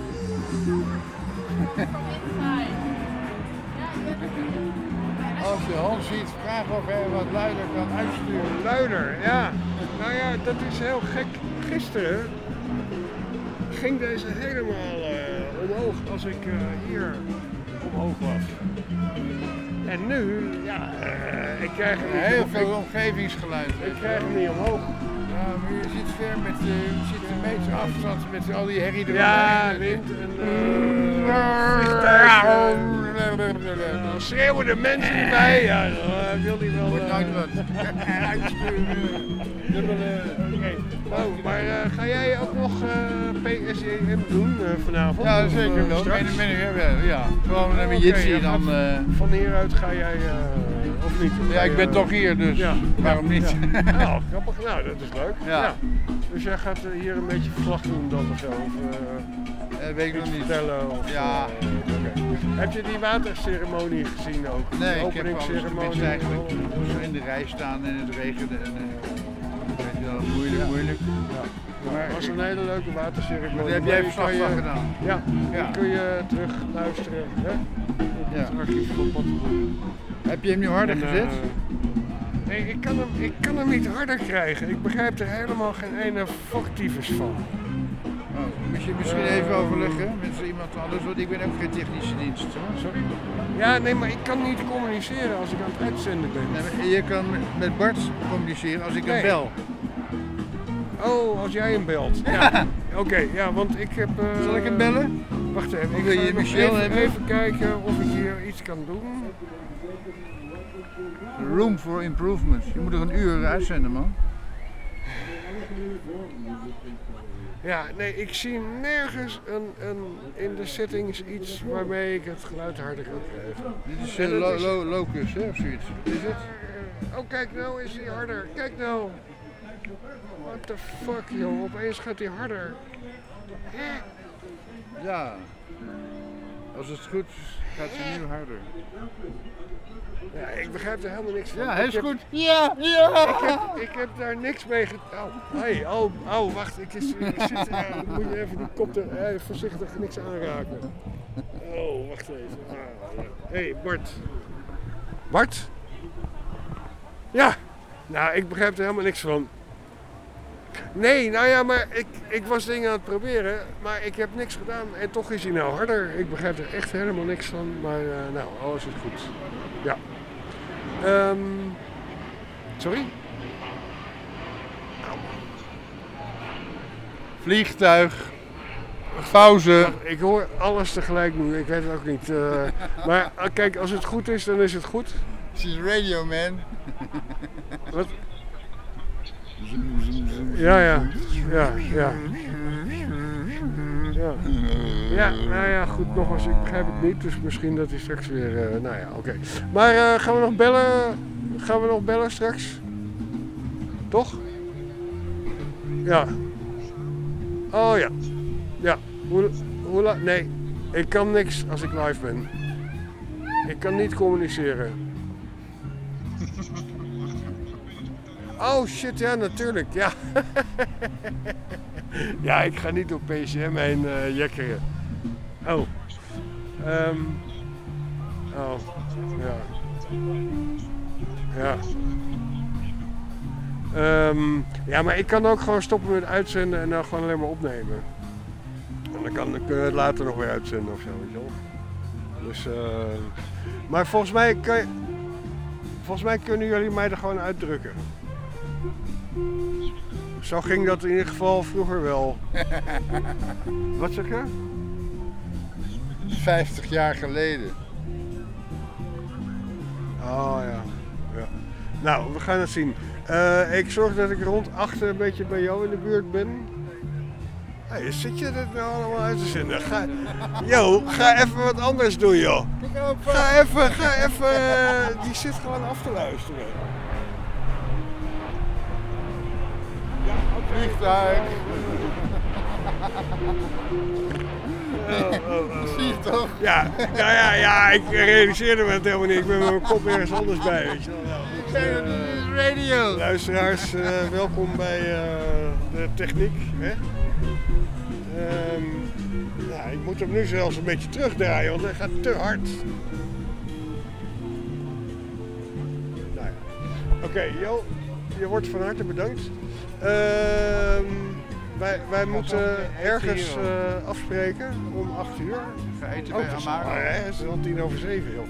Speaker 1: Als je Hans ziet, vraag of hij wat luider kan uitsturen.
Speaker 2: Luider, ja. Nou ja, dat is heel gek. Gisteren ging deze helemaal omhoog als ik hier omhoog was. En nu, ik krijg hem
Speaker 1: heel veel omgevingsgeluid.
Speaker 2: Ik krijg hem niet omhoog.
Speaker 1: Ja, maar je zit ver met een meter afstand met al die herrie erbij.
Speaker 2: Ja, wind en vliegtuigen. Schreeuwende mensen erbij. Ja, dan wil hij wel...
Speaker 1: Wordt nooit wat. Uitsturen.
Speaker 2: Oh, maar ga jij ook nog PSJM doen vanavond?
Speaker 1: Ja, zeker wel. Ja, gewoon met Jitsi dan.
Speaker 2: Van hieruit ga jij, of niet?
Speaker 1: Ja, ik ben toch hier, dus waarom niet?
Speaker 2: Nou, grappig. Nou, dat is leuk. Ja. Dus jij gaat hier een beetje verslag doen dan of zo? Of
Speaker 1: weet ik nog niet.
Speaker 2: Vertellen? Of, Heb je die waterceremonie gezien ook?
Speaker 1: Nee,
Speaker 2: de
Speaker 1: ik heb
Speaker 2: openingsceremonie
Speaker 1: eigenlijk zo in de rij staan en het regende. Weet je wel, moeilijk.
Speaker 2: Ja. Maar het was een hele leuke waterceremonie.
Speaker 1: Daar heb jij verslag van gedaan?
Speaker 2: Ja, die kun je terug luisteren. Hè? Het archief van Pattenboel.
Speaker 1: Heb je hem nu harder gezet?
Speaker 2: Nee, ik kan hem niet harder krijgen. Ik begrijp er helemaal geen ene factiefes van.
Speaker 1: Moet je misschien even overleggen met iemand anders, want ik ben ook geen technische dienst. Hoor.
Speaker 2: Sorry? Ja, nee, maar ik kan niet communiceren als ik aan het uitzenden ben.
Speaker 1: Nee, je kan met Bart communiceren als ik hem bel.
Speaker 2: Oh, als jij hem belt. Ja. Oké, want ik heb...
Speaker 1: Zal ik hem bellen?
Speaker 2: Wacht even,
Speaker 1: Wil je Michel hebben?
Speaker 2: Even kijken of ik hier iets kan doen.
Speaker 1: Room for improvement. Je moet er een uur uitzenden, man.
Speaker 2: Ja, nee, ik zie nergens in de settings iets waarmee ik het geluid harder kan krijgen.
Speaker 1: Dit is locus, hè, of zoiets. Is het?
Speaker 2: Oh, kijk nou, is hij harder. Kijk nou. What the fuck, joh. Opeens gaat hij harder.
Speaker 1: Ja. Als het goed is, gaat hij nu harder.
Speaker 2: Ja, ik begrijp er helemaal niks van.
Speaker 1: Ja, hij is goed.
Speaker 2: Ik heb daar niks mee gedaan. Wacht. Ik zit, moet je even die kop er voorzichtig niks aanraken. Oh, wacht even. Hé, Bart. Bart? Ja. Nou, ik begrijp er helemaal niks van. Nee, nou ja, maar ik was dingen aan het proberen, maar ik heb niks gedaan en toch is hij nou harder. Ik begrijp er echt helemaal niks van, maar alles is goed. Ja. Sorry?
Speaker 1: Vliegtuig. Pauze.
Speaker 2: Ik hoor alles tegelijk nu, ik weet het ook niet. Maar kijk, als het goed is, dan is het goed.
Speaker 1: She's radio, man.
Speaker 2: Wat? Ja. Ja, nou ja, goed, nogmaals, ik begrijp het niet, dus misschien dat hij straks weer, oké. Maar gaan we nog bellen? Gaan we nog bellen straks? Toch? Ja. Oh ja. Ja. Hoe laat? Nee, ik kan niks als ik live ben. Ik kan niet communiceren. Oh shit, ja, natuurlijk, ja. Ja, ik ga niet door PCM heen jekkeren. Oh. Oh, ja. Ja. Ja, maar ik kan ook gewoon stoppen met uitzenden en dan gewoon alleen maar opnemen. En dan kunnen we het later nog weer uitzenden of zo, weet je wel. Dus, maar volgens mij kunnen jullie mij er gewoon uitdrukken. Zo ging dat in ieder geval vroeger wel. Wat zeg je?
Speaker 1: 50 jaar geleden.
Speaker 2: Oh ja. Nou, we gaan het zien. Ik zorg dat ik rond 8 een beetje bij jou in de buurt ben. Hey, zit je dit nou allemaal uit te zenden? Ga even wat anders doen, joh. Ga even. Die zit gewoon af te luisteren.
Speaker 1: Vliegtuig. Zie je toch?
Speaker 2: Ja, ik realiseerde me het helemaal niet. Ik ben met mijn kop ergens anders bij, weet je wel.
Speaker 1: Radio.
Speaker 2: Luisteraars, welkom bij de techniek. Hè? Ik moet hem nu zelfs een beetje terugdraaien, want hij gaat te hard. Nou ja. Oké, Jo, je wordt van harte bedankt. Wij moeten ergens afspreken om 8 uur.
Speaker 1: Ga eten bij Amaro.
Speaker 2: Het is al 7:10, joh.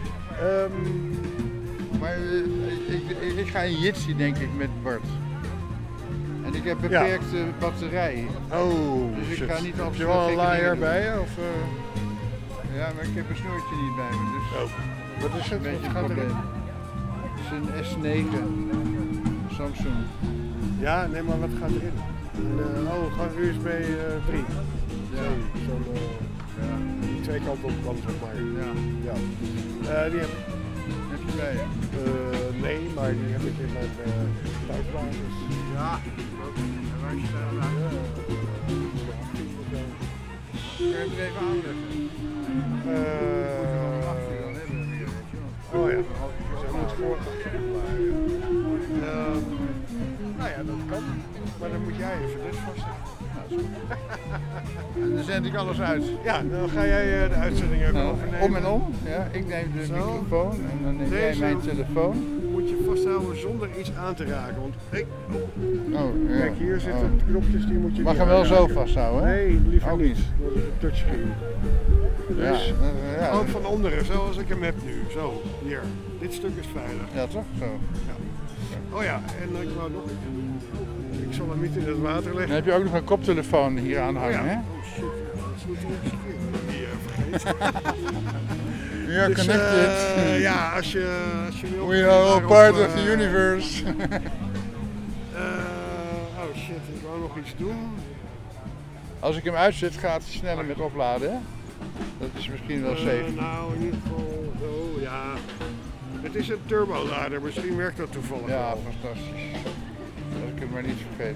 Speaker 1: Maar ik ga in Jitsi, denk ik, met Bart. En ik heb beperkte batterij.
Speaker 2: Oh,
Speaker 1: dus ik ga niet op.
Speaker 2: Heb je wel een laaier bij je? Of,
Speaker 1: Ja, maar ik heb een snoertje niet bij me. Dus
Speaker 2: wat is het?
Speaker 1: Een beetje een probleem. Het is een S9 Samsung.
Speaker 2: Ja, nee, maar wat gaat erin? Gewoon USB 3.
Speaker 1: Ja.
Speaker 2: Zo'n twee kanten op kan, zeg maar. Ja. Die heb ik.
Speaker 1: Heb je bij je?
Speaker 2: Nee, maar die heb ik in mijn thuisbasis.
Speaker 1: Ja. Waar is het nou? Kun je het er even aanleggen?
Speaker 2: Oh ja. Hij moet voor 8 uur blijven. Nou ja, dat kan. Maar dan moet jij even dus vastzetten.
Speaker 1: En dan zend ik alles uit.
Speaker 2: Ja, dan ga jij de uitzending even overnemen.
Speaker 1: Om en om. Ja, ik neem de microfoon en dan neem jij mijn telefoon.
Speaker 2: Moet je vasthouden zonder iets aan te raken. Want
Speaker 1: ja.
Speaker 2: Kijk, hier zitten knopjes die moet je
Speaker 1: mag hem wel zo vasthouden, hè?
Speaker 2: Nee, liever niet. Dat is een touchscreen. Dus ook van onderen, zoals ik hem heb nu. Zo, hier. Dit stuk is veilig.
Speaker 1: Ja, toch? Zo.
Speaker 2: Ja. Oh ja, en ik wou nog. Ik zal hem niet in het water leggen.
Speaker 1: Dan heb je ook nog een koptelefoon hier aan hangen, hè?
Speaker 2: Oh shit, dat is natuurlijk vergeten.
Speaker 1: We are connected.
Speaker 2: Ja, als je wil.
Speaker 1: We are all part of the universe.
Speaker 2: Oh shit, ik wou nog iets doen.
Speaker 1: Als ik hem uitzet, gaat hij sneller met opladen, hè? Dat is misschien wel safe.
Speaker 2: Nou, in ieder geval zo, ja. Het is een turbolader, misschien werkt dat toevallig
Speaker 1: ja,
Speaker 2: wel.
Speaker 1: Fantastisch. Als ik het maar niet vergeet.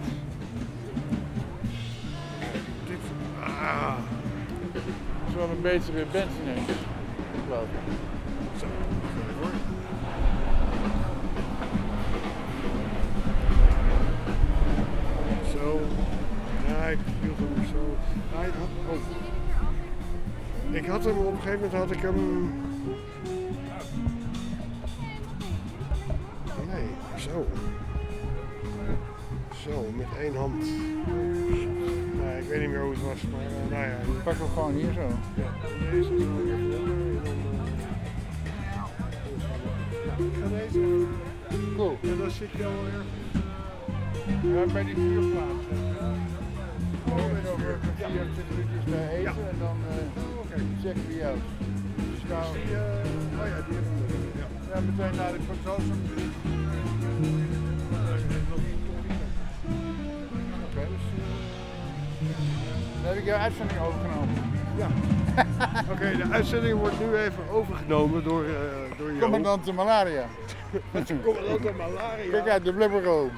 Speaker 1: Het is wel een betere band ineens, geloof ik.
Speaker 2: Zo, hoor. Zo. Ja, ik hield hem zo. Ik had hem op een gegeven moment had ik hem. Nee, zo. Zo, met één hand. Nee, ik weet niet meer hoe het was, maar nou ja.
Speaker 1: Ik pak hem gewoon hier zo.
Speaker 2: Ja, deze is wel even onder. Ik ga deze.
Speaker 1: Cool.
Speaker 2: En dan zit je al ergens.
Speaker 1: Ja, bij die vuurplaats. Over 24 minuutjes eten
Speaker 2: ja.
Speaker 1: en dan checken we die uit. Dus nou,
Speaker 2: oh ja, die hebben we.
Speaker 1: Ja, meteen naar de foto's. Oké, dus dan heb ik jouw uitzending overgenomen.
Speaker 2: Ja. Oké, de uitzending wordt nu even overgenomen door jou.
Speaker 1: Commandant de malaria.
Speaker 2: Commandant de malaria.
Speaker 1: Kijk uit, de blubbero.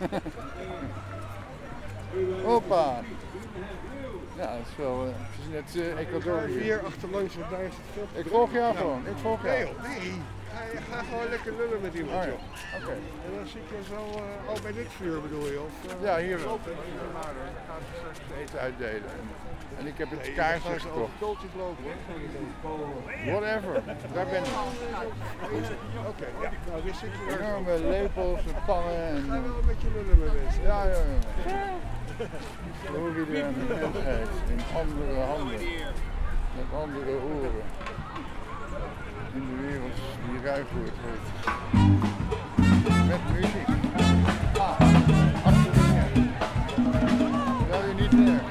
Speaker 1: Hoppa. Ja, dat is wel, het is net Ecuador.
Speaker 2: Hier achterlangs, want daar is het veld.
Speaker 1: Ik volg jou gewoon, ik volg jou.
Speaker 2: Nee. Ga gewoon lekker lullen met iemand,
Speaker 1: oh, ja.
Speaker 2: joh.
Speaker 1: Oké.
Speaker 2: En dan zit je zo, bij dit vuur bedoel je? Of,
Speaker 1: ja, hier wel. Dan gaan ze straks eten uitdelen. En ik heb het kaarsje gekocht.
Speaker 2: Kooltjes lopen, hoor.
Speaker 1: Whatever, daar ben ik.
Speaker 2: Oké, ja. Nou, dus zit je
Speaker 1: enorme lepels en pannen. En
Speaker 2: ga wel een beetje lullen met mensen.
Speaker 1: Ja. Hoe iedereen een mens eet, in andere handen, met andere oren. In de wereld die Ruigoord heet. Met muziek. Achter de scherm. Terwijl je niet merkt.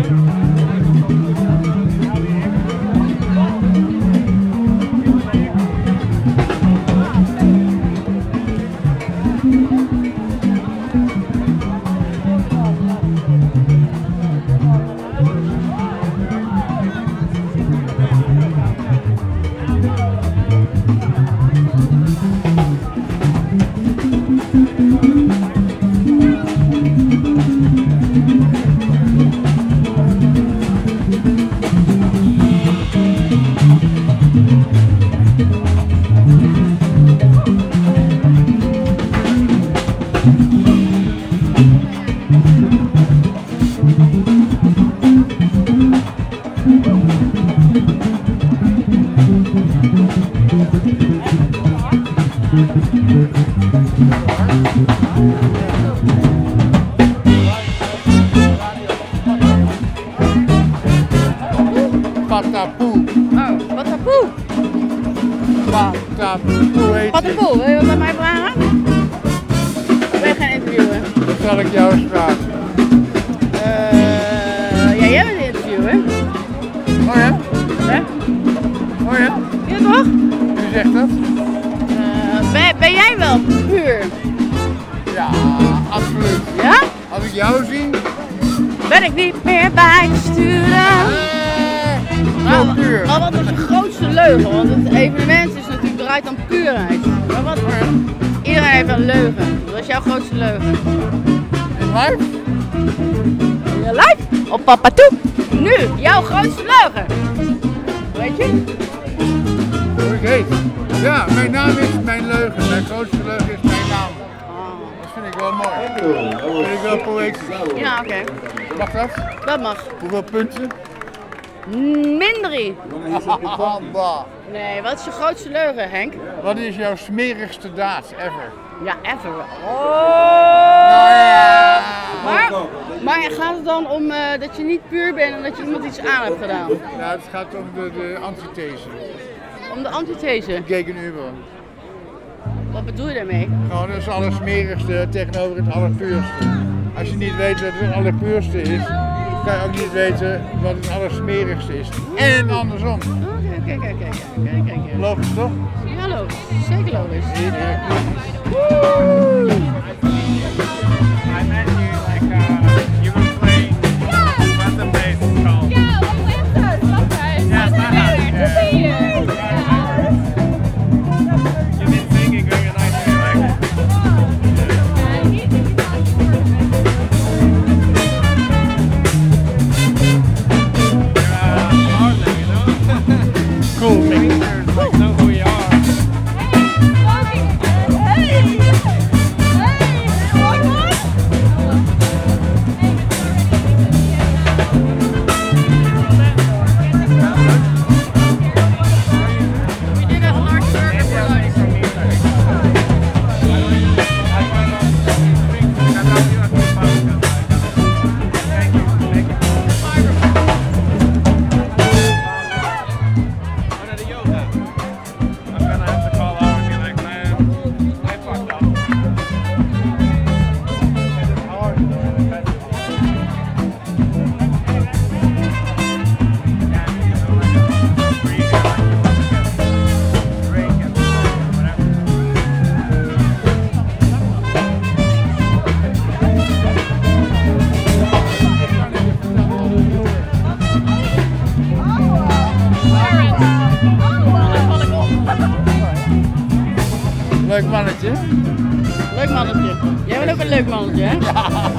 Speaker 1: Patapoe.
Speaker 11: Oh, Patapoe.
Speaker 1: Patapoe heet
Speaker 11: Patapoe, wil je wat bij mij vragen? Ik ben geen interviewer.
Speaker 1: Dat zal ik jou eens vragen.
Speaker 11: Ja, jij bent een interviewer.
Speaker 1: Oh ja?
Speaker 11: Ja?
Speaker 1: Oh ja?
Speaker 11: Ja toch?
Speaker 1: Wie zegt dat?
Speaker 11: Ben jij wel puur?
Speaker 1: Ja, absoluut.
Speaker 11: Ja?
Speaker 1: Als ik jou zie...
Speaker 11: Ben ik niet meer bijgestuurd. Maar wat is je grootste leugen? Want het evenement is natuurlijk draait om puurheid. Maar wat voor? Iedereen heeft een leugen. Wat is jouw grootste leugen?
Speaker 1: In live?
Speaker 11: In live? Op Patapoe. Nu, jouw grootste leugen. Weet je?
Speaker 1: Hoe ik heet? Ja, mijn naam is mijn leugen. Mijn grootste leugen is mijn naam. Dat vind ik wel mooi. Dat vind ik wel poëtisch.
Speaker 11: Ja, oké.
Speaker 1: Mag dat?
Speaker 11: Dat mag.
Speaker 1: Hoeveel punten?
Speaker 11: Min 3. Nee, wat is je grootste leugen, Henk?
Speaker 1: Wat is jouw smerigste daad ever?
Speaker 11: Ja, ever. Maar gaat het dan om dat je niet puur bent en dat je iemand iets aan hebt gedaan?
Speaker 1: Ja, het gaat om de antithese.
Speaker 11: Om de antithese?
Speaker 1: Gegenüber.
Speaker 11: Wat bedoel je daarmee?
Speaker 1: Gewoon, dat is het allersmerigste tegenover het allerpuurste. Als je niet weet wat het allerpuurste is, kan je ook niet weten wat het allersmerigste is. En andersom.
Speaker 11: Oké.
Speaker 1: Logisch toch?
Speaker 11: Ja, logisch. Zeker logisch.
Speaker 1: Cool, making sure like know who you are. Leuk mannetje.
Speaker 11: Leuk mannetje. Jij bent ook een leuk mannetje, hè? Ja.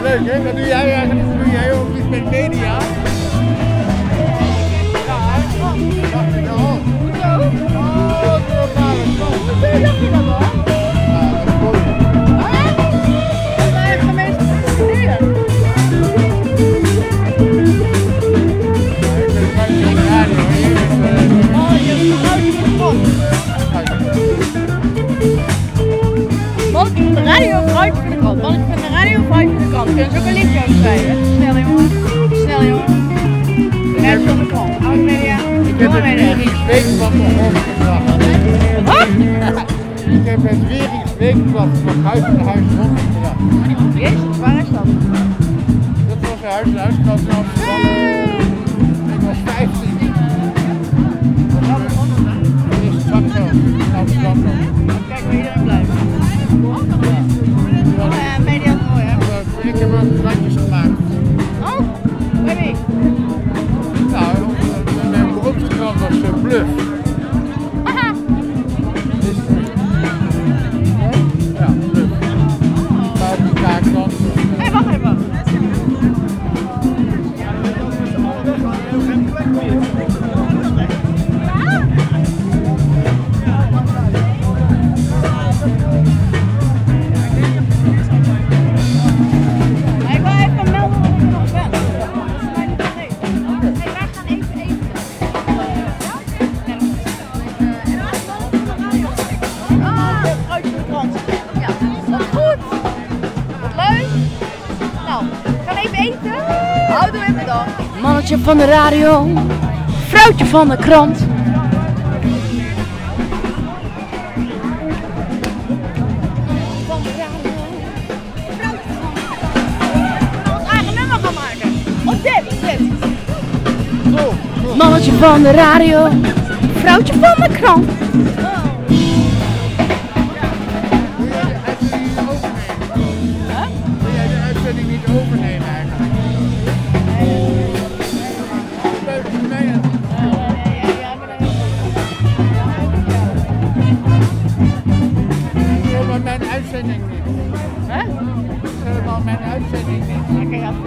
Speaker 1: leuk hè? Wat doe jij eigenlijk? Doe jij ook iets met media?
Speaker 11: Kunnen ze ook een liedje over schrijven? Snel jongen. Snel jongen. Net van de krant. Oud media.
Speaker 1: Ik heb het Wieriks Weekblad rondgebracht.
Speaker 11: Wat?
Speaker 1: Ik heb het Wieriks Weekblad van huis naar huis rondgebracht.
Speaker 11: Jezus, waar is dat?
Speaker 1: Dat was een huis-naar-huiskrant in Amsterdam. Ik was 15.
Speaker 11: Wat gaan we van doen?
Speaker 1: Dat is straks zo. In Amsterdam.
Speaker 11: Kijk waar iedereen blijft. Media is mooi hè?
Speaker 1: Ik heb ook plantjes gemaakt.
Speaker 11: Oh, bij wie?
Speaker 1: Nou, mijn beroepskrant was Bluff.
Speaker 11: Haha.
Speaker 1: Ja, Bluff. Maar die kaartkrant.
Speaker 11: Hé, wacht even.
Speaker 20: Mannetje van de radio, vrouwtje van de krant.
Speaker 11: Van de radio, vrouwtje van de krant. We ons eigen nummer gaan maken. Op dit.
Speaker 20: Mannetje van de radio, vrouwtje van de krant.
Speaker 1: Wil jij de uitzending niet overnemen eigenlijk? Helemaal mijn uitzending niet.
Speaker 11: Hè?
Speaker 1: Helemaal mijn uitzending niet.
Speaker 11: Oké, ja.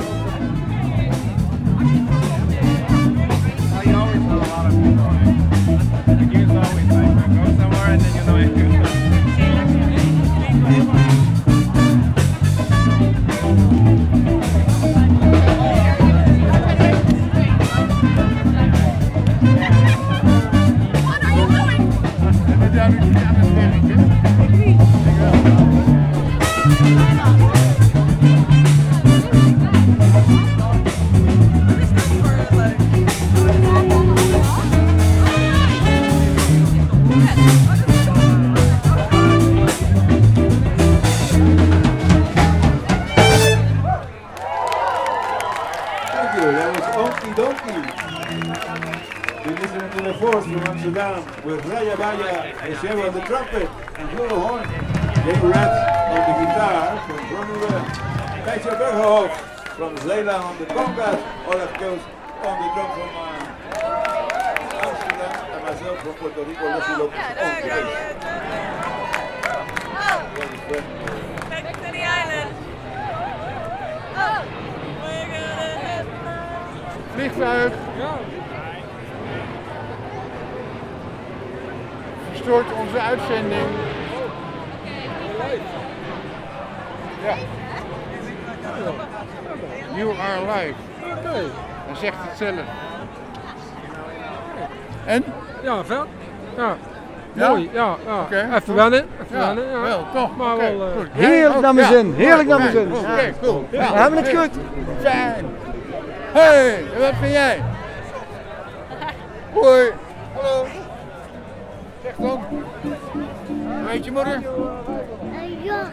Speaker 3: With Raya Baya and Sheva on the trumpet and Lulu Horn. Jay Rat on the guitar from Groningen. Kasia Berghoff from Zeeland on the congas. Olaf Koos on the drum from Amsterdam. And myself from Puerto Rico, Leslie Lopez on the bass.
Speaker 9: Back to the island. Oh, we're gonna have fun.
Speaker 1: Vliegtuig. Verstoort onze uitzending. Ja. You are live. Dan zegt het zelf. En?
Speaker 14: Ja, vet. Ja.
Speaker 1: Ja?
Speaker 14: Mooi, ja.
Speaker 1: Okay.
Speaker 14: Even wennen.
Speaker 1: Ja, wel, toch.
Speaker 14: Maar
Speaker 1: okay.
Speaker 14: wel...
Speaker 1: Goed.
Speaker 14: Heerlijk naar mijn zin. Heerlijk naar mijn zin.
Speaker 1: Oké, cool.
Speaker 14: We hebben het goed.
Speaker 1: Fijn. Hey, wat vind jij? Hoi. Hallo. Zeg dan. Hoe heet je moeder?
Speaker 11: Joris.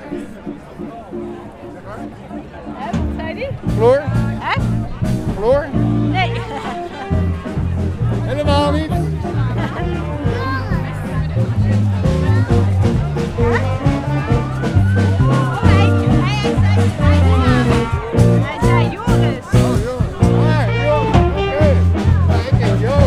Speaker 11: Hè, wat zei die?
Speaker 1: Floor?
Speaker 11: Hè?
Speaker 1: Floor?
Speaker 11: Nee.
Speaker 1: Helemaal niet.
Speaker 11: Hij zei Joris.
Speaker 1: Oh, Joris. Ah, Joris. Oké. Maar ik heet Jo.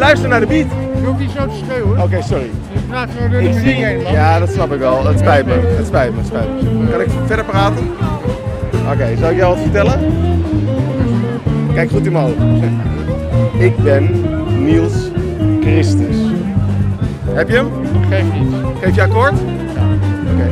Speaker 8: luister naar de beat.
Speaker 1: Je hoeft niet zo te schreeuwen.
Speaker 8: Oké, sorry.
Speaker 1: Je praat gewoon door de muziek heen, man.
Speaker 8: Ja, dat snap ik wel. Het spijt me. Het spijt me. Kan ik verder praten? Oké, zal ik jou wat vertellen? Kijk goed in mijn ogen. Ik ben Niels Christus. Heb je hem?
Speaker 1: Geef niet.
Speaker 8: Geef je akkoord? Ja. Oké.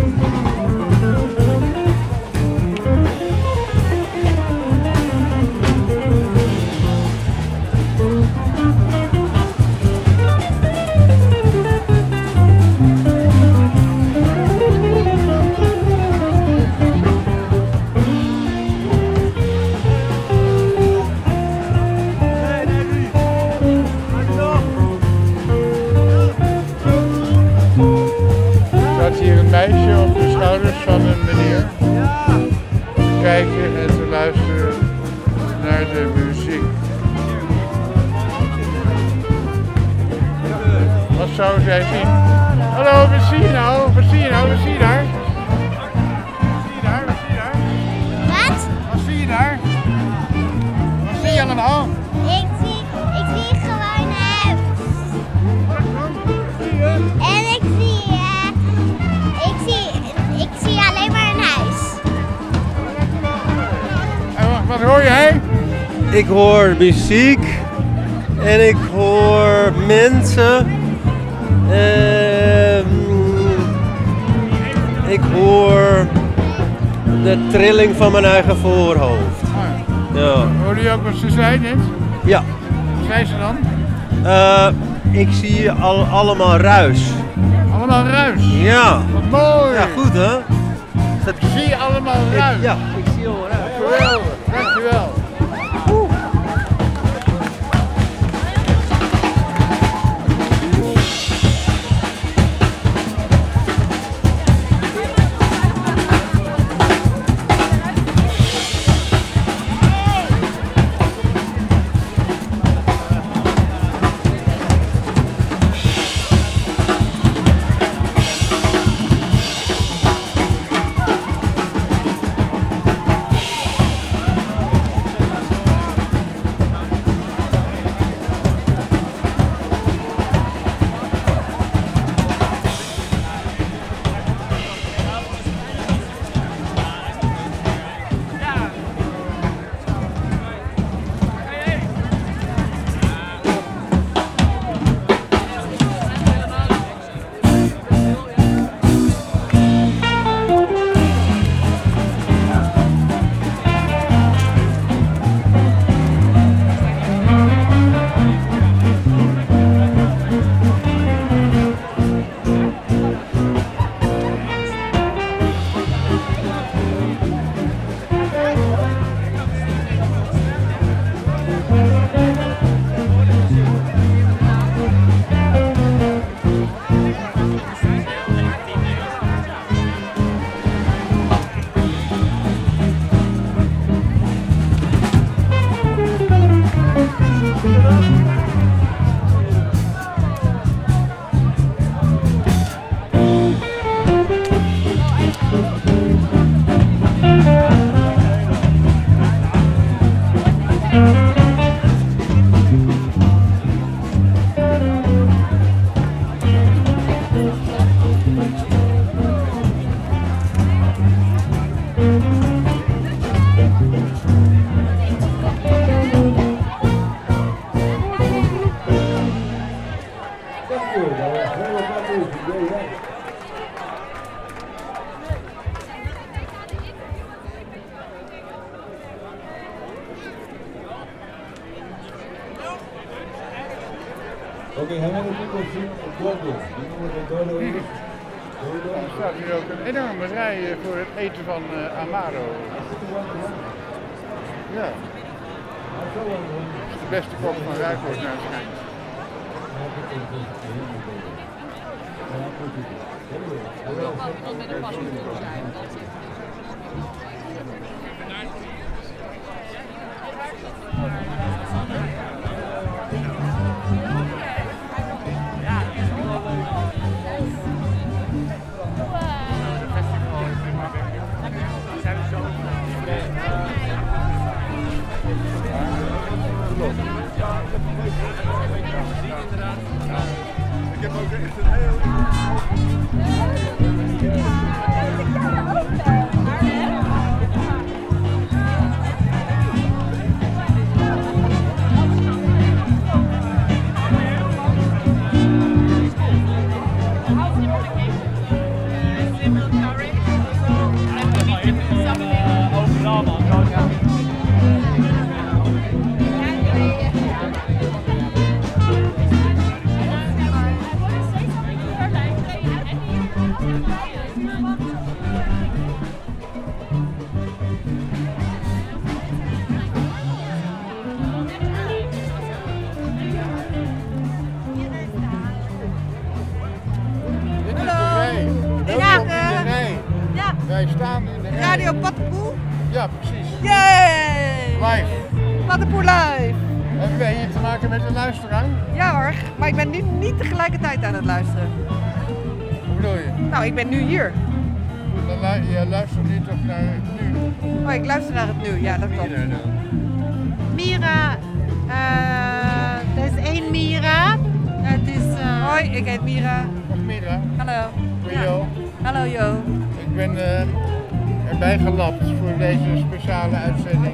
Speaker 1: Hier een meisje op de schouders van een meneer te kijken en te luisteren naar de muziek. Wat zou zij zien? Hallo, wat zie je nou? Wat zie je nou? Wat zie je daar? Wat zie je daar? Wat zie je daar?
Speaker 17: Wat?
Speaker 1: Wat zie je daar? Wat zie je allemaal?
Speaker 17: Ik zie gewoon huis. En ik zie alleen maar een huis.
Speaker 1: En wat hoor jij?
Speaker 15: Ik hoor muziek en ik hoor mensen. Ik hoor de trilling van mijn eigen voorhoofd. Ja.
Speaker 1: Hoorde je ook wat ze zei net?
Speaker 15: Ja.
Speaker 1: Wat zei ze dan?
Speaker 15: Ik zie allemaal ruis.
Speaker 1: Allemaal ruis?
Speaker 15: Ja.
Speaker 1: Wat mooi!
Speaker 15: Ja, goed hè?
Speaker 1: Ik zie allemaal ruis.
Speaker 15: Ja, ik zie allemaal ruis.
Speaker 1: Geweldig, dankjewel.
Speaker 3: Okay, how many people sing Gordo? You know what a Gordo is?
Speaker 1: Er staat hier ook een enorme rij voor het eten van Amaro. Ja. Dat is de beste kok van Ruigoord naar het schijnt. Met een paspoort zijn.
Speaker 6: Radio Pattenpoel?
Speaker 1: Ja, precies.
Speaker 6: Yay!
Speaker 1: Live.
Speaker 6: Pattenpoel live.
Speaker 1: Hebben wij hier te maken met een luisteraar?
Speaker 6: Ja hoor, maar ik ben nu niet tegelijkertijd aan het luisteren.
Speaker 1: Hoe bedoel je?
Speaker 6: Nou, ik ben nu hier.
Speaker 1: Je luistert niet toch naar het nu?
Speaker 6: Oh, ik luister naar het nu, ja dat klopt.
Speaker 18: Mira, er is één Mira. Het is,
Speaker 6: Hoi, ik heet Mira.
Speaker 1: Dag Mira.
Speaker 6: Hallo.
Speaker 1: Ik ben Jo.
Speaker 6: Hallo Jo.
Speaker 1: Ik ben erbij gelapt voor deze speciale uitzending.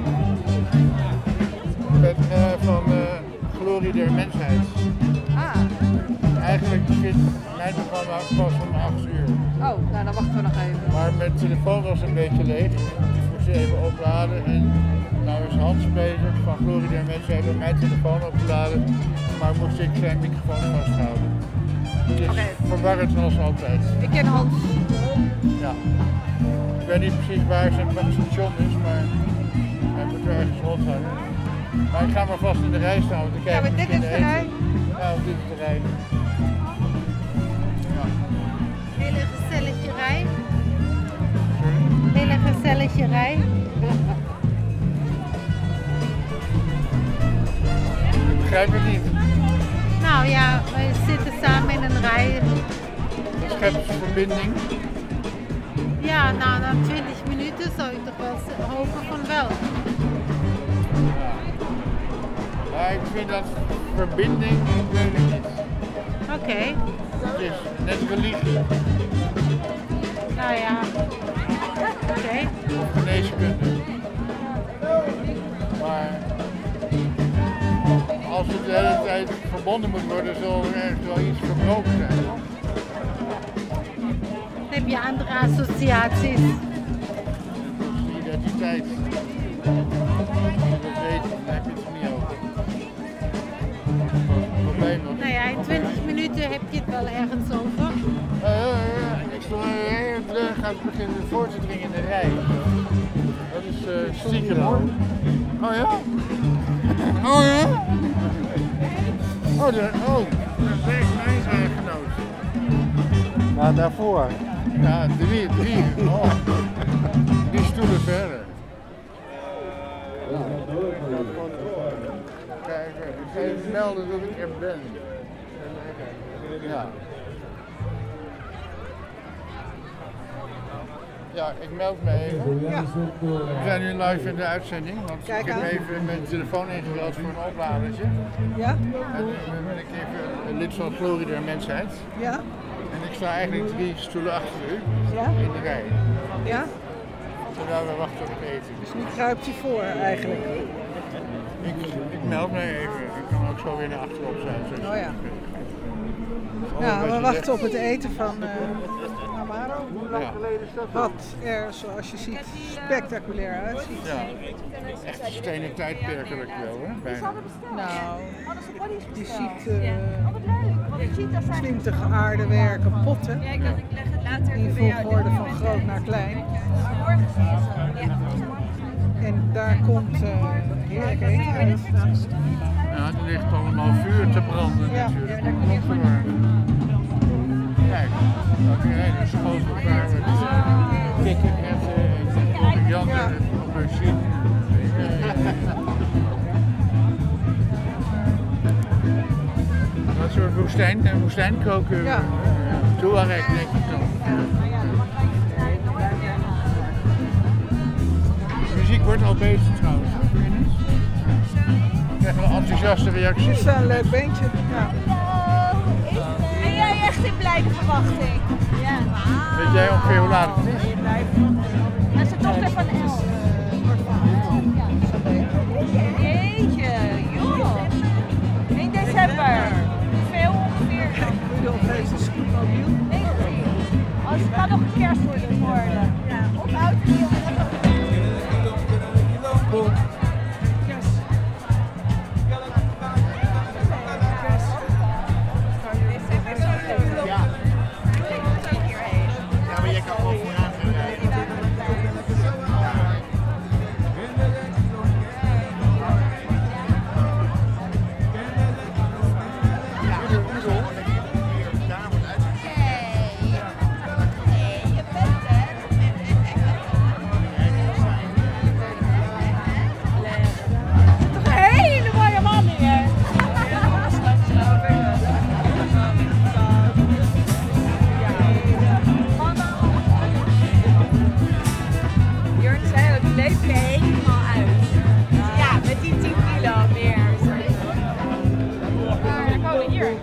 Speaker 1: Van Glorie der Mensheid. Eigenlijk begint mijn programma pas om 8 uur.
Speaker 6: Oh, nou dan wachten we nog even.
Speaker 1: Maar mijn telefoon was een beetje leeg. Ik moest even opladen en nou is Hans bezig van Glorie der Mensheid om mijn telefoon op te laden. Maar moest ik zijn microfoon vasthouden. Dus verwarrend zoals altijd.
Speaker 6: Ik ken Hans.
Speaker 1: Ja. Ik weet niet precies waar zijn station is, maar hij moet er ergens rondhangen. Maar ik ga maar vast in de rij staan om te kijken.
Speaker 6: Ja, maar dit is de rij?
Speaker 1: Ja, dit is de rij.
Speaker 18: hele gezellige rij. Hele gezellige rij.
Speaker 1: Ik begrijp het niet.
Speaker 18: Nou ja, we zitten samen in een rij.
Speaker 1: Schept verbinding.
Speaker 18: Ja, nou na 20 minuten zou ik toch wel hopen van wel.
Speaker 1: Ja, ik vind dat verbinding, ik weet het niet.
Speaker 18: Oké.
Speaker 1: Het is net religie.
Speaker 18: Nou ja. Oké.
Speaker 1: Of geneeskunde. Maar als het de hele tijd verbonden moet worden, zal er ergens wel iets verbroken zijn.
Speaker 18: Heb je andere associaties?
Speaker 1: Identiteit. Als je dat weet, dan heb je het er niet over. Probleem was.
Speaker 18: Nou ja, in 20 minuten heb je het wel ergens over.
Speaker 1: Ik ga beginnen voor te dringen in de rij. Dat is stiekem hoor. Oh ja? Oh ja? Oh, daar is mijn echtgenoot.
Speaker 2: Maar daarvoor?
Speaker 1: Ja, drie. Oh. 3 stoelen verder. Kijk, ik ga even melden dat ik er ben. Ja. Ja, ik meld me even.
Speaker 6: Ja.
Speaker 1: We zijn nu live in de uitzending, want
Speaker 6: Kijk
Speaker 1: ik heb
Speaker 6: aan.
Speaker 1: even mijn telefoon ingebeld voor een opladertje.
Speaker 6: Ja?
Speaker 1: En dan ben ik even lid van Glorie der Mensheid.
Speaker 6: Ja?
Speaker 1: En ik sta eigenlijk 3 stoelen achter u in de rij.
Speaker 6: Ja?
Speaker 1: Terwijl we wachten op het eten.
Speaker 6: Dus nu kruipt hij voor eigenlijk.
Speaker 1: Ik meld me even. Ik kan ook zo weer naar achterop zijn.
Speaker 6: Oh ja. Ja, we wachten op het eten van Amaro.
Speaker 1: Hoe lang geleden is dat?
Speaker 6: Wat er, zoals je ziet, spectaculair uitziet.
Speaker 1: Ja, echt stenen tijdperkelijk wel, hè? Bijna.
Speaker 6: Nou, je ziet 20 aardewerken potten in volgorde van groot naar klein. En daar komt heerlijk eten uit.
Speaker 1: Ja, er ligt allemaal vuur te branden natuurlijk. Dat klopt hoor. Kijk, ook een hele schotel waar we kikkererwten en koriander en aubergine. Wat soort woestijnkoken. Ja. Touareg denk ik dan. De muziek wordt al bezig trouwens. Ik krijg wel enthousiaste reacties.
Speaker 6: Het is wel een leuk beentje. Ja.
Speaker 17: Ben jij echt in blijde verwachting? Ja.
Speaker 1: Weet jij ongeveer hoe laat het is?
Speaker 17: Dat is de dochter van Els. Jeetje, joh. 1 december. Hoeveel ongeveer?
Speaker 6: Ik bedoel, deze is goed mobiel.
Speaker 17: Als het kan nog een kerst worden. Ja. Of oud en nieuw.
Speaker 1: Ja, maar jij kan gewoon vooraan gaan rijden.
Speaker 9: even helemaal uit. Ja, met die 10 kilo meer. Maar gewoon hier.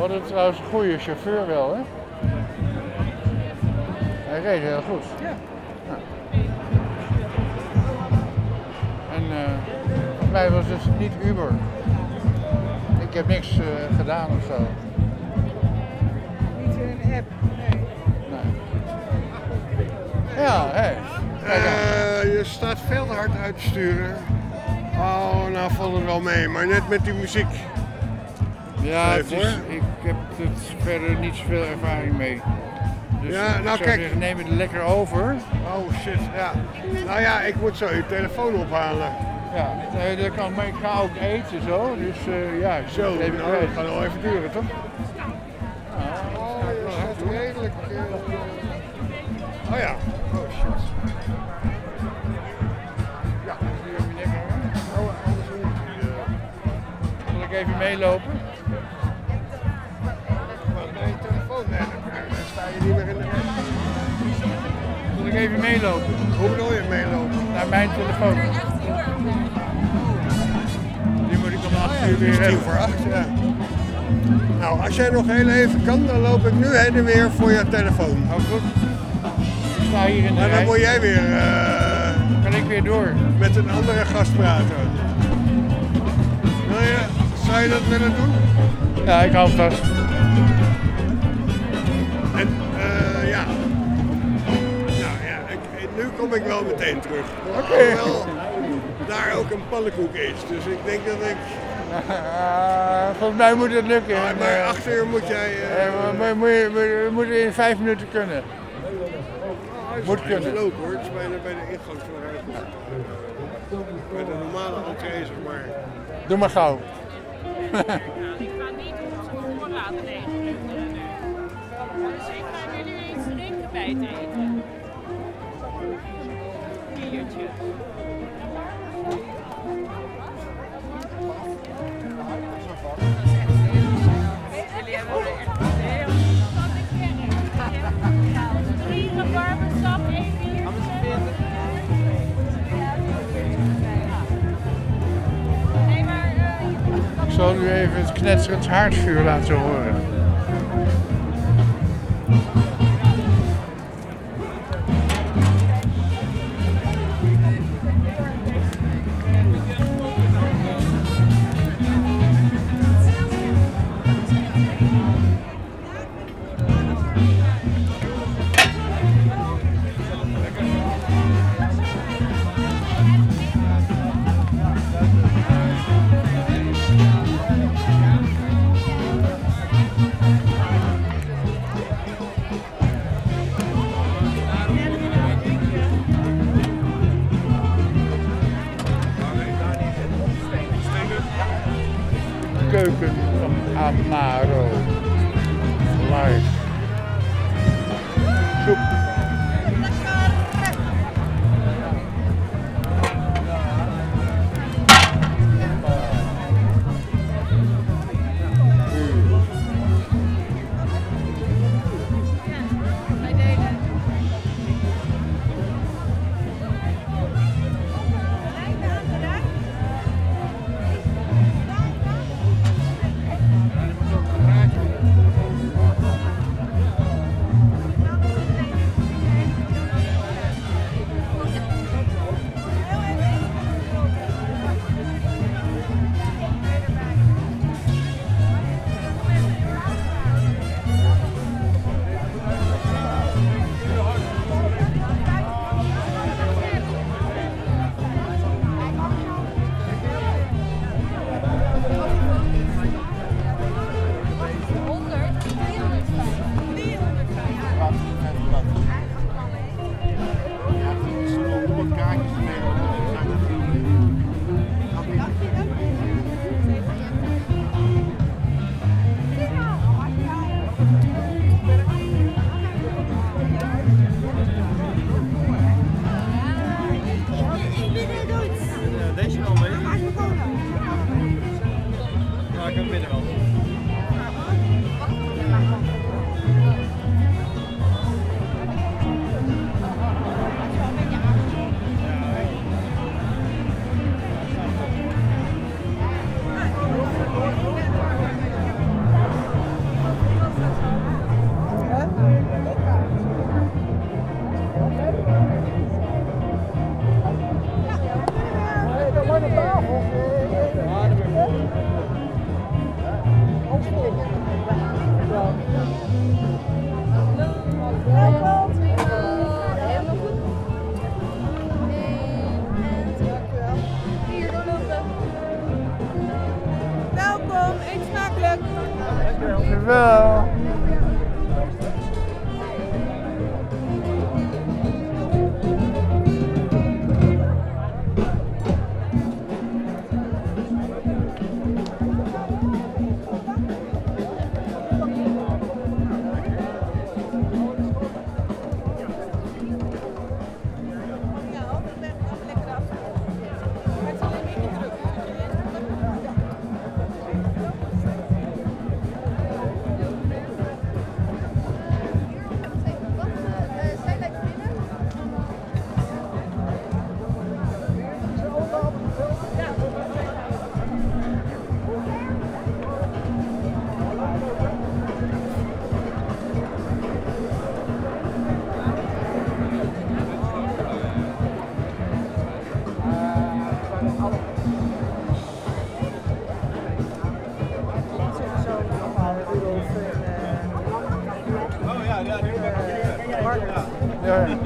Speaker 1: hadden trouwens een goede chauffeur wel, hè? Hij reed heel goed.
Speaker 6: Ja.
Speaker 1: En volgens mij was het niet Uber. Ik heb niks gedaan of zo.
Speaker 6: Niet een app, nee.
Speaker 1: Ja, hé.
Speaker 2: Je staat veel te hard uit te sturen. Oh, nou valt het wel mee, maar net met die muziek.
Speaker 1: Ja, ik heb er verder niet zoveel ervaring mee. Dus
Speaker 2: ja, nou
Speaker 1: ik zou
Speaker 2: kijk.
Speaker 1: zeggen, neem het lekker over.
Speaker 2: Oh shit, ja. Nou ja, ik moet zo je telefoon ophalen.
Speaker 1: Ja, nee, dat kan, maar ik ga ook eten zo, dus ja.
Speaker 2: Zo, nou,
Speaker 1: even
Speaker 2: dat gaat wel even duren, toch? Oh, je zit redelijk... Oh ja, oh shit.
Speaker 1: Ja, zal ik even meelopen?
Speaker 2: Wat ben je telefoon net? Dan sta je niet meer in de weg.
Speaker 1: Zal ik even meelopen?
Speaker 2: Hoe bedoel je meelopen?
Speaker 1: Naar mijn telefoon. Die moet ik om 8 uur weer hebben.
Speaker 2: 7:50, ja. Nou, als jij nog heel even kan, dan loop ik nu heen en weer voor je telefoon.
Speaker 1: Oh, goed. Ik sta hier in de
Speaker 2: Maar dan
Speaker 1: rij.
Speaker 2: moet jij weer...
Speaker 1: Kan ik weer door?
Speaker 2: Met een andere gast praten. Zou je dat willen doen?
Speaker 1: Ja, ik hou vast.
Speaker 2: En ja. Nou ja, nu kom ik wel meteen terug. Hoewel daar ook een pannenkoek is. Dus ik denk dat ik...
Speaker 1: Volgens mij moet het lukken.
Speaker 2: Maar 8 uur moet jij...
Speaker 1: we moeten in 5 minuten kunnen. Moet kunnen.
Speaker 2: Het is lopen hoor, het is bijna bij de ingang van de ruimte. Bij de normale entree zeg maar.
Speaker 1: Doe maar gauw.
Speaker 9: Ik ga niet op zijn voorraad nemen. Dus ik ga jullie iets drinken bij het eten. Biertje. Jullie hebben er echt heel veel. 3 rabarbersap, 1 bier. Nee, maar...
Speaker 1: Ik zal u even het knetserend haardvuur laten horen. Keuken van Amaro. Live. Soep.
Speaker 12: Deze al mee? Ja, ik kan binnen wel.
Speaker 1: Dankjewel. Ja.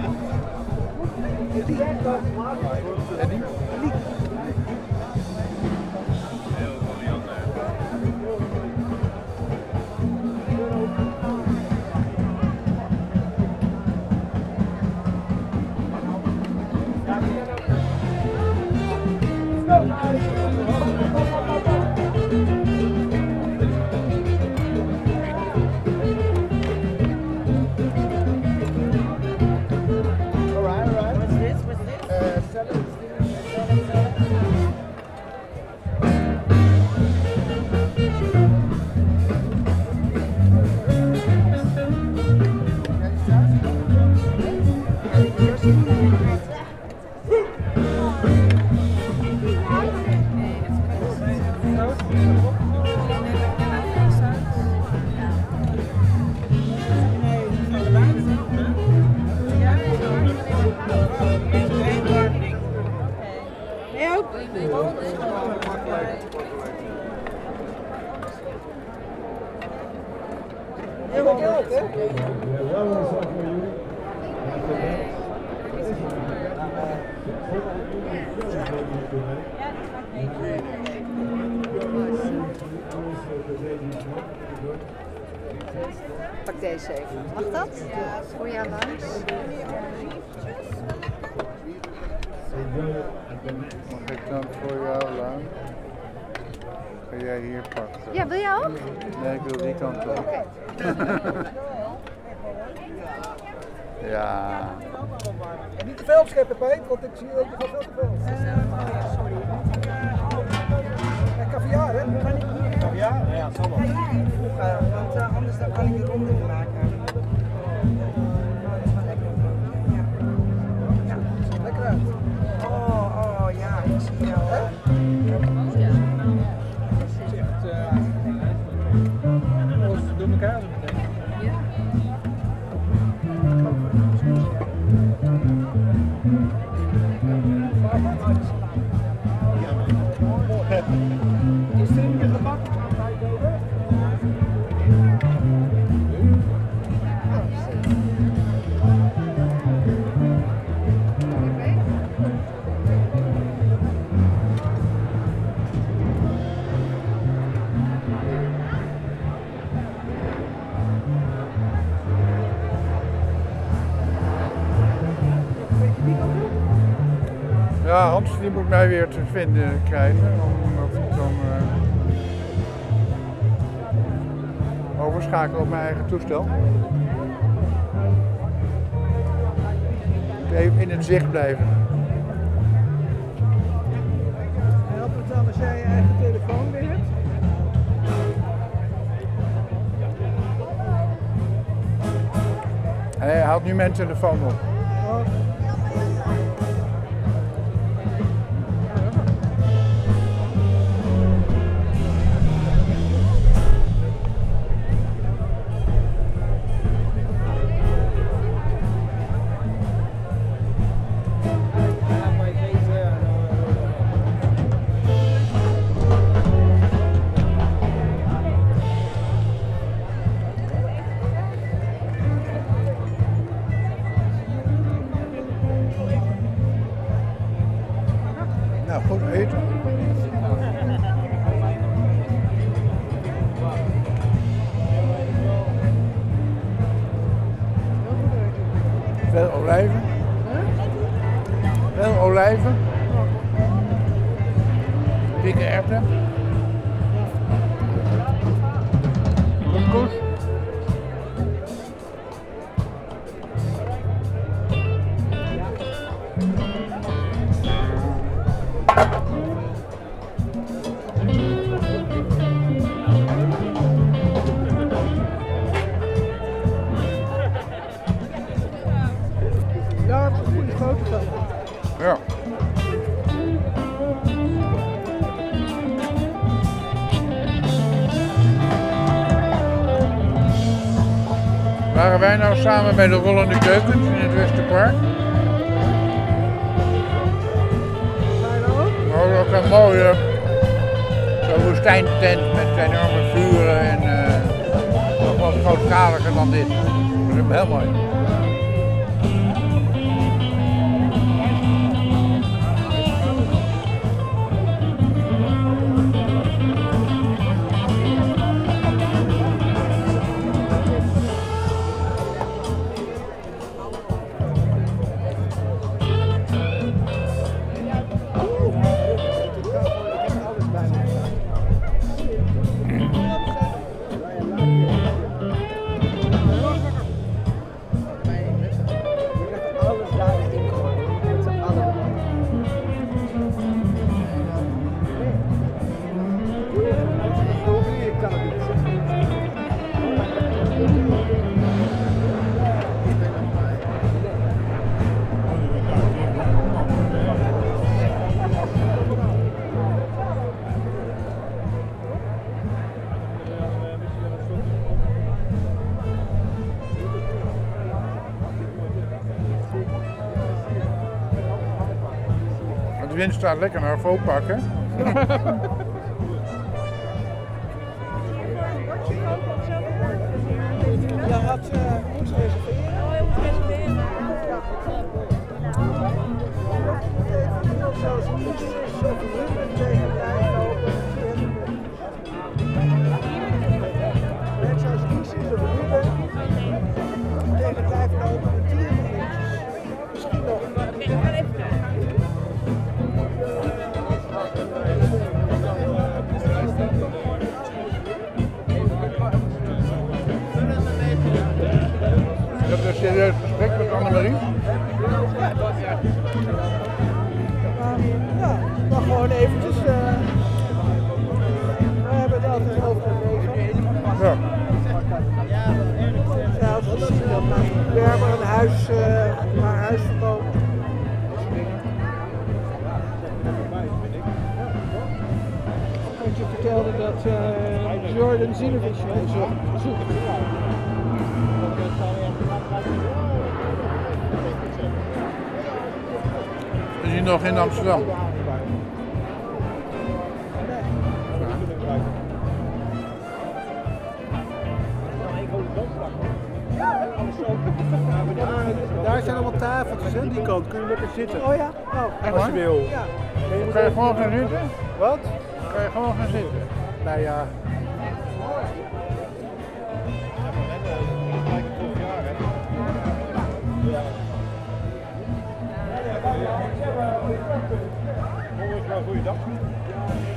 Speaker 6: Pak deze even. Mag dat? Ja, voor jou langs.
Speaker 1: Mag ik dan voor jou lang? Ga jij hier pakken?
Speaker 6: Ja, wil je ook?
Speaker 1: Nee, ik wil die kant op.
Speaker 6: Oké.
Speaker 1: Ja.
Speaker 14: En niet te veel scheppen, Peet, want ik zie dat je veel te veel.
Speaker 6: Sorry.
Speaker 14: Caviar, hè? Caviar? Ja, het zal wel.
Speaker 6: Want anders dan kan ik die ronde niet maken. Dat is wel lekker. Ja. Ja.
Speaker 14: Lekker uit.
Speaker 6: Oh, ja, ik zie jou.
Speaker 14: Alles door elkaar meteen.
Speaker 6: Ja.
Speaker 14: Is er in de bak?
Speaker 1: Ja, Hans die moet mij weer te vinden krijgen, omdat ik dan overschakel op mijn eigen toestel. Even in het zicht blijven.
Speaker 14: Help het dan als jij je eigen telefoon weer hebt?
Speaker 1: Hij haalt nu mijn telefoon op. Nou, goed eten. olijven. Dikke erwten. Couscous.
Speaker 14: Daar heb ik een goede foto van.
Speaker 1: Ja. Waren wij nou samen bij de Rollende Keukens in het Westerpark? Oh, ook een mooie woestijntent met enorme vuren en nog wat grootschaliger dan dit. Dat is heel mooi. De wind staat lekker naar Faux pakken.
Speaker 14: Je had moeten reserveren. Oh, je moet reserveren. Zelfs een tegen tijd lopen. Net zoals ik zie op Ruben. Tegen tijd lopen met 10 minuutjes. Misschien nog.
Speaker 1: Je hebt een serieus gesprek met Annemarie?
Speaker 14: Ja, maar gewoon eventjes. We hebben het altijd over de leven.
Speaker 1: Ja.
Speaker 14: Ja, als we zien dat mijn werber een huis, maar huis verkoopt. Want je vertelde dat Jordan Zinovich zoekt.
Speaker 1: Is hij nog in Amsterdam?
Speaker 14: Daar zijn allemaal tafeltjes aan die kant, kun je lekker zitten. Oh ja? Oh, als je wil. Ja.
Speaker 1: Kan je gewoon gaan zitten?
Speaker 14: Wat?
Speaker 1: Kan je gewoon gaan zitten?
Speaker 14: Nou ja.
Speaker 3: Goeiedag.